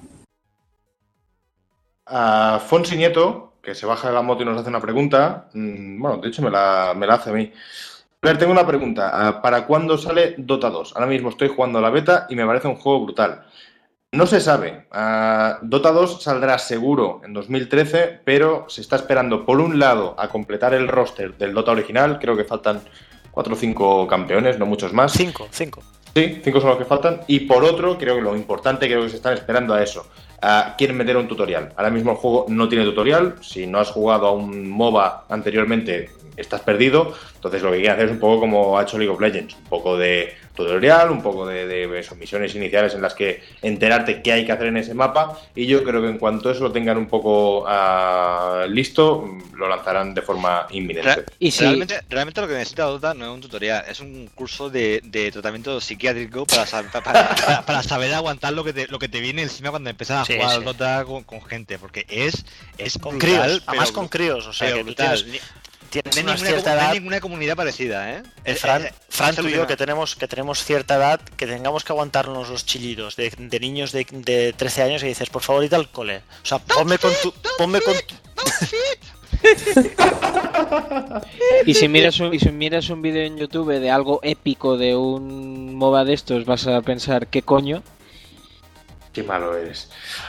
A Fonsi Nieto, que se baja de la moto y nos hace una pregunta, mmm, bueno, de hecho me la, me la hace a mí. A ver, tengo una pregunta. ¿Para cuándo sale Dota dos? Ahora mismo estoy jugando la beta y me parece un juego brutal. No se sabe. Uh, Dota dos saldrá seguro en dos mil trece, pero se está esperando, por un lado, a completar el roster del Dota original. Creo que faltan cuatro o cinco campeones, no muchos más. Cinco, cinco. Sí, cinco son los que faltan. Y por otro, creo que lo importante, creo que se están esperando a eso. Uh, quieren meter un tutorial. Ahora mismo el juego no tiene tutorial. Si no has jugado a un MOBA anteriormente, estás perdido. Entonces lo que quieren hacer es un poco como ha hecho League of Legends. Un poco de tutorial, un poco de, de eso, misiones iniciales en las que enterarte qué hay que hacer en ese mapa. Y yo creo que en cuanto eso lo tengan un poco uh, listo, lo lanzarán de forma inminente. Re- ¿Y si... realmente, realmente lo que necesita Dota no es un tutorial, es un curso de, de tratamiento psiquiátrico para, para, para, para, para saber aguantar lo que te, lo que te viene encima cuando empiezas a Sí, jugar sí. al Dota con, con gente, porque es, es Con brutal, críos, pero- además con críos, o sea pero que tú brutal. tienes, No tienes hay, una ninguna, cierta no hay edad. ninguna comunidad parecida, ¿eh? Eh, Es- Fran, es- Fran, es tú y yo alucinante. que tenemos, que tenemos cierta edad, que tengamos que aguantarnos los chillidos de, de niños de, de trece años y dices, por favor, id al cole. O sea, ponme con tu... Ponme con tu... Y si miras un, y si miras un vídeo en YouTube de algo épico de un MOBA de estos, vas a pensar, ¿qué coño? Qué malo eres.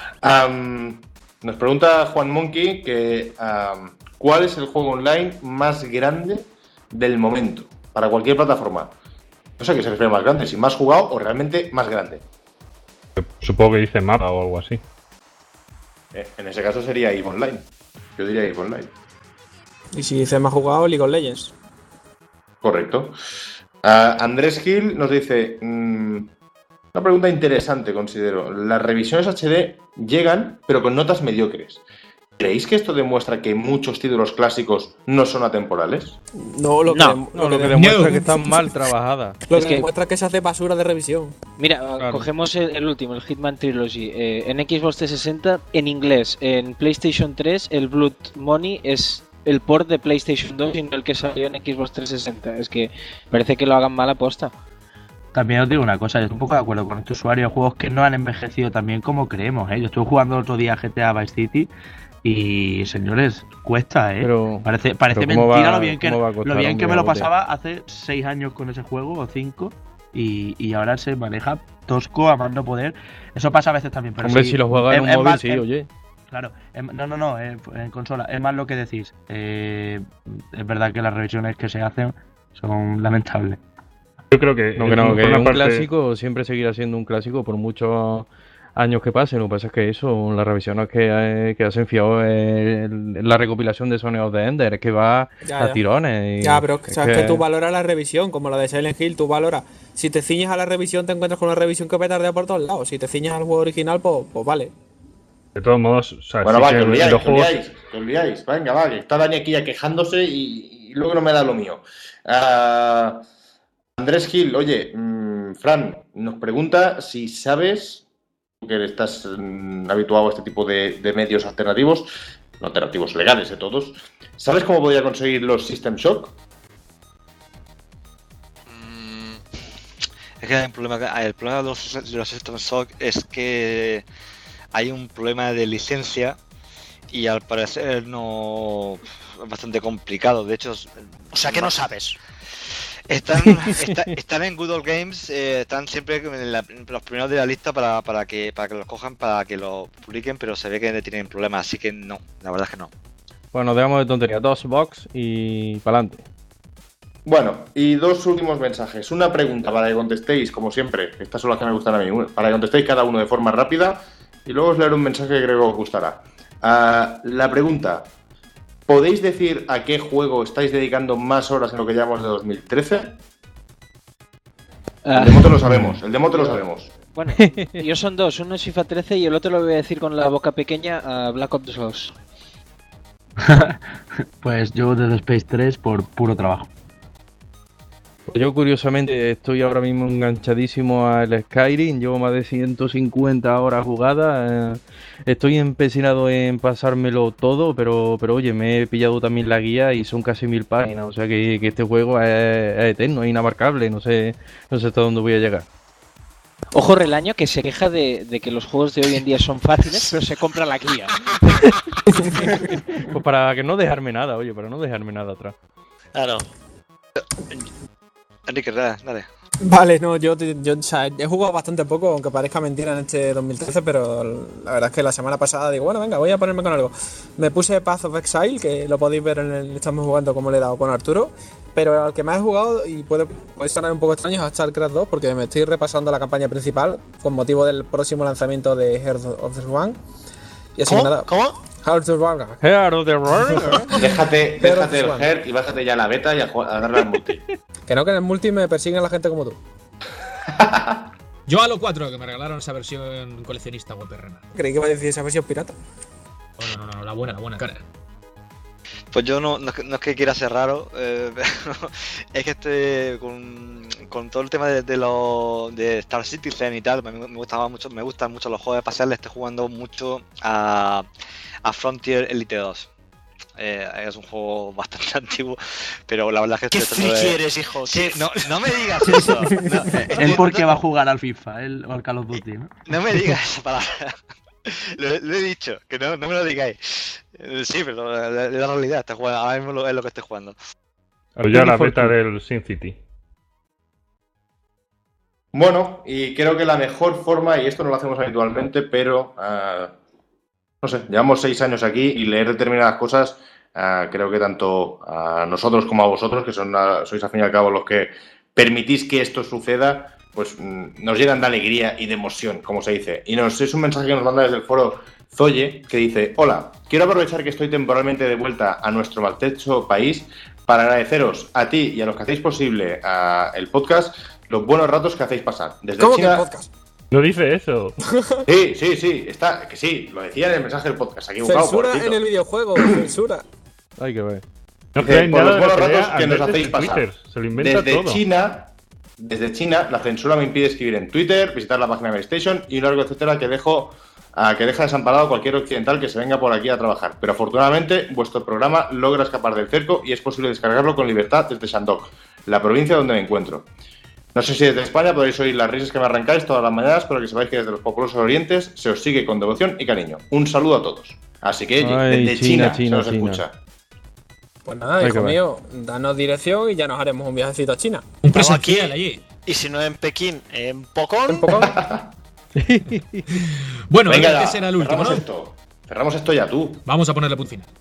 Um, nos pregunta Juan Monkey que um, ¿cuál es el juego online más grande del momento? Para cualquier plataforma. No sé a qué se refiere más grande, si más jugado o realmente más grande. Supongo que dice mapa o algo así. Eh, en ese caso sería EVE Online. Yo diría EVE Online. Y si dice más jugado, League of Legends. Correcto. Uh, Andrés Gil nos dice... mmm, una pregunta interesante, considero. Las revisiones H D llegan, pero con notas mediocres. ¿Creéis que esto demuestra que muchos títulos clásicos no son atemporales? No, lo que, No, dem- No, lo que dem- demuestra No. es que están mal trabajadas. lo Es que que- demuestra es que se hace basura de revisión. Mira, Claro. cogemos el, el último, el Hitman Trilogy. Eh, en Xbox trescientos sesenta, en inglés. En PlayStation tres, el Blood Money es el port de PlayStation dos y no el que salió en Xbox trescientos sesenta. Es que parece que lo hagan mal aposta. También os digo una cosa, yo estoy un poco de acuerdo con este usuario de juegos que no han envejecido tan bien como creemos, ¿eh? Yo estuve jugando el otro día G T A Vice City y, señores, cuesta, ¿eh? Pero- parece parece pero ¿cómo mentira va- lo bien que, cómo va a lo costar, bien que hombre, me lo Agote? pasaba hace seis años con ese juego, o cinco, y, y ahora se maneja tosco a más no poder. Eso pasa a veces también, pero Hombre, sí, si lo juegas es- en un es móvil, más- sí, es- oye. Claro, em- no, no, no, eh, en consola. Es más lo que decís. Eh, es verdad que las revisiones que se hacen son lamentables. Yo creo que, No, que eh, no, por que una un parte- clásico siempre seguirá siendo un clásico por muchos años que pasen. Lo que pasa es que eso, las revisiones que, eh, que hacen fiado es la recopilación de Sony of the Ender, es que va Ya, a ya. tirones. y Ya, pero es sabes que... tú valoras la revisión, como la de Silent Hill, tú valoras. Si te ciñes a la revisión, te encuentras con una revisión que petardea por todos lados. Si te ciñes al juego original, pues, pues vale. De todos modos, o sea, Bueno, sí va, que que olvidáis, los que juegos... olvidáis, que olvidáis. Venga, va, que está Dani aquí ya quejándose y, y luego no me da lo mío. Ah, Andrés Gil, oye, mmm, Fran, nos pregunta si sabes, tú que estás mm, habituado a este tipo de, de medios alternativos, no alternativos legales de todos, ¿sabes cómo podría conseguir los System Shock? Mm, Es que el problema, el problema de los, de los System Shock es que hay un problema de licencia y al parecer no es bastante complicado. De hecho, O sea que no sabes. están, está- están en Good Old Games, eh, están siempre en la- en los primeros de la lista para, para que para que los cojan, para que lo publiquen, pero se ve que tienen problemas, así que no, la verdad es que no. Bueno, dejamos de tontería. Dos box y pa'lante. Bueno, y dos últimos mensajes. Una pregunta para que contestéis, como siempre, estas son las que me gustan a mí, para que contestéis cada uno de forma rápida y luego os leeré un mensaje que creo que os gustará. Uh, la pregunta, ¿podéis decir a qué juego estáis dedicando más horas en lo que llevamos de dos mil trece? Ah. El demo te lo sabemos, el demo te lo sabemos. Bueno, yo son dos, uno es FIFA trece y el otro lo voy a decir con la boca pequeña, a Black Ops dos. Pues yo Dead Space tres por puro trabajo. Yo curiosamente estoy ahora mismo enganchadísimo al Skyrim, llevo más de ciento cincuenta horas jugadas, eh, estoy empecinado en pasármelo todo, pero pero oye, me he pillado también la guía y son casi mil páginas, o sea que, que este juego es, es eterno, es inabarcable, no sé, no sé hasta dónde voy a llegar. Ojo Relaño que se queja de, de que los juegos de hoy en día son fáciles, pero se compra la guía. Pues para que no dejarme nada, oye, para no dejarme nada atrás. Claro. Enrique, dale, dale. Vale, no, yo, yo o sea, he jugado bastante poco, aunque parezca mentira en este dos mil trece, pero la verdad es que la semana pasada digo, bueno, venga, voy a ponerme con algo. Me puse Path of Exile, que lo podéis ver en el estamos jugando como le he dado con Arturo, pero al que más he jugado, y puede, puede sonar un poco extraño, es a StarCraft dos, porque me estoy repasando la campaña principal con motivo del próximo lanzamiento de Heart of the Swarm. Y así ¿Cómo? que nada, ¿Cómo? Heart of the Swarm. Heart of the Swarm. Déjate, déjate el Heart y bájate ya la beta y a, jugar, a darle al multi. Que no, que en el multi me persiguen la gente como tú. Yo Halo cuatro, que me regalaron esa versión coleccionista guaperrena. Creí que iba a decir esa versión pirata. Oh, no, no, no, la buena, la buena, cara. Pues yo no, no, es que- no es que quiera ser raro, eh, pero es que este, con, con todo el tema de, de los de Star Citizen y tal, me, me gustaba mucho, me gustan mucho los juegos espaciales, estoy jugando mucho a, a Frontier Elite dos. Eh, es un juego bastante antiguo, pero la verdad es que ¿Qué estoy tratando friki de- eres, hijo? Sí, no, no me digas eso. No, eh, Él no- porque no- va a jugar al FIFA, él o al Call of Duty, ¿no? No me digas esa palabra. Lo, lo he dicho, que no, no me lo digáis. Eh, Sí, pero la, la- la realidad, estoy jugando, ahora mismo lo- es lo que estoy jugando. O ya la Fortune. beta del Sin City. Bueno, y creo que la mejor forma, y esto no lo hacemos habitualmente, pero uh, no sé, llevamos seis años aquí y leer determinadas cosas, uh, creo que tanto a nosotros como a vosotros, que son uh, sois al fin y al cabo los que permitís que esto suceda, pues mm, nos llenan de alegría y de emoción, como se dice. Y nos es un mensaje que nos manda desde el foro Zoye, que dice: hola, quiero aprovechar que estoy temporalmente de vuelta a nuestro maltrecho país para agradeceros a ti y a los que hacéis posible uh, el podcast los buenos ratos que hacéis pasar. Desde ¿Cómo que China... el podcast? No dice eso. Sí, sí, sí, está, que sí, lo decía en el mensaje del podcast, aquí equivocado, Censura pobrecito. en el videojuego, censura. Hay que ver. No Eh, creáis por nada los de lo buenos que ratos lea que nos Andrés hacéis en pasar. Twitter. Se lo inventa Desde todo. China, desde China, la censura me impide escribir en Twitter, visitar la página de PlayStation y un largo etcétera que dejo a que deja desamparado a cualquier occidental que se venga por aquí a trabajar. Pero afortunadamente, vuestro programa logra escapar del cerco y es posible descargarlo con libertad desde Shandong, la provincia donde me encuentro. No sé si desde España podéis oír las risas que me arrancáis todas las mañanas, pero que sepáis que desde los populosos orientes se os sigue con devoción y cariño. Un saludo a todos. Así que Ay, desde China, China, China, se os China. escucha. Pues nada, Hay que hijo ver. mío, danos dirección y ya nos haremos un viajecito a China. Un Estamos presencial aquí. allí. Y si no en Pekín, en Pocón. Un poco. Bueno, Venga, este ya, será el último, cerramos ¿no? esto. Cerramos esto ya, tú. Vamos a ponerle punto final.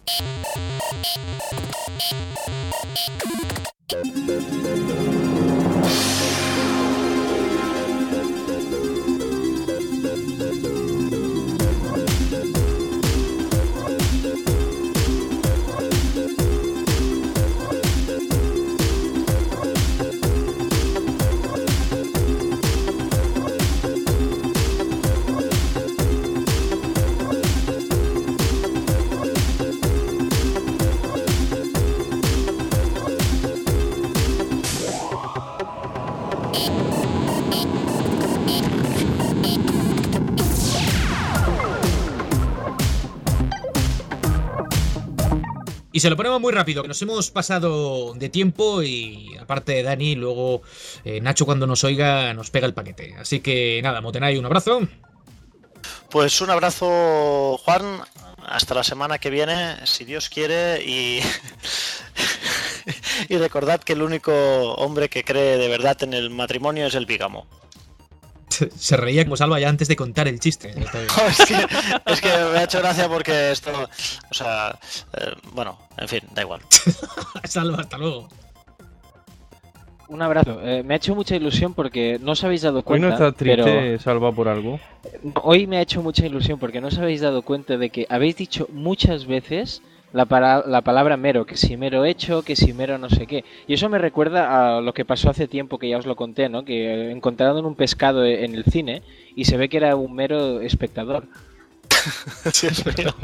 Y se lo ponemos muy rápido, que nos hemos pasado de tiempo y aparte de Dani, luego eh, Nacho cuando nos oiga nos pega el paquete. Así que nada, Motenay, un abrazo. Pues un abrazo, Juan. Hasta la semana que viene, si Dios quiere. Y, y recordad que el único hombre que cree de verdad en el matrimonio es el bígamo. Se reía como Salva ya antes de contar el chiste. Está bien. Es que, es que me ha hecho gracia porque esto. O sea, eh, bueno, en fin, da igual. Salva, hasta luego. Un abrazo. Eh, me ha hecho mucha ilusión porque no os habéis dado Hoy cuenta. no estás triste, pero... Salva, por algo. Hoy me ha hecho mucha ilusión porque no os habéis dado cuenta de que habéis dicho muchas veces la, para... la palabra mero, que si mero hecho, que si mero no sé qué. Y eso me recuerda a lo que pasó hace tiempo, que ya os lo conté, ¿no? Que encontraron un pescado en el cine y se ve que era un mero espectador. Sí, es verdad.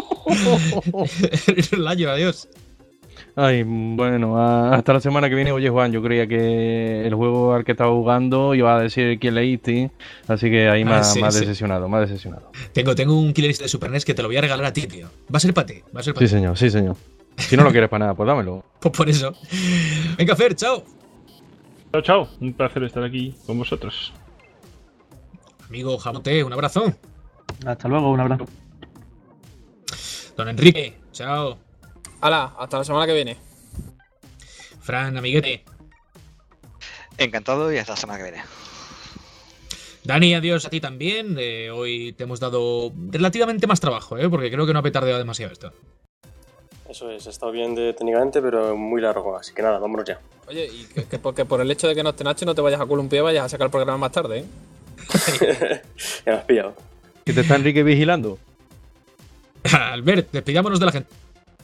El año, adiós. Ay, bueno, a- hasta la semana que viene. Oye, Juan, yo creía que el juego al que estaba jugando iba a decir quién leíste, así que ahí me Ah, ha sí, me ha sí. decepcionado, me ha decepcionado. Tengo, tengo un Killer Instinct de Super N E S que te lo voy a regalar a ti, tío. Va a ser para ti, va a ser para Sí, ti. señor, sí, señor. Si no lo quieres para nada, pues dámelo. Pues por eso. Venga, Fer, chao. Chao, chao. Un placer estar aquí con vosotros. Amigo Jamote, un abrazo. Hasta luego, un abrazo. Don Enrique, chao. Hala, hasta la semana que viene. Fran, amiguete. Encantado y hasta la semana que viene. Dani, adiós a ti también. Eh, hoy te hemos dado relativamente más trabajo, ¿eh? Porque creo que no ha petardeado demasiado esto. Eso es, ha estado bien de, técnicamente, pero muy largo, así que nada, vámonos ya. Oye, y que, que porque por el hecho de que no esté Nacho no te vayas a columpiar y vayas a sacar el programa más tarde, ¿eh? Ya me has pillado. ¿Que te está Enrique vigilando? Albert, despidámonos de la gente.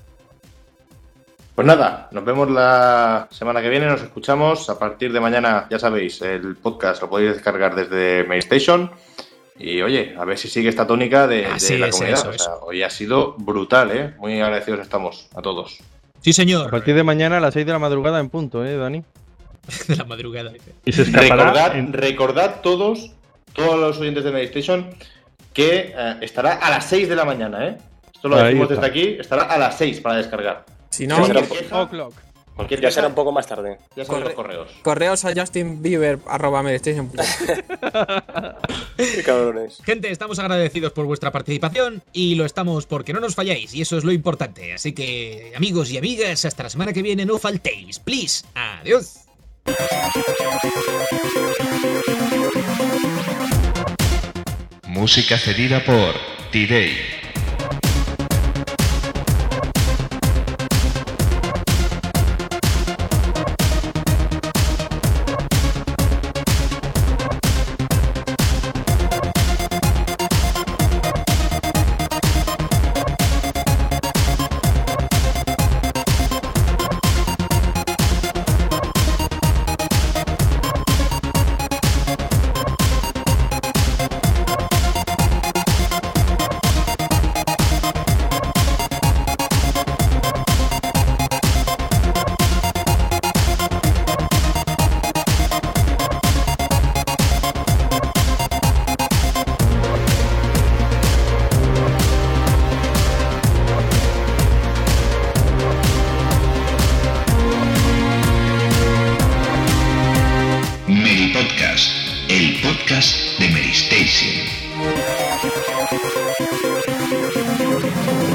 Pues nada, nos vemos la semana que viene, nos escuchamos. A partir de mañana, ya sabéis, el podcast lo podéis descargar desde MailStation. Y oye, a ver si sigue esta tónica de, de Así la es, comunidad. eso, O sea, eso. hoy ha sido brutal, ¿eh? Muy agradecidos estamos a todos. Sí, A señor. partir de mañana a las seis de la madrugada en punto, ¿eh, Dani? De la madrugada. Y se escapará Recordad, en- recordad todos, todos los oyentes de MailStation, que eh, estará a las seis de la mañana, ¿eh? Esto lo Ahí decimos está. desde aquí, estará a las seis para descargar. Si no, Cualquier será queja, o'clock. cualquier Ya queja, será un poco más tarde. ya saben los Corre- correos. Correos a Justin Bieber arroba medistation punto com. Qué cabrones. Gente, estamos agradecidos por vuestra participación y lo estamos porque no nos falláis y eso es lo importante. Así que, amigos y amigas, hasta la semana que viene no faltéis. Please. Adiós. Música cedida por T-Day. Mary Podcast, el podcast de Mary Station.